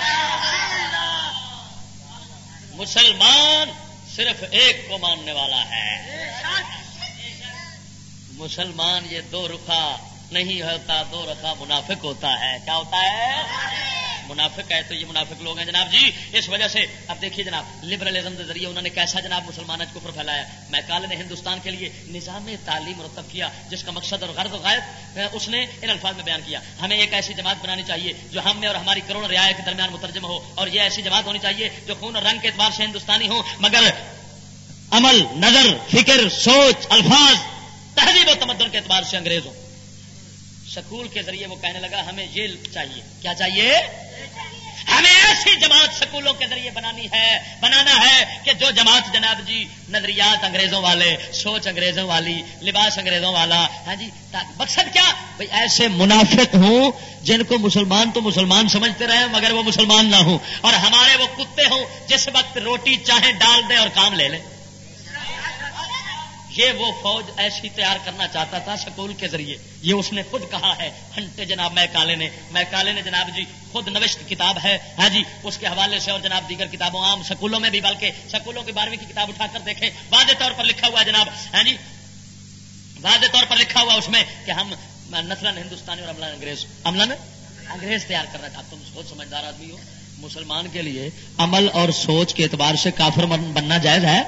مسلمان صرف ایک کو ماننے والا ہے. مسلمان یہ دو رخا نہیں ہوتا، دو رخا منافق ہوتا ہے. کیا ہوتا ہے؟ منافق ہے. تو یہ منافق لوگ ہیں جناب جی. اس وجہ سے اب دیکھیے جناب لبرلزم کے ذریعے انہوں نے کیسا جناب مسلمانوں کو کفر پھیلایا. میکالے نے ہندوستان کے لیے نظام تعلیم مرتب کیا جس کا مقصد اور غرض و غایت اس نے ان الفاظ میں بیان کیا. ہمیں ایک ایسی جماعت بنانی چاہیے جو ہم میں اور ہماری کروڑوں رعایا کے درمیان مترجم ہو، اور یہ ایسی جماعت ہونی چاہیے جو خون اور رنگ کے اعتبار سے ہندوستانی ہو مگر عمل، نظر، فکر، سوچ، الفاظ، تہذیب و تمدن کے اعتبار سے انگریز ہو. سکول کے ذریعے وہ کہنے لگا ہمیں یہ چاہیے. کیا چاہیے؟ ہمیں ایسی جماعت سکولوں کے ذریعے بنانا ہے کہ جو جماعت جناب جی نظریات انگریزوں والے، سوچ انگریزوں والی، لباس انگریزوں والا. ہاں جی مقصد کیا؟ بھئی ایسے منافق ہوں جن کو مسلمان تو مسلمان سمجھتے رہے مگر وہ مسلمان نہ ہوں، اور ہمارے وہ کتے ہوں جس وقت روٹی چاہیں ڈال دیں اور کام لے لیں. یہ وہ فوج ایسی تیار کرنا چاہتا تھا سکول کے ذریعے. یہ اس نے خود کہا ہے ہنٹے جناب میکالے نے جناب جی خود نوشت کتاب ہے. ہاں جی اس کے حوالے سے اور جناب دیگر کتابوں عام سکولوں میں بھی، بلکہ سکولوں کی 12ویں کی کتاب اٹھا کر دیکھیں واضح طور پر لکھا ہوا ہے جناب. ہاں جی واضح طور پر لکھا ہوا اس میں کہ ہم نسلاً ہندوستانی اور عملاً انگریز تیار کر رہا تھا. تم سوچ سمجھدار آدمی ہو. مسلمان کے لیے عمل اور سوچ کے اعتبار سے کافر بننا جائز ہے.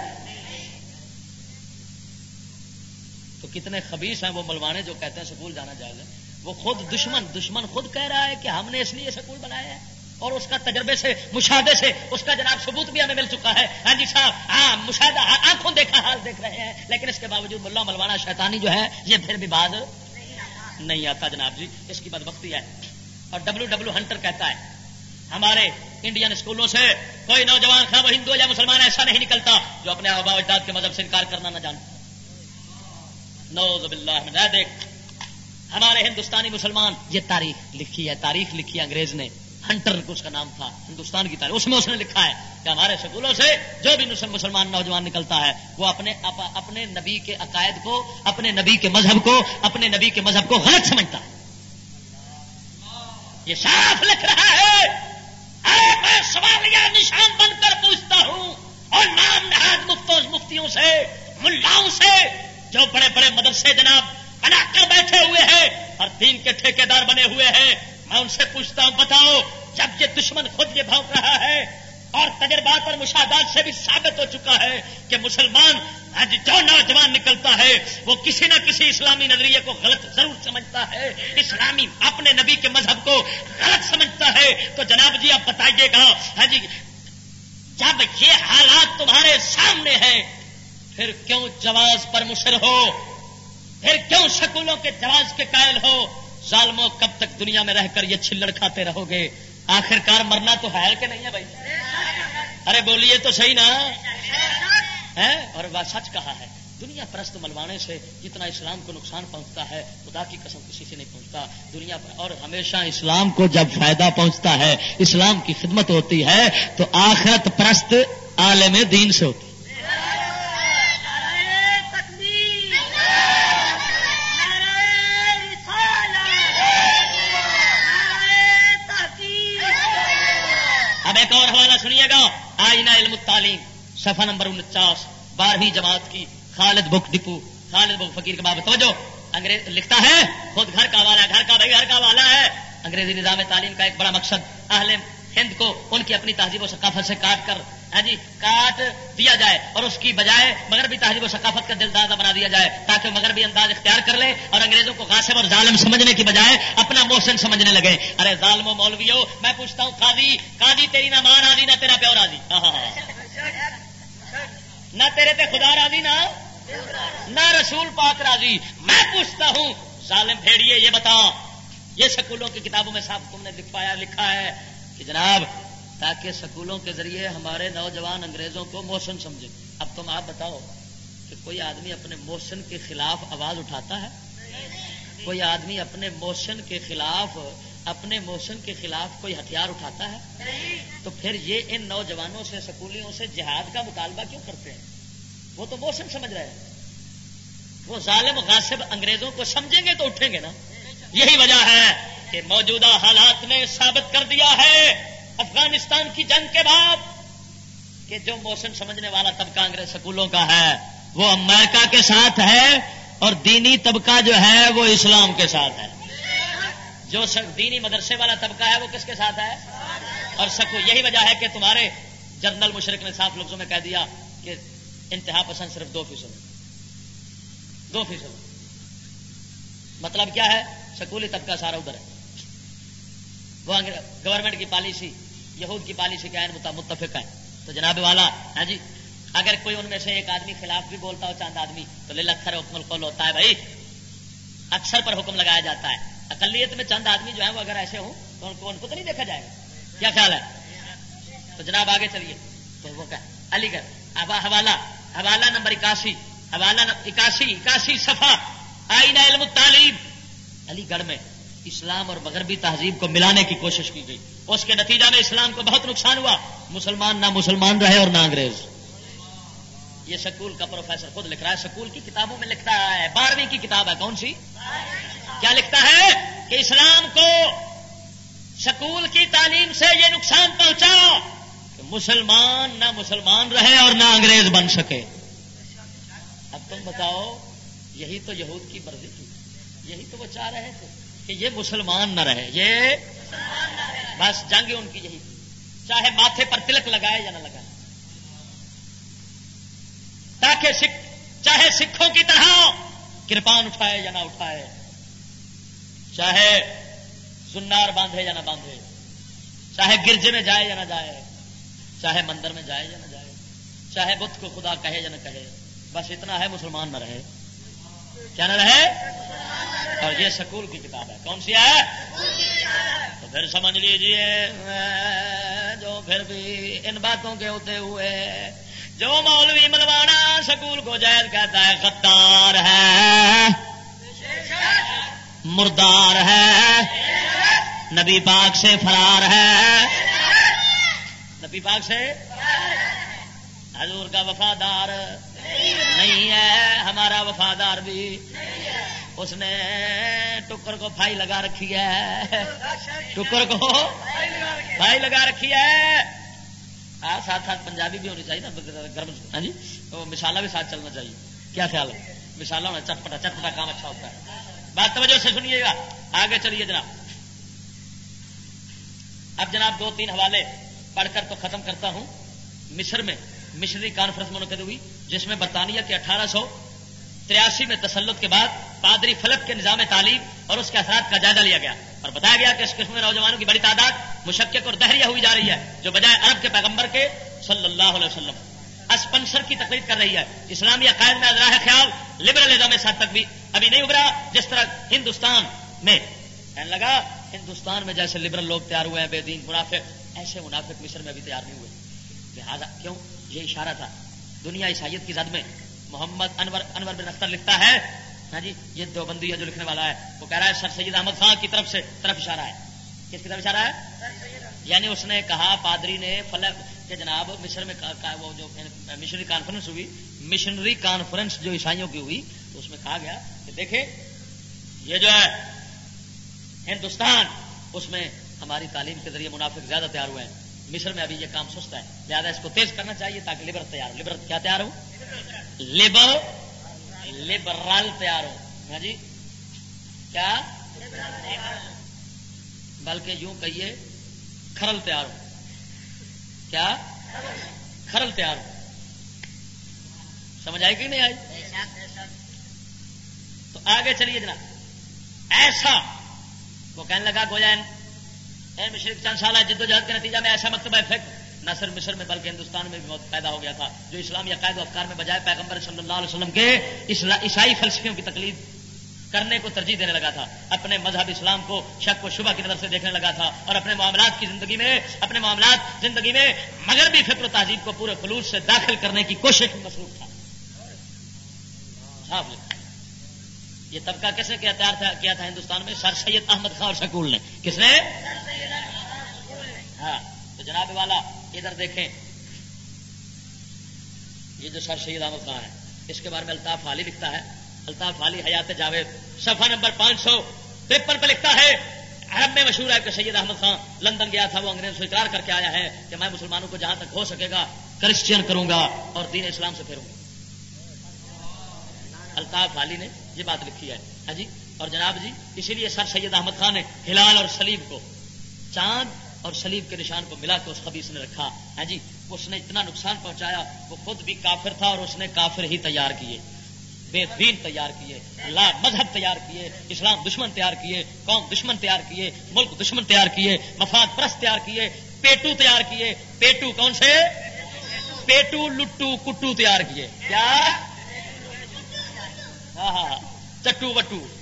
تو کتنے خبیث ہیں وہ ملوانے جو کہتے ہیں سکول جانا جائز ہے. وہ خود دشمن خود کہہ رہا ہے کہ ہم نے اس لیے سکول بنایا ہے، اور اس کا تجربے سے، مشاہدے سے اس کا جناب ثبوت بھی ہمیں مل چکا ہے. ہاں جی صاحب، ہاں مشاہدہ آنکھوں دیکھا حال دیکھ رہے ہیں، لیکن اس کے باوجود ملا ملوانا شیطانی جو ہے یہ پھر بھی باز نہیں آتا جناب جی. اس کی بدبختی ہے. اور ڈبلو ہنٹر کہتا ہے ہمارے انڈین اسکولوں سے کوئی نوجوان خواہ وہ ہندو یا مسلمان ایسا نہیں نکلتا جو اپنے آباء و اجداد کے مذہب سے انکار کرنا نہ جانتا. نعوذ باللہ من. دیکھ ہمارے ہندوستانی مسلمان، یہ تاریخ لکھی ہے، تاریخ لکھی ہے انگریز نے، ہنٹر کو اس کا نام تھا، ہندوستان کی تاریخ، اس میں اس نے لکھا ہے کہ ہمارے سکولوں سے جو بھی مسلمان نوجوان نکلتا ہے وہ اپنے نبی کے عقائد کو، اپنے نبی کے مذہب کو، اپنے نبی کے مذہب کو غلط سمجھتا ہے. یہ صاف لکھ رہا ہے. میں سوالیہ نشان بن کر پوچھتا ہوں اور نام نہاد مفتیوں سے، ملاؤں سے، جو بڑے بڑے مدرسے جناب بنا کر بیٹھے ہوئے ہیں اور دین کے ٹھیکیدار بنے ہوئے ہیں، میں ان سے پوچھتا ہوں بتاؤ، جب یہ دشمن خود یہ بھونک رہا ہے اور تجربات اور مشاہدات سے بھی ثابت ہو چکا ہے کہ مسلمان آج جو نوجوان نکلتا ہے وہ کسی نہ کسی اسلامی نظریے کو غلط ضرور سمجھتا ہے، اسلامی اپنے نبی کے مذہب کو غلط سمجھتا ہے، تو جناب جی آپ بتائیے گا، ہاں جی جب یہ حالات تمہارے سامنے ہیں پھر کیوں جواز پر مصر ہو، پھر کیوں سکولوں کے جواز کے قائل ہو؟ ظالموں کب تک دنیا میں رہ کر یہ چھلڑ کھاتے رہو گے؟ آخر کار مرنا تو ہے کہ نہیں ہے بھائی؟ ارے بولیے تو صحیح نا ہے. اور وہ سچ کہا ہے، دنیا پرست ملوانے سے جتنا اسلام کو نقصان پہنچتا ہے خدا کی قسم کسی سے نہیں پہنچتا دنیا پر. اور ہمیشہ اسلام کو جب فائدہ پہنچتا ہے، اسلام کی خدمت ہوتی ہے تو آخرت پرست عالم دین سے ہوتی ہے. اب ایک اور حوالہ سنیے گا، آئینہ علم التعلیم صفحہ نمبر 49، 12ویں جماعت کی، خالد بک ڈپو، خالد بک فقیر کے باب توجہ. انگریز لکھتا ہے، خود گھر کا حوالہ، گھر کا بھائی گھر کا حوالہ ہے. انگریزی نظام تعلیم کا ایک بڑا مقصد اہل ہند کو ان کی اپنی تہذیب و ثقافت سے کاٹ دیا جائے اور اس کی بجائے مغربی تہذیب و ثقافت کا دلدادہ بنا دیا جائے تاکہ مغربی انداز اختیار کر لے اور انگریزوں کو غاصب اور ظالم سمجھنے کی بجائے اپنا محسن سمجھنے لگے. ارے ظالموں مولویوں، میں پوچھتا ہوں قاضی تیری نہ ماں راضی نہ تیرا پیو راضی، نہ تیرے تے خدا راضی نہ رسول پاک راضی. میں پوچھتا ہوں ظالم بھیڑیے یہ بتا، یہ سکولوں کی کتابوں میں صاحب تم نے لکھا ہے کہ جناب تاکہ سکولوں کے ذریعے ہمارے نوجوان انگریزوں کو محسن سمجھے. اب تم آپ بتاؤ کہ کوئی آدمی اپنے محسن کے خلاف آواز اٹھاتا ہے؟ کوئی آدمی اپنے محسن کے خلاف کوئی ہتھیار اٹھاتا ہے؟ تو پھر یہ ان نوجوانوں سے، سکولیوں سے جہاد کا مطالبہ کیوں کرتے ہیں؟ وہ تو محسن سمجھ رہے ہیں. وہ ظالم غاصب انگریزوں کو سمجھیں گے تو اٹھیں گے نا. یہی وجہ ہے کہ موجودہ حالات نے ثابت کر دیا ہے افغانستان کی جنگ کے بعد کہ جو محسن سمجھنے والا طبقہ انگریز سکولوں کا ہے وہ امریکہ کے ساتھ ہے اور دینی طبقہ جو ہے وہ اسلام کے ساتھ ہے. جو دینی مدرسے والا طبقہ ہے وہ کس کے ساتھ ہے؟ اور یہی وجہ ہے کہ تمہارے جنرل مشرق نے صاف لفظوں میں کہہ دیا کہ انتہا پسند صرف 2%. مطلب کیا ہے؟ سکولی طبقہ سارا ادھر ہے. وہ گورنمنٹ کی پالیسی، یہود کی پالیسی کے عین متفق ہے. تو جناب والا ہاں جی، اگر کوئی ان میں سے ایک آدمی خلاف بھی بولتا ہو، چاند آدمی، تو للأکثر حکم القول ہوتا ہے. بھائی اکثر پر حکم لگایا جاتا ہے. اقلیت میں چند آدمی جو ہیں وہ اگر ایسے ہوں تو ان کو تو نہیں دیکھا جائے گا. کیا خیال ہے؟ تو جناب آگے چلیے. تو وہ کیا علی گڑھ حوالہ نمبر 81، حوالہ 81 صفحہ آئینہ علم التعلیم. علی گڑھ میں اسلام اور مغربی تہذیب کو ملانے کی کوشش کی گئی. اس کے نتیجہ میں اسلام کو بہت نقصان ہوا. مسلمان نہ مسلمان رہے اور نہ انگریز. یہ سکول کا پروفیسر خود لکھ رہا ہے، سکول کی کتابوں میں لکھتا ہے. 12ویں کی کتاب ہے. کون سی؟ کیا لکھتا ہے کہ اسلام کو سکول کی تعلیم سے یہ نقصان پہنچا کہ مسلمان نہ مسلمان رہے اور نہ انگریز بن سکے. اب تم بتاؤ، یہی تو یہود کی مرضی تھی، یہی تو وہ چاہ رہے تھے کہ یہ مسلمان نہ رہے. یہ بس جنگ ان کی یہی تھی، چاہے ماتھے پر تلک لگائے یا نہ لگائے، تاکہ چاہے سکھوں کی طرح کرپان اٹھائے یا نہ اٹھائے، چاہے سنار باندھے یا نہ باندھے، چاہے گرجے میں جائے یا نہ جائے، چاہے مندر میں جائے یا نہ جائے، چاہے بت کو خدا کہے یا نہ کہے، بس اتنا ہے مسلمان نہ رہے. کیا نہ رہے؟ اور یہ سکول کی کتاب ہے. کون سی ہے؟ تو پھر سمجھ لیجئے جو پھر بھی ان باتوں کے ہوتے ہوئے جو مولوی ملوانا سکول کو جائز کہتا ہے غدار ہے. مردار ہے، نبی پاک سے فرار ہے، نبی پاک سے حضور کا وفادار نہیں ہے، ہمارا وفادار بھی اس نے ٹکر کو پھائی لگا رکھی ہے، ٹکر کو پھائی لگا رکھی ہے. ساتھ ساتھ پنجابی بھی ہونی چاہیے نا گرم. ہاں جی تو مثالہ بھی ساتھ چلنا چاہیے. کیا خیال ہے؟ مثالہ ہونا چٹپٹا چٹپٹا کام اچھا ہوتا ہے. بات توجہ سے سنیے گا. آگے چلیے جناب. اب جناب 2-3 حوالے پڑھ کر تو ختم کرتا ہوں. مصر میں مشنری کانفرنس منعقد ہوئی جس میں برطانیہ کے 1883 میں تسلط کے بعد پادری فلک کے نظام تعلیم اور اس کے اثرات کا جائزہ لیا گیا اور بتایا گیا کہ اس قسم میں نوجوانوں کی بڑی تعداد مشکک اور دہریہ ہوئی جا رہی ہے جو بجائے عرب کے پیغمبر کے صلی اللہ علیہ وسلم اسپنسر کی تقلید کر رہی ہے. اسلامی عقائد میں ازراہ خیال لبرلزم اس حد تک بھی ابھی نہیں ابھرا جس طرح ہندوستان میں کہنے لگا ہندوستان میں جیسے لبرل لوگ تیار ہوئے ہیں بے دین منافق، ایسے منافق مصر میں ابھی تیار نہیں ہوئے. لہٰذا کیوں یہ اشارہ تھا دنیا عیسائیت کی زد میں. محمد انور بن اختر لکھتا ہے ہاں جی یہ دیوبندی ہے جو لکھنے والا ہے وہ کہہ رہا ہے سر سید احمد خان کی طرف اشارہ ہے. کس کی طرف اشارہ ہے؟ یعنی اس نے کہا پادری نے فلک کہ جناب مصر میں وہ جو مشنری کانفرنس ہوئی، مشنری کانفرنس جو عیسائیوں کی ہوئی تو اس میں کہا گیا کہ دیکھیں یہ جو ہے ہندوستان اس میں ہماری تعلیم کے ذریعے منافق زیادہ تیار ہوئے ہیں، مصر میں ابھی یہ کام سست ہے لہذا اس کو تیز کرنا چاہیے تاکہ لبرل تیار ہو. لبرل کیا تیار ہو؟ لبرل تیار ہو. ہاں جی کیا بلکہ یوں کہیے کھرل تیار ہو. کیا کھرل تیار ہو. سمجھ آئی کہ نہیں آئی؟ تو آگے چلیے جناب. ایسا وہ کہنے لگا گویا مشرق چند سال جد و جہد کے نتیجہ میں ایسا مکتبہ فکر نہ صرف مصر میں بلکہ ہندوستان میں بھی بہت پیدا ہو گیا تھا جو اسلامی عقائد و افکار میں بجائے پیغمبر صلی اللہ علیہ وسلم کے عیسائی فلسفیوں کی تقلید کرنے کو ترجیح دینے لگا تھا. اپنے مذہب اسلام کو شک و شبہ کی نظر سے دیکھنے لگا تھا اور اپنے معاملات زندگی میں مغربی فکر و تہذیب کو پورے خلوص سے داخل کرنے کی کوشش میں مصروف تھا. صاف لکھا. یہ طبقہ کس نے کیا تھا ہندوستان میں؟ سر سید احمد خان اور شکول نے. کس نے؟ ہاں تو جناب والا ادھر دیکھیں یہ جو سر سید احمد خان ہے اس کے بارے میں الطاف حالی لکھتا ہے. الطاف حالی حیات جاوید صفحہ نمبر 553 پہ لکھتا ہے عرب میں مشہور ہے کہ سید احمد خان لندن گیا تھا، وہ انگریز سے اقرار کر کے آیا ہے کہ میں مسلمانوں کو جہاں تک ہو سکے گا کرسچین کروں گا اور دین اسلام سے پھیروں گا. الطاف حالی نے یہ بات لکھی ہے. ہاں جی اور جناب جی اسی لیے سر سید احمد خان نے ہلال اور سلیب کو چاند اور سلیب کے نشان کو ملا کے اس خبیث نے رکھا. ہاں جی اس نے اتنا نقصان پہنچایا. وہ خود بھی کافر تھا اور اس نے کافر ہی تیار کیے، بے دین تیار کیے، لا مذہب تیار کیے، اسلام دشمن تیار کیے، قوم دشمن تیار کیے، ملک دشمن تیار کیے، مفاد پرست تیار کیے، پیٹو تیار کیے. پیٹو کون سے؟ پیٹو لٹو کٹو تیار کیے. کیا؟ ہاں چٹو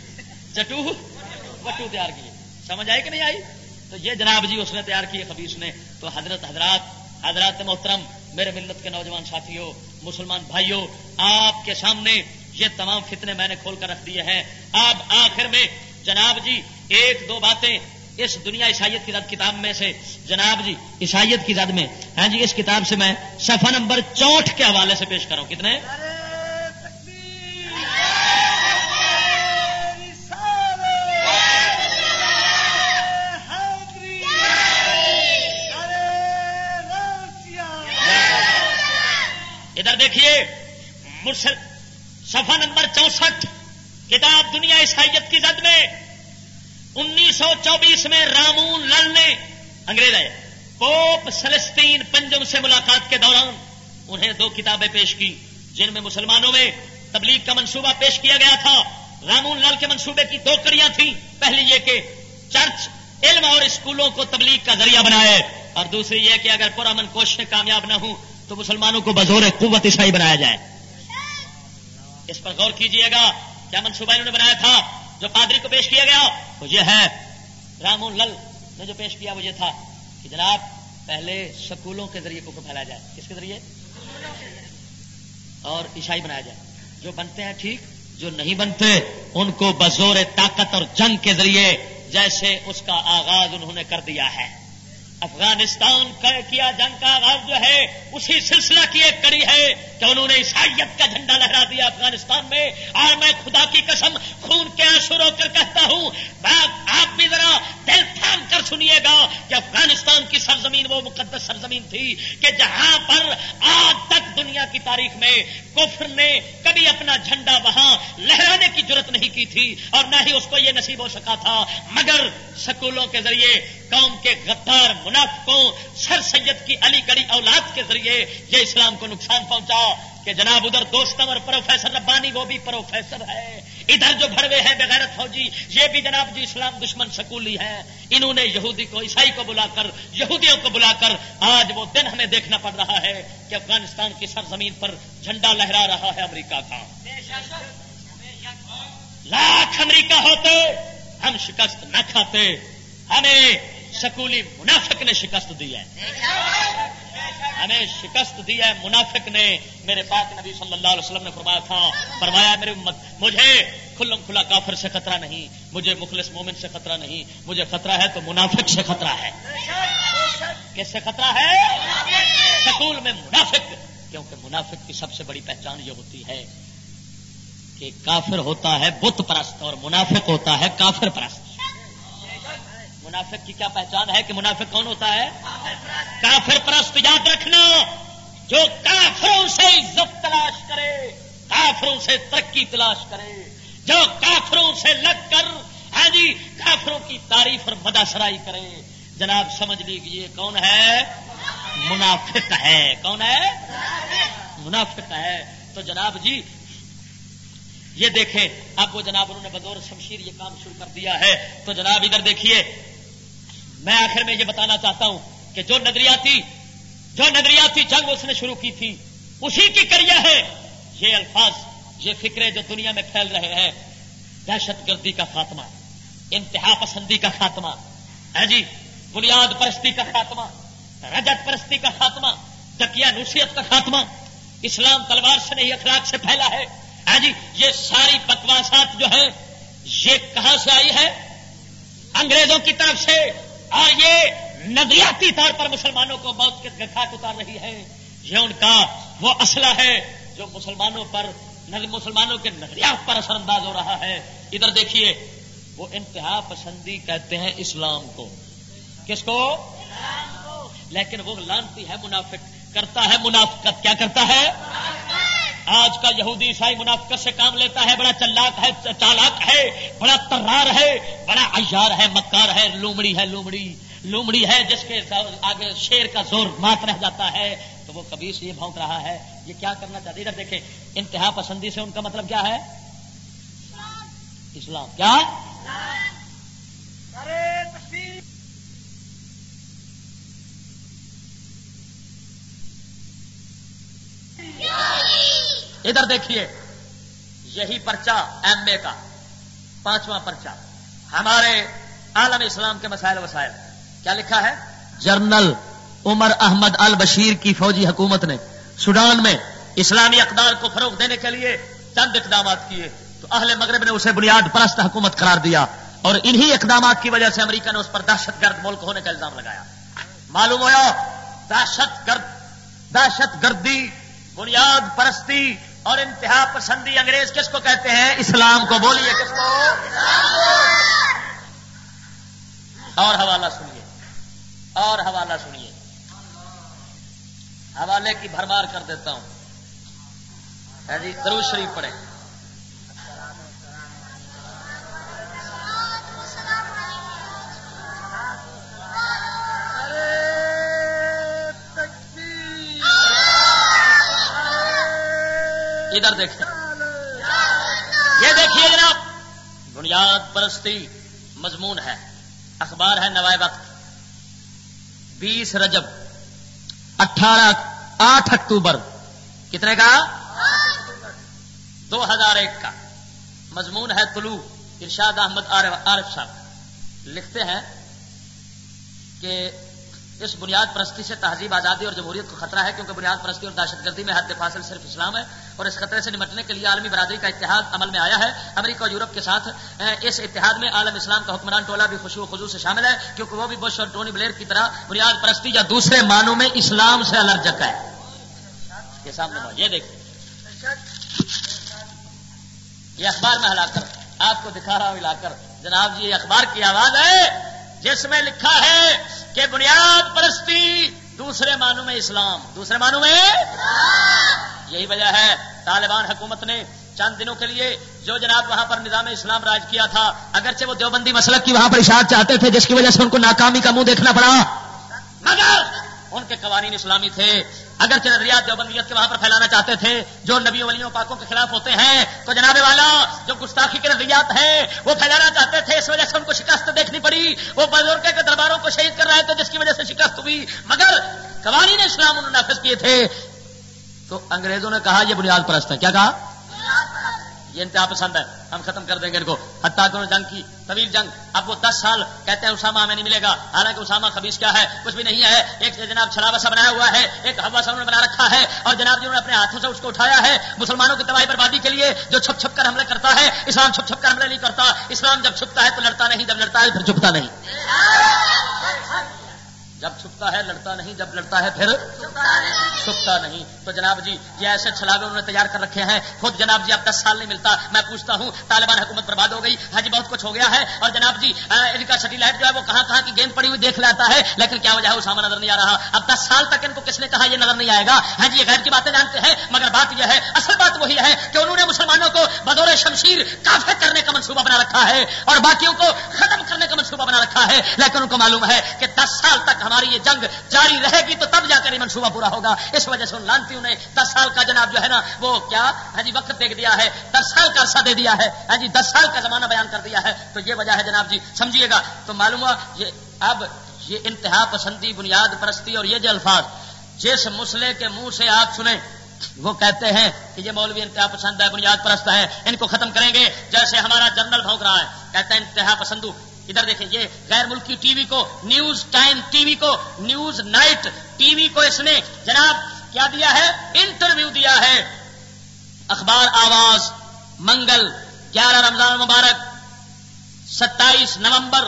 وٹو تیار کیے. سمجھ آئی کہ نہیں آئی؟ تو یہ جناب جی اس نے تیار کیے خبیث نے. تو حضرات محترم میرے ملت کے نوجوان ساتھیوں مسلمان بھائیوں آپ کے سامنے یہ تمام فتنے میں نے کھول کر رکھ دیے ہیں. اب آخر میں جناب جی 1-2 باتیں اس دنیا عیسائیت کی زد کتاب میں سے جناب جی عیسائیت کی زد میں ہاں جی اس کتاب سے میں صفحہ نمبر 64 کے حوالے سے پیش کروں. کتنے؟ ادھر دیکھیے مرسل صفحہ نمبر 64 کتاب دنیا عیسائیت کی زد میں 1924 میں رامون لل نے انگریز ہے پوپ سیلسٹین پنجم سے ملاقات کے دوران انہیں 2 کتابیں پیش کی جن میں مسلمانوں میں تبلیغ کا منصوبہ پیش کیا گیا تھا. رامون لل کے منصوبے کی 2 کڑیاں تھیں. پہلی یہ کہ چرچ علم اور اسکولوں کو تبلیغ کا ذریعہ بنائے اور دوسری یہ کہ اگر پرامن کوششیں کامیاب نہ ہوں تو مسلمانوں کو بزور قوت عیسائی بنایا جائے. اس پر غور کیجئے گا کیا منصوبہ انہوں نے بنایا تھا. جو پادری کو پیش کیا گیا وہ یہ ہے رامون لل نے جو پیش کیا وہ یہ تھا کہ جناب پہلے سکولوں کے ذریعے کفر پھیلایا جائے. کس کے ذریعے؟ اور عیسائی بنایا جائے. جو بنتے ہیں ٹھیک جو نہیں بنتے ان کو بزور طاقت اور جنگ کے ذریعے جیسے اس کا آغاز انہوں نے کر دیا ہے. افغانستان کا کیا جنگ کا آغاز جو ہے اسی سلسلہ کی ایک کڑی ہے کہ انہوں نے عیسائیت کا جھنڈا لہرا دیا افغانستان میں. اور میں خدا کی قسم خون کے آنسو رو کر کہتا ہوں، آپ بھی ذرا دل تھام کر سنیے گا کہ افغانستان کی سرزمین وہ مقدس سرزمین تھی کہ جہاں پر آج تک دنیا کی تاریخ میں کفر نے کبھی اپنا جھنڈا وہاں لہرانے کی جرت نہیں کی تھی اور نہ ہی اس کو یہ نصیب ہو سکا تھا، مگر سکولوں کے ذریعے قوم کے غدار منافقوں سر سید کی علی گڑھی اولاد کے ذریعے یہ اسلام کو نقصان پہنچا کہ جناب ادھر دوستم اور پروفیسر ربانی وہ بھی پروفیسر ہے، ادھر جو بھڑوے ہیں بغیرت فوجی یہ بھی جناب جی اسلام دشمن سکولی ہیں. انہوں نے یہودی کو عیسائی کو بلا کر یہودیوں کو بلا کر آج وہ دن ہمیں دیکھنا پڑ رہا ہے کہ افغانستان کی سرزمین پر جھنڈا لہرا رہا ہے امریکہ کا. لاکھ امریکہ ہوتے ہم شکست نہ کھاتے، ہمیں سکولی منافق نے شکست دی ہے، ہمیں شکست دی ہے منافق نے. میرے پاک نبی صلی اللہ علیہ وسلم نے فرمایا میرے امت مجھے کھلم کھلا کافر سے خطرہ نہیں، مجھے مخلص مومن سے خطرہ نہیں، مجھے خطرہ ہے تو منافق سے خطرہ ہے. کس سے خطرہ ہے؟ سکول میں منافق. کیونکہ منافق کی سب سے بڑی پہچان یہ ہوتی ہے کہ کافر ہوتا ہے بت پرست اور منافق ہوتا ہے کافر پرست. منافق کی کیا پہچان ہے کہ منافق کون ہوتا ہے؟ کافر پرست. یاد رکھنا، جو کافروں سے عزت تلاش کرے، کافروں سے ترقی تلاش کرے، جو کافروں سے لگ کر ہاں جی کافروں کی تعریف اور مداحسرائی کرے، جناب سمجھ لیجیے کون ہے؟ منافق ہے. کون ہے؟ منافق ہے. تو جناب جی یہ دیکھیں اب وہ جناب انہوں نے بدور شمشیر یہ کام شروع کر دیا ہے. تو جناب ادھر دیکھیے، میں آخر میں یہ بتانا چاہتا ہوں کہ جو نظریاتی جنگ اس نے شروع کی تھی اسی کی کڑیاں ہے یہ الفاظ، یہ فکریں جو دنیا میں پھیل رہے ہیں. دہشت گردی کا خاتمہ، انتہا پسندی کا خاتمہ ہے جی، بنیاد پرستی کا خاتمہ، رجت پرستی کا خاتمہ، تقیہ نوسیت کا خاتمہ، اسلام تلوار سے نہیں اخلاق سے پھیلا ہے. ہاں جی یہ ساری بکواسات جو ہیں یہ کہاں سے آئی ہے؟ انگریزوں کی طرف سے، اور یہ نظریاتی طور پر مسلمانوں کو موت کے گھاٹ اتار رہی ہے. یہ ان کا وہ اسلحہ ہے جو مسلمانوں کے نظریات پر اثر انداز ہو رہا ہے. ادھر دیکھیے وہ انتہا پسندی کہتے ہیں اسلام کو. کس کو؟ لیکن وہ لانتی ہے منافق، کرتا ہے منافقت. کیا کرتا ہے؟ آج کا یہودی عیسائی منافقت سے کام لیتا ہے، بڑا چالاک ہے، بڑا طرار ہے، بڑا عیار ہے، مکار ہے، لومڑی ہے جس کے آگے شیر کا زور مات رہ جاتا ہے. تو وہ کبھی سے یہ بھونک رہا ہے یہ کیا کرنا چاہتے. ادھر دیکھیں انتہا پسندی سے ان کا مطلب کیا ہے؟ اسلام. کیا؟ ادھر دیکھیے یہی پرچہ ایم اے کا 5واں پرچہ ہمارے عالم اسلام کے مسائل وسائل کیا لکھا ہے؟ جنرل عمر احمد البشیر کی فوجی حکومت نے سوڈان میں اسلامی اقدار کو فروغ دینے کے لیے چند اقدامات کیے تو اہل مغرب نے اسے بنیاد پرست حکومت قرار دیا اور انہی اقدامات کی وجہ سے امریکہ نے اس پر دہشت گرد ملک ہونے کا الزام لگایا. معلوم ہوا دہشت گردی، بنیاد پرستی اور انتہا پسندی انگریز کس کو کہتے ہیں؟ اسلام کو. بولیے کس کو؟ اور حوالہ سنیے، حوالے کی بھرمار کر دیتا ہوں. جی درود شریف پڑھیں. ادھر دیکھیں، یہ دیکھیے جناب بنیاد پرستی مضمون ہے. اخبار ہے نوائے وقت 20 رجب 8 اکتوبر کتنے کا؟ 2001 کا. مضمون ہے طلوع. ارشاد احمد عارف صاحب لکھتے ہیں کہ اس بنیاد پرستی سے تہذیب، آزادی اور جمہوریت کو خطرہ ہے، کیونکہ بنیاد پرستی اور دہشت گردی میں حد فاصل صرف اسلام ہے، اور اس خطرے سے نمٹنے کے لیے عالمی برادری کا اتحاد عمل میں آیا ہے۔ امریکہ اور یورپ کے ساتھ اس اتحاد میں عالم اسلام کا حکمران ٹولہ بھی خشوع و خضوع سے شامل ہے، کیونکہ وہ بھی بش اور ٹونی بلیئر کی طرح بنیاد پرستی یا دوسرے معنوں میں اسلام سے الرجک ہے۔ یہ سامنے یہ دیکھیں، یہ اخبار میں ہلا کر آپ کو دکھا رہا ہوں، ہلا کر جناب جی، یہ اخبار کی آواز ہے جس میں لکھا ہے کہ بنیاد پرستی دوسرے معنوں میں اسلام، دوسرے معنوں میں یہی وجہ ہے طالبان حکومت نے چند دنوں کے لیے جو جناب وہاں پر نظام اسلام راج کیا تھا، اگرچہ وہ دیوبندی مسلک کی وہاں پر اشاعت چاہتے تھے جس کی وجہ سے ان کو ناکامی کا منہ دیکھنا پڑا، مگر ان کے قوانین اسلامی تھے۔ اگرچہ نظریات دیوبندیت کے وہاں پر پھیلانا چاہتے تھے جو نبیوں ولیوں پاکوں کے خلاف ہوتے ہیں، تو جناب والا جو گستاخی کے نظریات ہیں وہ پھیلانا چاہتے تھے، اس وجہ سے ان کو شکست دیکھنی پڑی۔ وہ بزرگ کے درباروں کو شہید کر رہے تھے جس کی وجہ سے شکست ہوئی، مگر قوانین اسلام انہوں نے نافذ کیے تھے۔ تو انگریزوں نے کہا یہ بنیاد پرست ہے، کیا کہا؟ یہ انتہا پسند ہے، ہم ختم کر دیں گے ان کو۔ حتیٰ کہ جنگ کی طویل جنگ، اب وہ 10 سال کہتے ہیں اسامہ ہمیں نہیں ملے گا، حالانکہ اسامہ خبیث کیا ہے؟ کچھ بھی نہیں ہے، ایک جناب چھلاوا سا بنایا ہوا ہے، ایک ہوا سا انہوں نے بنا رکھا ہے، اور جناب جنہوں نے اپنے ہاتھوں سے اس کو اٹھایا ہے مسلمانوں کی تباہی بربادی کے لیے، جو چھپ چھپ کر حملے کرتا ہے۔ اسلام چھپ چھپ کر حملے نہیں کرتا، اسلام جب چھپتا ہے تو لڑتا نہیں، جب لڑتا ہے پھر چھپتا نہیں، جب چھپتا ہے لڑتا نہیں، جب لڑتا ہے پھر چھپتا نہیں۔ تو جناب جی یہ ایسے چھلاوے انہوں نے تیار کر رکھے ہیں، خود جناب جی اب 10 سال نہیں ملتا۔ میں پوچھتا ہوں طالبان حکومت برباد ہو گئی، ہاں جی بہت کچھ ہو گیا ہے، اور جناب جی ان کا سیٹلائٹ جو ہے وہ کہاں کہاں کی گیند پڑی ہوئی دیکھ لیتا ہے، لیکن کیا وجہ ہے اسامہ نظر نہیں آ رہا۔ اب 10 سال تک ان کو کس نے کہا یہ نظر نہیں آئے گا؟ ہاں جی یہ غیر کی باتیں جانتے ہیں، مگر بات یہ ہے، اصل بات وہی ہے کہ انہوں نے مسلمانوں کو بدور شمشیر کافر کرنے کا منصوبہ بنا رکھا ہے اور باقیوں کو ختم کرنے کا منصوبہ بنا رکھا ہے، لیکن ان کو معلوم ہے کہ 10 سال تک ہماری یہ جنگ جاری رہے گی تو تب جا کر یہ منصوبہ پورا ہوگا۔ اس وجہ سے ان لانتیوں نے 10 سال کا جناب جو ہے نا وہ کیا ہاں جی وقت دے دیا ہے، 10 سال کا عرصہ دے دیا ہے، ہاں جی 10 سال کا زمانہ بیان کر دیا ہے۔ تو یہ وجہ ہے جناب جی، سمجھیے گا۔ تو معلوم ہوا یہ اب یہ انتہا پسندی، بنیاد پرستی اور یہ جو الفاظ جس مسئلے کے منہ سے آپ سنیں وہ کہتے ہیں کہ یہ مولوی انتہا پسند ہے، بنیاد پرست ہے، ان کو ختم کریں گے، جیسے ہمارا جنرل بھونک رہا ہے، کہتا ہے انتہا پسندو۔ ادھر دیکھیں یہ غیر ملکی ٹی وی کو، نیوز ٹائم ٹی وی کو، نیوز نائٹ ٹی وی کو اس نے جناب کیا دیا ہے؟ انٹرویو دیا ہے۔ اخبار آواز منگل 11 رمضان مبارک 27 نومبر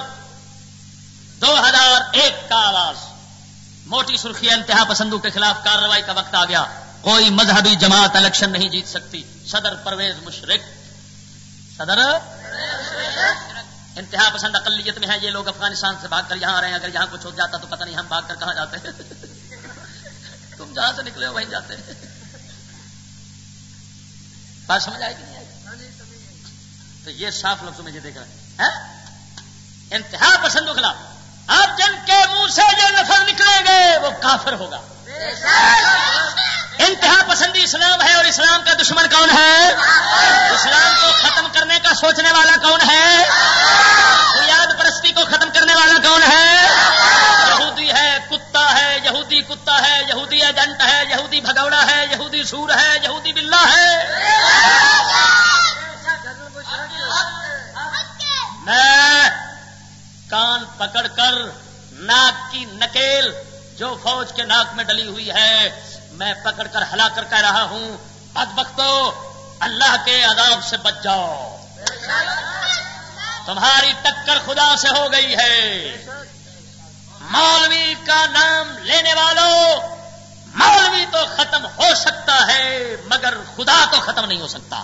2001 کا آواز، موٹی سرخی انتہا پسندوں کے خلاف کارروائی کا وقت آ گیا، کوئی مذہبی جماعت الیکشن نہیں جیت سکتی، صدر پرویز مشرف۔ صدر انتہا پسند اقلیت میں ہے، یہ لوگ افغانستان سے بھاگ کر یہاں آ رہے ہیں، اگر یہاں کچھ ہو جاتا تو پتہ نہیں ہم بھاگ کر کہاں جاتے ہیں، تم جہاں سے نکلے ہو وہیں جاتے ہیں۔ بات سمجھ آئے گی نہیں آئے؟ تو یہ صاف لفظوں میں یہ دیکھ رہے ہیں انتہا پسندوں کے خلاف اب جن کے منہ سے یہ لفظ نکلیں گے وہ کافر ہوگا۔ انتہا پسندی اسلام ہے، اور اسلام کا دشمن کون ہے؟ اسلام کو ختم کرنے کا سوچنے والا کون ہے؟ بنیاد پرستی کو ختم کرنے والا کون ہے؟ یہودی ہے، کتا ہے، یہودی کتا ہے، یہودی ایجنٹ ہے، یہودی بھگوڑا ہے، یہودی سور ہے، یہودی بلہ ہے۔ میں کان پکڑ کر ناک کی نکیل جو فوج کے ناک میں ڈلی ہوئی ہے میں پکڑ کر ہلا کر کہہ رہا ہوں، بدبختو اللہ کے عذاب سے بچ جاؤ، تمہاری ٹکر خدا سے ہو گئی ہے۔ مولوی کا نام لینے والوں، مولوی تو ختم ہو سکتا ہے مگر خدا تو ختم نہیں ہو سکتا۔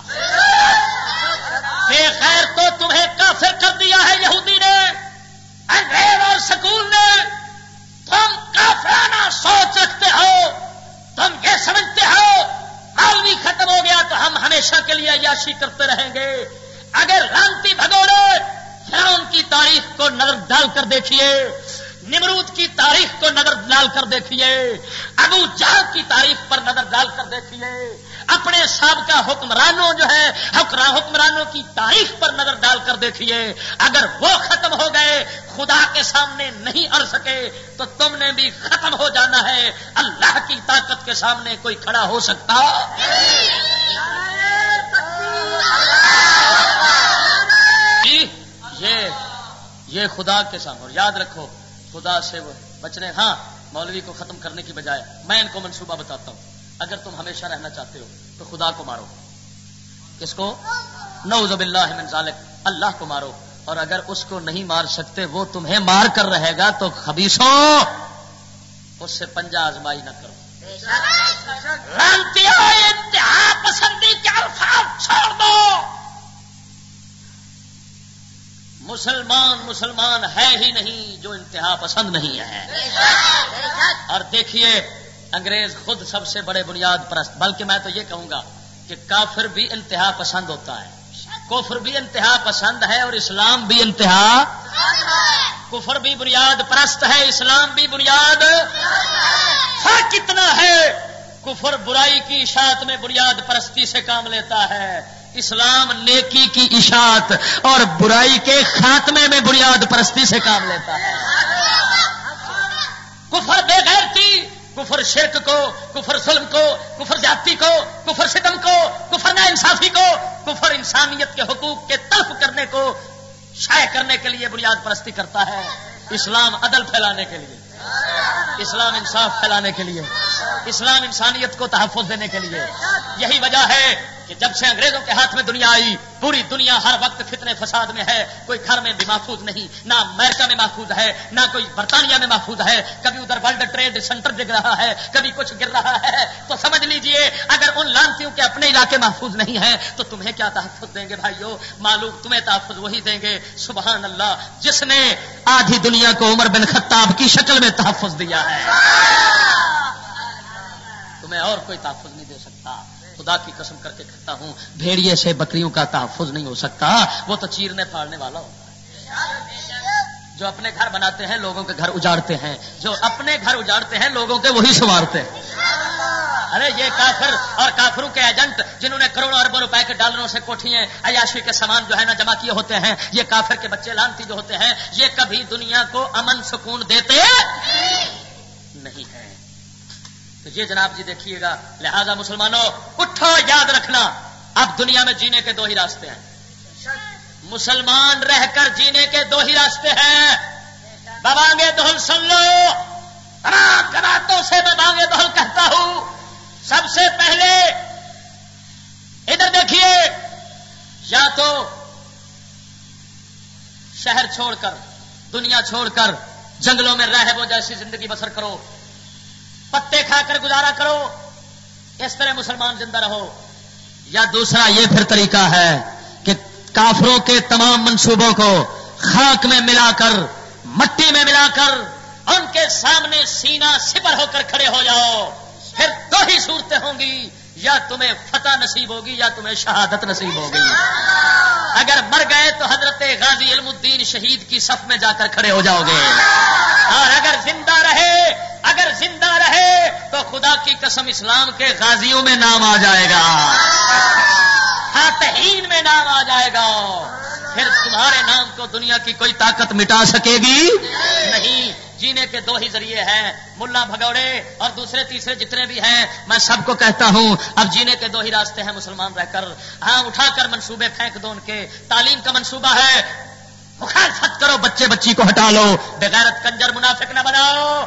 بے خیر تو تمہیں کافر کر دیا ہے یہودی نے، انگریز اور سکول نے۔ تم کافرانہ سوچ رکھتے ہو، تم یہ سمجھتے ہو مولوی ختم ہو گیا تو ہم ہمیشہ کے لیے عیاشی کرتے رہیں گے۔ اگر لانتی بھگوڑے فرعون کی تاریخ کو نظر ڈال کر دیکھیے، نمرود کی تاریخ کو نظر ڈال کر دیکھیے، ابو جہل کی تاریخ پر نظر ڈال کر دیکھیے، اپنے سابقہ حکمرانوں جو ہے حکمرانوں کی تاریخ پر نظر ڈال کر دیکھیے، اگر وہ ختم ہو گئے، خدا کے سامنے نہیں اڑ سکے تو تم نے بھی ختم ہو جانا ہے۔ اللہ کی طاقت کے سامنے کوئی کھڑا ہو سکتا؟ یہ خدا کے سامنے، اور یاد رکھو خدا سے وہ بچنے۔ ہاں مولوی کو ختم کرنے کی بجائے میں ان کو منصوبہ بتاتا ہوں. اگر تم ہمیشہ رہنا چاہتے ہو تو خدا کو مارو. کس کو؟ نعوذ باللہ من ذالک، اللہ کو مارو. اور اگر اس کو نہیں مار سکتے، وہ تمہیں مار کر رہے گا، تو خبیثوں اس سے پنجہ آزمائی نہ کرو. لعنتیوں، انتہا پسندی کے الفاظ چھوڑ دو. مسلمان ہے ہی نہیں جو انتہا پسند نہیں ہے. اور دیکھیے انگریز خود سب سے بڑے بنیاد پرست، بلکہ میں تو یہ کہوں گا کہ کافر بھی انتہا پسند ہوتا ہے، کفر بھی انتہا پسند ہے، اور اسلام بھی انتہا. کفر بھی بنیاد پرست ہے، اسلام بھی بنیاد. فرق کتنا ہے؟ کفر برائی کی اشاعت میں بنیاد پرستی سے کام لیتا ہے، اسلام نیکی کی اشاعت اور برائی کے خاتمے میں بنیاد پرستی سے کام لیتا ہے. کفر بے غیرتی، کفر شرک کو، کفر ظلم کو، کفر زیادتی کو، کفر ستم کو، کفر ناانصافی کو، کفر انسانیت کے حقوق کے تلف کرنے کو شائع کرنے کے لیے بنیاد پرستی کرتا ہے. اسلام عدل پھیلانے کے لیے، اسلام انصاف پھیلانے کے لیے، اسلام انسانیت کو تحفظ دینے کے لیے. یہی وجہ ہے کہ جب سے انگریزوں کے ہاتھ میں دنیا آئی، پوری دنیا ہر وقت فتنے فساد میں ہے. کوئی گھر میں بھی محفوظ نہیں، نہ امریکہ میں محفوظ ہے، نہ کوئی برطانیہ میں محفوظ ہے. کبھی ادھر ورلڈ ٹریڈ سینٹر دکھ رہا ہے، کبھی کچھ گر رہا ہے. تو سمجھ لیجئے اگر ان لانتیوں کے اپنے علاقے محفوظ نہیں ہیں تو تمہیں کیا تحفظ دیں گے بھائیو؟ معلوم تمہیں تحفظ وہی دیں گے، سبحان اللہ، جس نے آدھی دنیا کو عمر بن خطاب کی شکل میں تحفظ دیا ہے. تمہیں اور کوئی تحفظ نہیں دے سکتا. خدا کی قسم کر کے کہتا ہوں، بھیڑیے سے بکریوں کا تحفظ نہیں ہو سکتا، وہ تو چیرنے پھاڑنے والا ہوتا ہے. جو اپنے گھر بناتے ہیں لوگوں کے گھر اجاڑتے ہیں، جو اپنے گھر اجاڑتے ہیں لوگوں کے وہی سنوارتے ہیں. ارے یہ کافر اور کافروں کے ایجنٹ جنہوں نے کروڑوں اربوں روپے کے ڈالروں سے کوٹھیاں عیاشی کے سامان جو ہے نا جمع کیے ہوتے ہیں، یہ کافر کے بچے لانتی جو ہوتے ہیں، یہ کبھی دنیا کو امن سکون دیتے نہیں ہیں. تو یہ جناب جی دیکھیے گا. لہذا مسلمانوں اٹھو، یاد رکھنا اب دنیا میں جینے کے دو ہی راستے ہیں. مسلمان رہ کر جینے کے دو ہی راستے ہیں. بابانگے دہل سن لو، راتوں سے میں بانگے دہل کہتا ہوں. سب سے پہلے ادھر دیکھیے، یا تو شہر چھوڑ کر، دنیا چھوڑ کر جنگلوں میں رہ وہ جیسی زندگی بسر کرو، پتے کھا کر گزارا کرو، اس طرح مسلمان زندہ رہو. یا دوسرا یہ پھر طریقہ ہے کہ کافروں کے تمام منصوبوں کو خاک میں ملا کر، مٹی میں ملا کر ان کے سامنے سینہ سپر ہو کر کھڑے ہو جاؤ. پھر دو ہی صورتیں ہوں گی، یا تمہیں فتح نصیب ہوگی یا تمہیں شہادت نصیب ہوگی. اگر مر گئے تو حضرت غازی علم الدین شہید کی صف میں جا کر کھڑے ہو جاؤ گے، اور اگر زندہ رہے تو خدا کی قسم اسلام کے غازیوں میں نام آ جائے گا، فاتحین میں نام آ جائے گا. پھر تمہارے نام کو دنیا کی کوئی طاقت مٹا سکے گی نہیں. جینے کے دو ہی ذریعے ہیں، ملا بھگوڑے اور دوسرے تیسرے جتنے بھی ہیں، میں سب کو کہتا ہوں اب جینے کے دو ہی راستے ہیں مسلمان رہ کر. ہاں اٹھا کر منصوبے پھینک دو ان کے. تعلیم کا منصوبہ ہے، مخالفت کرو، بچے بچی کو ہٹا لو، بغیرت کنجر منافق نہ بناؤ.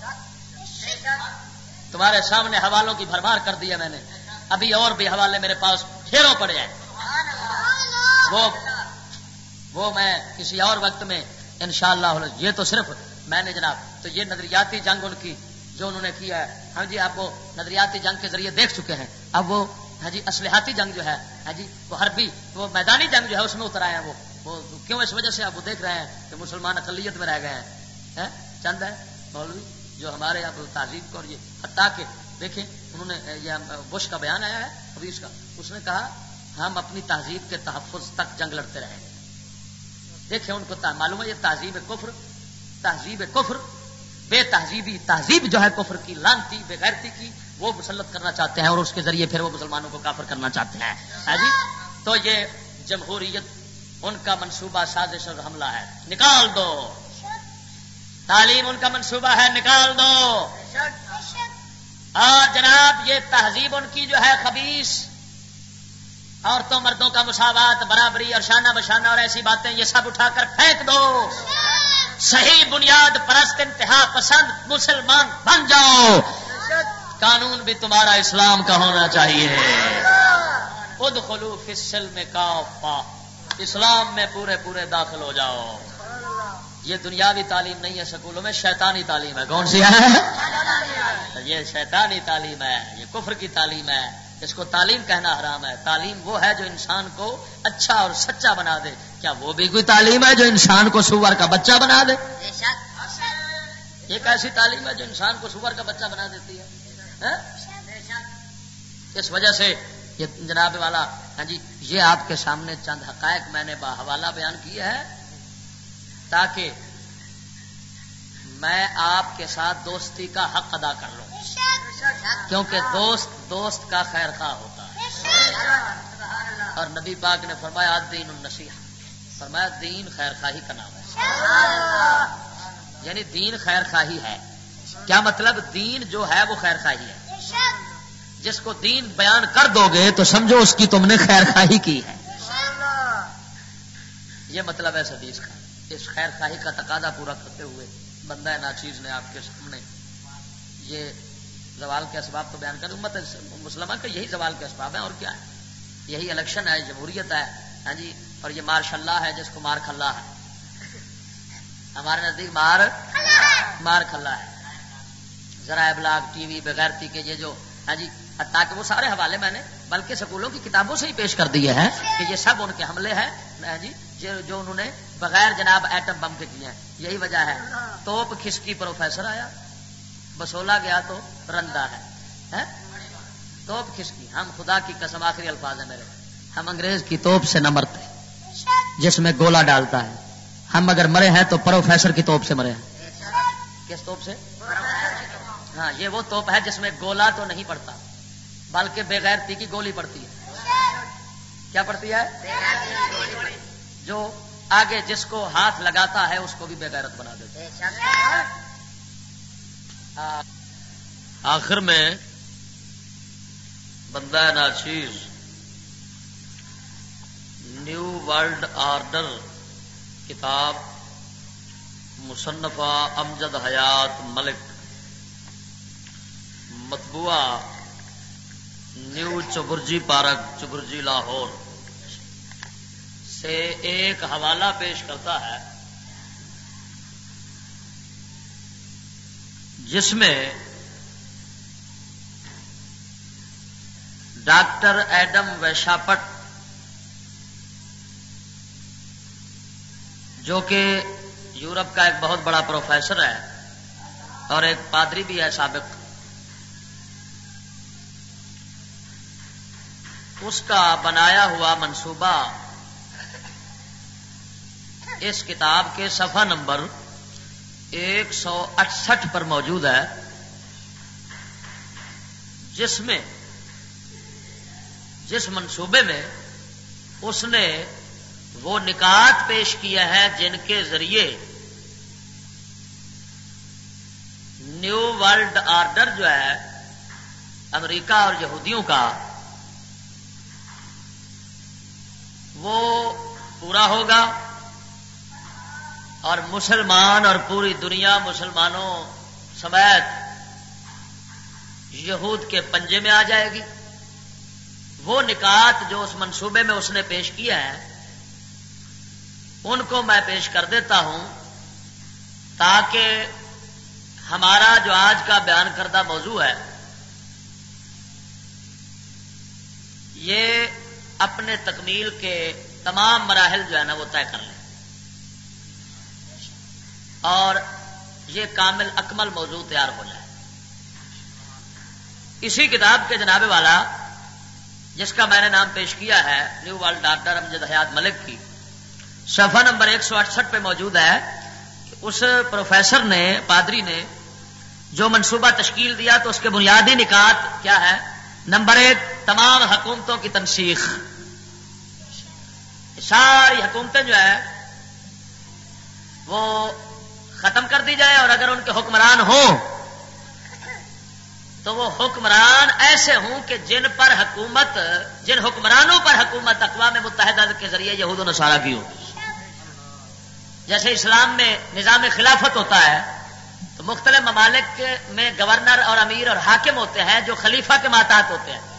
تمہارے سامنے حوالوں کی بھرمار کر دی ہے میں نے، ابھی اور بھی حوالے میرے پاس ڈھیروں پڑے ہیں. وہ میں کسی اور وقت میں انشاءاللہ. یہ تو صرف میں نے جناب، تو یہ نظریاتی جنگ ان کی جو انہوں نے کیا ہے، ہاں جی آپ وہ نظریاتی جنگ کے ذریعے دیکھ چکے ہیں. اب وہ ہاں جی اسلحاتی جنگ جو ہے، ہاں جی وہ حربی، وہ میدانی جنگ جو ہے اس میں اتر آئے ہیں. وہ کیوں؟ اس وجہ سے آپ وہ دیکھ رہے ہیں کہ مسلمان اقلیت میں رہ گئے ہیں. چند ہے مولوی جو ہمارے اب تہذیب کو، اور یہ حتیٰ کہ دیکھیں انہوں نے یہ بش کا بیان آیا ہے حدیث کا، اس نے کہا ہم اپنی تہذیب کے تحفظ تک جنگ لڑتے رہیں گے. دیکھیں ان کو معلوم ہے یہ تہذیب کفر، بے تہذیبی تہذیب جو ہے کفر کی، لانتی بے غیرتی کی، وہ مسلط کرنا چاہتے ہیں اور اس کے ذریعے پھر وہ مسلمانوں کو کافر کرنا چاہتے ہیں. جی تو یہ جمہوریت ان کا منصوبہ سازش اور حملہ ہے، نکال دو. تعلیم ان کا منصوبہ ہے، نکال دو. اور جناب یہ تہذیب ان کی جو ہے خبیث، عورتوں مردوں کا مساوات، برابری اور شانہ بشانہ اور ایسی باتیں، یہ سب اٹھا کر پھینک دو. صحیح بنیاد پرست انتہا پسند مسلمان بن جاؤ. قانون بھی تمہارا اسلام کا ہونا چاہیے. ادخلوا فی السلم کافہ، اسلام میں پورے داخل ہو جاؤ. یہ دنیاوی تعلیم نہیں ہے سکولوں میں، شیطانی تعلیم ہے. کون سی ہے؟ یہ شیطانی تعلیم ہے، یہ کفر کی تعلیم ہے. اس کو تعلیم کہنا حرام ہے. تعلیم وہ ہے جو انسان کو اچھا اور سچا بنا دے. کیا وہ بھی کوئی تعلیم ہے جو انسان کو سور کا بچہ بنا دے؟ ایک ایسی تعلیم ہے جو انسان کو سور کا بچہ بنا دیتی ہے. اس وجہ سے یہ جناب والا ہاں جی یہ آپ کے سامنے چند حقائق میں نے باحوالہ بیان کیا ہے تاکہ میں آپ کے ساتھ دوستی کا حق ادا کر لوں، کیونکہ دوست کا خیر خواہ ہوتا ہے. اور نبی پاک نے فرمایا دین النصیحہ، فرمایا دین خیر خواہی کا نام ہے. یعنی دین خیر خواہی ہے. کیا مطلب؟ دین جو ہے وہ خیر خواہی ہے. جس کو دین بیان کر دو گے تو سمجھو اس کی تم نے خیر خواہی کی ہے. یہ مطلب ہے اس حدیث کا. اس خیر خواہی کا تقاضا پورا کرتے ہوئے بندہ ناچیز نے آپ کے سامنے یہ زوال کے اسباب تو بیان کر. امت مسلمہ کا یہی زوال کے اسباب ہیں اور کیا ہے. یہی الیکشن ہے، جمہوریت ہے ہاں جی، اور یہ مار شلہ ہے جس کو مار کھلا ہے. ہمارے نزدیک مار کھلا ہے. ذرائع ابلاغ ٹی وی بغیرتی کے یہ جو ہاں جی، تاکہ وہ سارے حوالے میں نے بلکہ سکولوں کی کتابوں سے ہی پیش کر دیے ہیں کہ یہ سب ان کے حملے ہیں ہاں جی جو انہوں نے بغیر جناب ایٹم بم کے کیے ہیں. یہی وجہ ہے. توپ کھسکی پروفیسر آیا، بسولا گیا تو رندہ ہے. توپ کھسکی، ہم خدا کی قسم آخری الفاظ ہیں میرے، ہم انگریز کی توپ سے نہ مرتے جس میں گولا ڈالتا ہے. ہم اگر مرے ہیں تو پروفیسر کی توپ سے مرے ہیں. کس توپ سے؟ ہاں، یہ وہ توپ ہے جس میں گولا تو نہیں پڑتا بلکہ بے غیرتی کی گولی پڑتی ہے. کیا پڑتی ہے؟ جو آگے جس کو ہاتھ لگاتا ہے اس کو بھی بے غیرت بنا دیتا ہے. آخر میں بندہ ناچیز نیو ورلڈ آرڈر کتاب مصنفہ امجد حیات ملک مطبوعہ نیو چبرجی پارک چبرجی لاہور سے ایک حوالہ پیش کرتا ہے جس میں ڈاکٹر ایڈم ویشاپٹ جو کہ یورپ کا ایک بہت بڑا پروفیسر ہے اور ایک پادری بھی ہے سابق، اس کا بنایا ہوا منصوبہ اس کتاب کے صفحہ نمبر 168 پر موجود ہے، جس منصوبے میں اس نے وہ نکات پیش کیا ہے جن کے ذریعے نیو ورلڈ آرڈر جو ہے امریکہ اور یہودیوں کا وہ پورا ہوگا اور مسلمان اور پوری دنیا مسلمانوں سمیت یہود کے پنجے میں آ جائے گی. وہ نکات جو اس منصوبے میں اس نے پیش کیا ہے ان کو میں پیش کر دیتا ہوں تاکہ ہمارا جو آج کا بیان کردہ موضوع ہے یہ اپنے تکمیل کے تمام مراحل جو ہے نا وہ طے کر لیں اور یہ کامل اکمل موضوع تیار ہو جائے. اسی کتاب کے جناب والا جس کا میں نے نام پیش کیا ہے نیو ورلڈ آرڈر امجد حیات ملک کی، صفحہ نمبر 168 پہ موجود ہے کہ اس پروفیسر نے پادری نے جو منصوبہ تشکیل دیا تو اس کے بنیادی نکات کیا ہے؟ نمبر 1 تمام حکومتوں کی تنسیخ. ساری حکومتیں جو ہے وہ ختم کر دی جائے اور اگر ان کے حکمران ہوں تو وہ حکمران ایسے ہوں کہ جن حکمرانوں پر حکومت اقوام متحدہ کے ذریعے یہود و نصارہ کی ہو. جیسے اسلام میں نظام خلافت ہوتا ہے تو مختلف ممالک میں گورنر اور امیر اور حاکم ہوتے ہیں جو خلیفہ کے ماتحت ہوتے ہیں.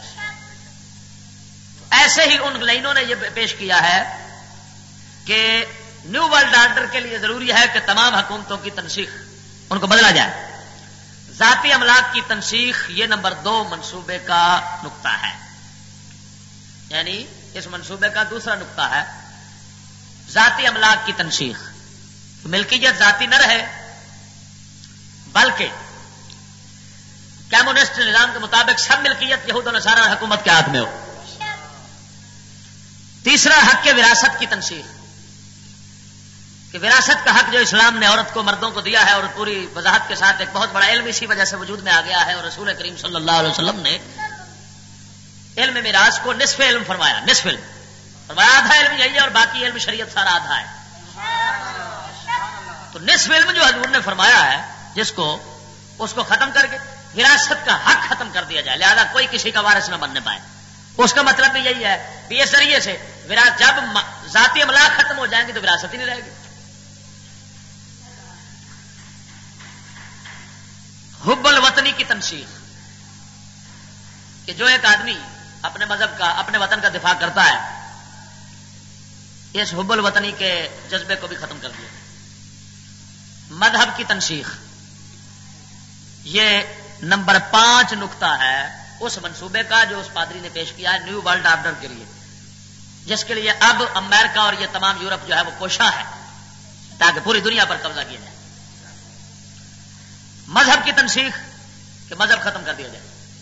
ایسے ہی ان لائنوں نے یہ پیش کیا ہے کہ نیو ورلڈ آرڈر کے لیے ضروری ہے کہ تمام حکومتوں کی تنسیخ ان کو بدلا جائے. ذاتی املاک کی تنسیخ یہ نمبر 2 منصوبے کا نقطہ ہے. یعنی اس منصوبے کا دوسرا نقطہ ہے ذاتی املاک کی تنسیخ. ملکیت ذاتی نہ رہے بلکہ کمیونسٹ نظام کے مطابق سب ملکیت یہود و نصارہ حکومت کے ہاتھ میں ہو. تیسرا حق کے وراثت کی تنسیخ کہ وراثت کا حق جو اسلام نے عورت کو مردوں کو دیا ہے اور پوری وضاحت کے ساتھ ایک بہت بڑا علم اسی وجہ سے وجود میں آ گیا ہے. اور رسول کریم صلی اللہ علیہ وسلم نے علم میراث کو نصف علم فرمایا. نصف علم فرمایا آدھا علم یہی ہے اور باقی علم شریعت سارا آدھا ہے. تو نصف علم جو حضور نے فرمایا ہے جس کو اس کو ختم کر کے وراثت کا حق ختم کر دیا جائے لہذا کوئی کسی کا وارث نہ بننے پائے. اس کا مطلب بھی یہی ہے کہ اس ذریعے سے جب ذاتی املاک ختم ہو جائیں گے تو وراثت ہی نہیں رہے گی. حب الوطنی کی تنسیخ کہ جو ایک آدمی اپنے مذہب کا اپنے وطن کا دفاع کرتا ہے اس حب الوطنی کے جذبے کو بھی ختم کر دیا. مذہب کی تنسیخ یہ نمبر 5 نقطہ ہے اس منصوبے کا جو اس پادری نے پیش کیا ہے نیو ورلڈ آرڈر کے لیے جس کے لیے اب امریکہ اور یہ تمام یورپ جو ہے وہ کوشاں ہے تاکہ پوری دنیا پر قبضہ کیا جائے. مذہب کی تنسیخ کہ مذہب ختم کر دیا جائے.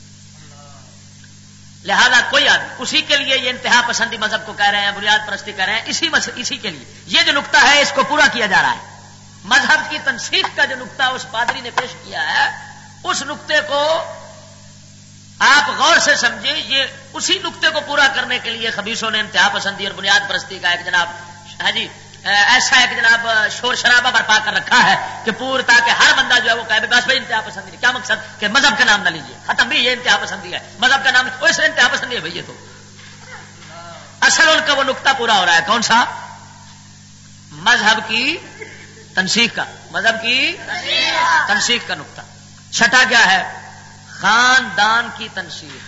لہذا کوئی آدمی اسی کے لیے یہ انتہا پسندی مذہب کو کہہ رہے ہیں بنیاد پرستی کہہ رہے ہیں اسی کے لیے یہ جو نقطہ ہے اس کو پورا کیا جا رہا ہے. مذہب کی تنسیخ کا جو نقطہ اس پادری نے پیش کیا ہے اس نقطے کو آپ غور سے سمجھیں. یہ اسی نقطے کو پورا کرنے کے لیے خبیثوں نے انتہا پسندی اور بنیاد پرستی کا ایک جناب ایسا ایک جناب شور شرابہ برپا کر رکھا ہے کہ تاکہ ہر بندہ جو ہے وہ کہے بس بھائی انتہا پسندی نہیں. کیا مقصد کہ مذہب کا نام نہ لیجیے ختم بھی یہ انتہا پسندی ہے مذہب کا نام کوئی سے انتہا پسندی ہے بھائی. یہ تو اصل ان کا وہ نقطہ پورا ہو رہا ہے کون سا مذہب کی تنسیخ کا. مذہب کی تنسیخ کا نقطہ. چھٹا کیا ہے خاندان کی تنسیخ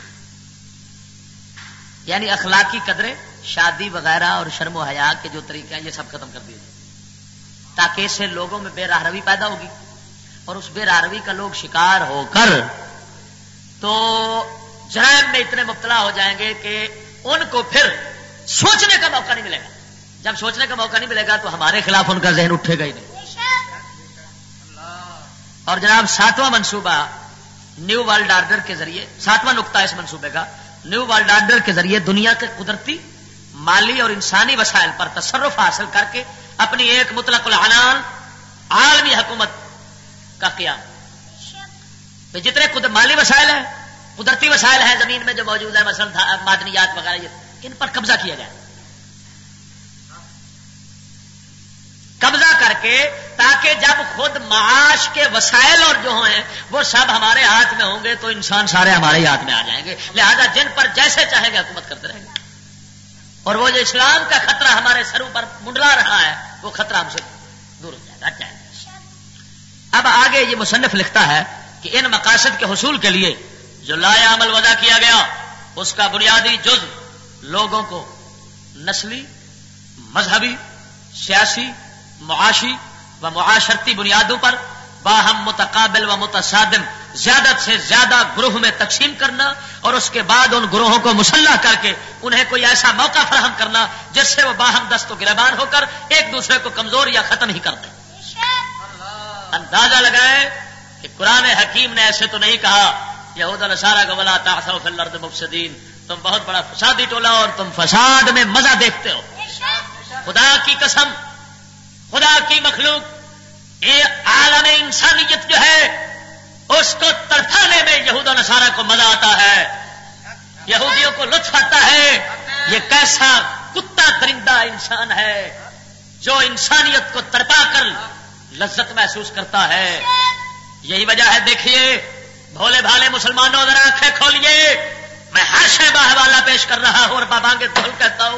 یعنی اخلاقی قدریں شادی وغیرہ اور شرم و حیا کے جو طریقے ہیں یہ سب ختم کر دیے جائیں تاکہ اس سے لوگوں میں بے راہروی پیدا ہوگی اور اس بے راہروی کا لوگ شکار ہو کر تو جرائم میں اتنے مبتلا ہو جائیں گے کہ ان کو پھر سوچنے کا موقع نہیں ملے گا. جب سوچنے کا موقع نہیں ملے گا تو ہمارے خلاف ان کا ذہن اٹھے گا ہی نہیں. اور جناب 7واں منصوبہ نیو ورلڈ آرڈر کے ذریعے 7واں نقطہ اس منصوبے کا نیو ورلڈ آرڈر کے ذریعے دنیا کے قدرتی مالی اور انسانی وسائل پر تصرف حاصل کر کے اپنی ایک مطلق العنان عالمی حکومت کا قیام. جتنے مالی وسائل ہیں قدرتی وسائل ہیں زمین میں جو موجود ہے مثلا معدنیات وغیرہ ان پر قبضہ کیا جائے قبضہ کر کے تاکہ جب خود معاش کے وسائل اور جو ہیں وہ سب ہمارے ہاتھ میں ہوں گے تو انسان سارے ہمارے ہاتھ میں آ جائیں گے. لہذا جن پر جیسے چاہیں گے حکومت کرتے رہیں گے اور وہ جو اسلام کا خطرہ ہمارے سروں پر منڈلا رہا ہے وہ خطرہ ہم سے دور ہو جائے گا. اب آگے یہ مصنف لکھتا ہے کہ ان مقاصد کے حصول کے لیے جو لائحہ عمل وضع کیا گیا اس کا بنیادی جز لوگوں کو نسلی مذہبی سیاسی معاشی و معاشرتی بنیادوں پر باہم متقابل و متصادم زیادہ سے زیادہ گروہ میں تقسیم کرنا اور اس کے بعد ان گروہوں کو مسلح کر کے انہیں کوئی ایسا موقع فراہم کرنا جس سے وہ باہم دست و گریبان ہو کر ایک دوسرے کو کمزور یا ختم ہی کر دیں. اندازہ لگائیں کہ قرآن حکیم نے ایسے تو نہیں کہا یہود و نصارہ کو ولا تعثوا فی الارض مفسدین تم بہت بڑا فسادی ٹولہ اور تم فساد میں مزہ دیکھتے ہو. خدا کی قسم خدا کی مخلوق یہ عالم انسانیت جو ہے اس کو تڑپانے میں یہود و نصارہ کو مزہ آتا ہے. یہودیوں کو لطف آتا ہے. یہ کیسا کتا درندہ انسان ہے جو انسانیت کو تڑپا کر لذت محسوس کرتا ہے. یہی وجہ ہے دیکھیے بھولے بھالے مسلمانوں ذرا آنکھیں کھولیے. میں ہر شے کا حوالہ پیش کر رہا ہوں اور بابانگے کھول کہتا ہوں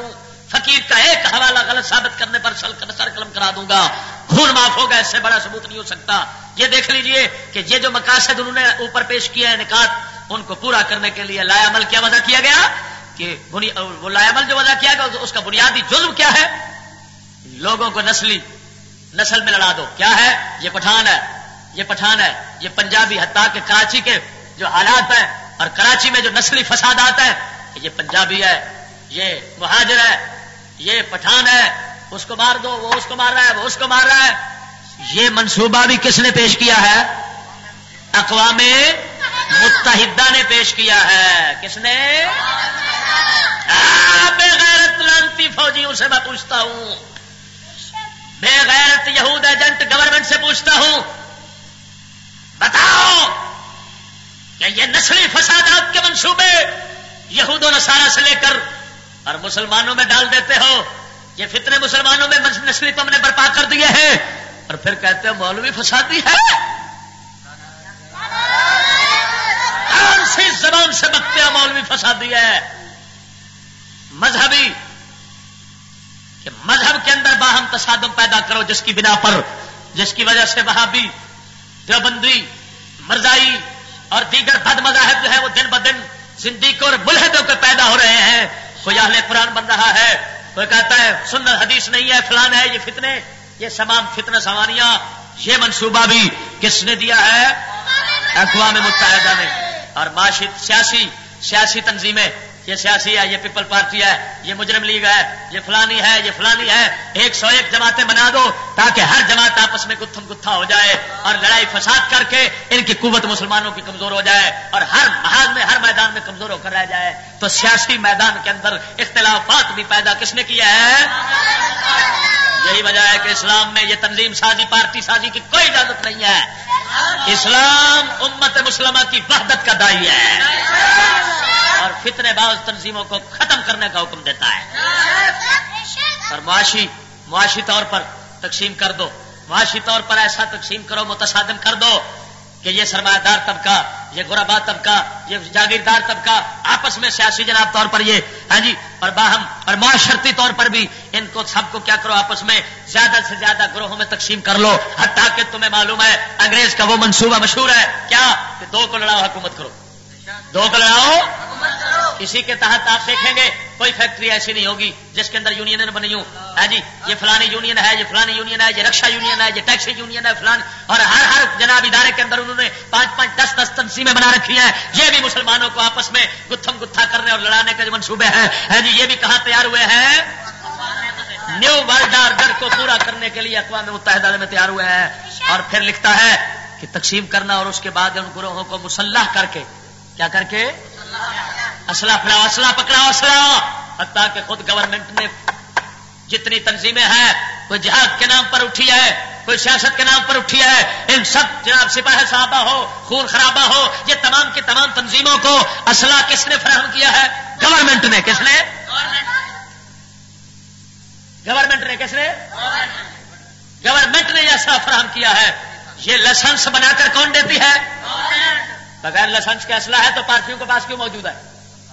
فقیر کا ایک حوالہ غلط ثابت کرنے پر سر قلم کرا دوں گا، خون معاف ہوگا، اس سے بڑا ثبوت نہیں ہو سکتا۔ یہ دیکھ لیجئے کہ یہ جو مقاصد انہوں نے اوپر پیش کیا ہے نکات، ان کو پورا کرنے کے لیے لائے عمل کیا وضع کیا گیا کہ وہ لائے عمل جو وضع کیا گیا اس کا بنیادی جزو کیا ہے؟ لوگوں کو نسل میں لڑا دو۔ کیا ہے؟ یہ پٹھان ہے، یہ پٹھان ہے، یہ پنجابی، حتیٰ کہ کراچی کے جو حالات ہیں اور کراچی میں جو نسلی فسادات ہیں، یہ پنجابی ہے، یہ مہاجر ہے، یہ پٹھان ہے، اس کو مار دو، وہ اس کو مار رہا ہے، وہ اس کو مار رہا ہے۔ یہ منصوبہ بھی کس نے پیش کیا ہے؟ اقوام متحدہ نے پیش کیا ہے۔ کس نے؟ بے غیرت لانتی فوجیوں سے میں پوچھتا ہوں، بے غیرت یہود ایجنٹ گورنمنٹ سے پوچھتا ہوں، بتاؤ کہ یہ نسلی فسادات کے منصوبے یہود و نصارہ سے لے کر اور مسلمانوں میں ڈال دیتے ہو، یہ فتنے مسلمانوں میں نسلی تم نے برپا کر دیے ہیں، اور پھر کہتے ہو مولوی فسادی ہے۔ کون سی زبان سے بکتے ہو مولوی فسادی ہے؟ مذہبی کہ مذہب کے اندر باہم تصادم پیدا کرو، جس کی بنا پر، جس کی وجہ سے وہابی، دیوبندی، مرزائی اور دیگر بد مذاہب جو ہے وہ دن بدن زندیقوں اور ملحدوں کے پیدا ہو رہے ہیں۔ کوئی اہل قرآن بن رہا ہے، کوئی کہتا ہے سنت حدیث نہیں ہے، فلان ہے، یہ فتنے، یہ تمام فتنہ سوانیاں، یہ منصوبہ بھی کس نے دیا ہے؟ اقوام متحدہ نے۔ اور معاشی سیاسی تنظیمیں، یہ سیاسی ہے، یہ پیپل پارٹی ہے، یہ مجرم لیگ ہے، یہ فلانی ہے، یہ فلانی ہے، 101 جماعتیں بنا دو تاکہ ہر جماعت آپس میں گتھم گتھا ہو جائے اور لڑائی فساد کر کے ان کی قوت مسلمانوں کی کمزور ہو جائے اور ہر محاذ میں، ہر میدان میں کمزور ہو کر رہ جائے۔ تو سیاسی میدان کے اندر اختلافات بھی پیدا کس نے کیا ہے؟ یہی وجہ ہے کہ اسلام میں یہ تنظیم سازی، پارٹی سازی کی کوئی اجازت نہیں ہے۔ اسلام امت مسلمہ کی وحدت کا داعی ہے اور فتنے باز تنظیموں کو ختم کرنے کا حکم دیتا ہے۔ اور معاشی طور پر تقسیم کر دو، معاشی طور پر ایسا تقسیم کرو، متصادم کر دو کہ یہ سرمایہ دار طبقہ، یہ غربا طبقہ، یہ جاگیردار طبقہ آپس میں سیاسی جناب طور پر یہ جی اور باہم اور معاشرتی طور پر بھی ان کو سب کو کیا کرو، آپس میں زیادہ سے زیادہ گروہوں میں تقسیم کر لو، حتیٰ کہ تمہیں معلوم ہے انگریز کا وہ منصوبہ مشہور ہے کیا کہ 2 کو لڑاؤ حکومت کرو، 2 کو لڑاؤ۔ اسی کے تحت آپ دیکھیں گے کوئی فیکٹری ایسی نہیں ہوگی جس کے اندر یونین بنی ہوں، جی یہ فلانی یونین ہے، یہ فلانی یونین ہے، یہ رکشا یونین ہے، یہ ٹیکسی یونین ہے فلان، اور ہر جناب ادارے کے اندر انہوں نے 5-5 10-10 تنظیمیں بنا رکھی ہیں۔ یہ بھی مسلمانوں کو آپس میں گتھم گتھا کرنے اور لڑانے کے جو منصوبے ہیں جی، یہ بھی کہاں تیار ہوئے ہیں؟ نیو ورلڈ آرڈر کو پورا کرنے کے لیے اقوام متحدہ میں تیار ہوئے ہیں۔ اور پھر لکھتا ہے کہ تقسیم کرنا اور اس کے بعد ان گروہوں کو مسلح کر کے، کیا کر کے؟ اسلحہ پکڑاؤ، اسلحہ پکڑاؤ، اسلحہ، حتیٰ کہ خود گورنمنٹ نے جتنی تنظیمیں ہیں، کوئی جہاد کے نام پر اٹھی ہے، کوئی سیاست کے نام پر اٹھی ہے، ان سب جناب سپاہ صحابہ ہو، خون خرابہ ہو، یہ تمام کی تمام تنظیموں کو اسلحہ کس نے فراہم کیا ہے؟ گورنمنٹ نے۔ کس نے؟ گورنمنٹ نے۔ کس نے؟ گورنمنٹ نے یہ اسلحہ فراہم کیا ہے۔ یہ لائسنس بنا کر کون دیتی ہے؟ بغیر لائسنس کے اسلحہ ہے تو پارٹیوں کے پاس کیوں موجود ہے؟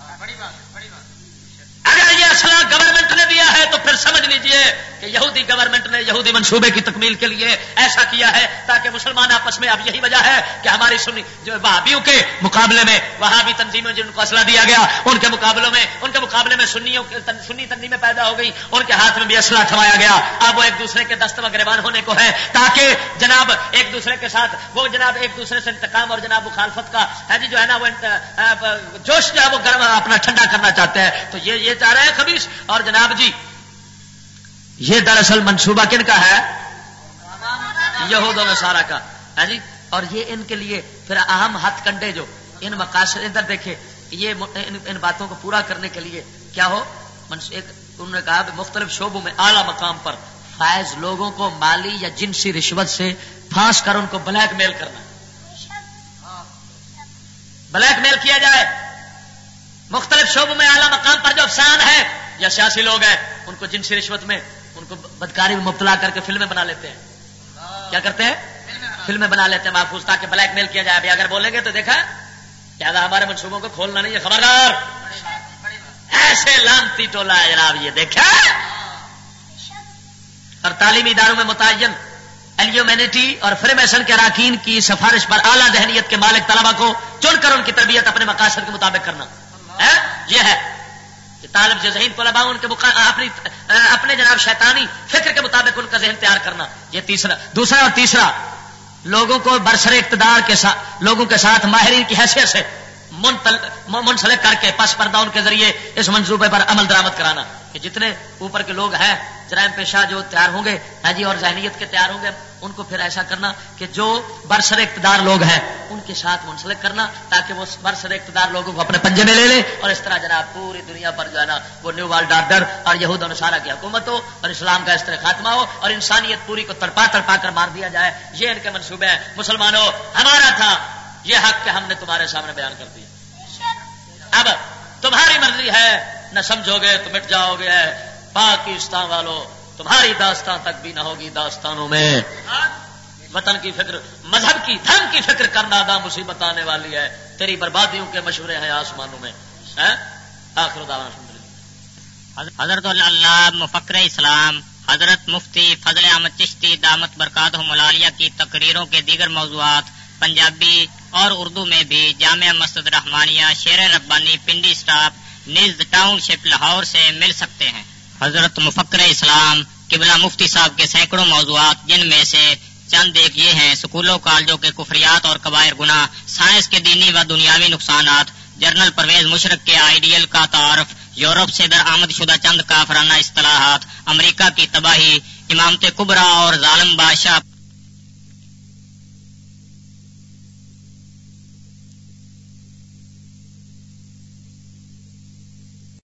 اگر یہ اسلحہ گورنمنٹ نے دیا ہے تو پھر سمجھ لیجئے کہ یہودی گورنمنٹ نے یہودی منصوبے کی تکمیل کے لیے ایسا کیا ہے تاکہ مسلمان آپس میں، اب یہی وجہ ہے کہ ہماری سنی جو وہابیوں کے مقابلے میں، وہابی تنظیمیں جن کو اسلحہ دیا گیا ان کے مقابلے میں سنی تنظیمیں پیدا ہو گئی، ان کے ہاتھ میں بھی اسلحہ تھمایا گیا۔ اب وہ ایک دوسرے کے دست و گریبان ہونے کو ہے تاکہ جناب ایک دوسرے کے ساتھ وہ جناب ایک دوسرے سے انتقام اور جناب مخالفت کا جو ہے نا وہ جوش جو ہے وہ گرم اپنا ٹھنڈا کرنا چاہتے ہیں۔ تو یہ چاہ رہے ہیں خبیث۔ اور جناب جی یہ دراصل منصوبہ کن کا ہے؟ یہود و نصارہ کا ہے جی۔ اور یہ ان کے لیے پھر اہم ہتھ کنڈے جو ان مقاصد، ادھر دیکھیں، یہ ان باتوں کو پورا کرنے کے لیے کیا ہو، انہوں نے کہا مختلف شعبوں میں اعلیٰ مقام پر فائز لوگوں کو مالی یا جنسی رشوت سے پھانس کر ان کو بلیک میل کرنا، بلیک میل کیا جائے۔ مختلف شعبوں میں اعلیٰ مقام پر جو افسران ہیں یا سیاسی لوگ ہیں ان کو جنسی رشوت میں، ان کو بدکاری میں مبتلا کر کے فلمیں بنا لیتے ہیں۔ کیا کرتے ہیں؟ فلمیں بنا لیتے ہیں محفوظ، تاکہ بلیک میل کیا جائے۔ ابھی اگر بولیں گے تو دیکھا زیادہ ہمارے منصوبوں کو کھولنا نہیں ہے، خبردار ایسے لانتی ٹولہ ہے جناب، یہ دیکھا۔ اور تعلیمی اداروں میں متعین ایلیومینٹی اور فریمیشن کے اراکین کی سفارش پر اعلیٰ ذہنیت کے مالک طلبہ کو چن کر ان کی تربیت اپنے مقاصد کے مطابق کرنا، یہ ہے کہ طالب جو ذہین طلباء ان کے اپنے جناب شیطانی فکر کے مطابق ان کا ذہن تیار کرنا، یہ دوسرا اور تیسرا لوگوں کو برسر اقتدار کے ساتھ لوگوں کے ساتھ ماہرین کی حیثیت سے منسلک کر کے پس پردہ ان کے ذریعے اس منصوبے پر عمل درآمد کرانا کہ جتنے اوپر کے لوگ ہیں جرائم پیشہ جو تیار ہوں گے جی اور ذہنیت کے تیار ہوں گے ان کو پھر ایسا کرنا کہ جو برسر اقتدار لوگ ہیں ان کے ساتھ منسلک کرنا تاکہ وہ برسر اقتدار لوگوں کو اپنے پنجے میں لے لے اور اس طرح جناب پوری دنیا پر جو ہے نا وہ نیو ورلڈ آرڈر اور یہود و نصارہ کی حکومت ہو اور اسلام کا اس طرح خاتمہ ہو اور انسانیت پوری کو تڑپا کر مار دیا جائے۔ یہ ان کے منصوبے ہیں۔ مسلمانوں، ہمارا تھا یہ حق کہ ہم نے تمہارے سامنے بیان کر دیا، اب تمہاری مرضی ہے، نہ سمجھو گے تو مٹ جاؤ گے۔ پاکستان والوں، تمہاری داستان تک بھی نہ ہوگی داستانوں میں۔ وطن کی فکر، مذہب کی، دھرم کی فکر کرنا دا مصیبت آنے والی ہے، تیری بربادیوں کے مشورے ہیں آسمانوں میں۔ آخر دعوانا حضرت اللہ مفکر اسلام حضرت مفتی فضل احمد چشتی دامت برکاتہم العالیہ کی تقریروں کے دیگر موضوعات پنجابی اور اردو میں بھی جامعہ مسجد رحمانیہ شیر ربانی پنڈی اسٹاپ نیز ٹاؤن شپ لاہور سے مل سکتے ہیں۔ حضرت مفکر اسلام قبلہ مفتی صاحب کے سینکڑوں موضوعات، جن میں سے چند ایک یہ ہیں: سکولوں کالجوں کے کفریات اور کبائر گناہ، سائنس کے دینی و دنیاوی نقصانات، جنرل پرویز مشرق کے آئیڈیل کا تعارف، یورپ سے درآمد شدہ چند کافرانہ اصطلاحات، امریکہ کی تباہی، امامت کبریٰ اور ظالم بادشاہ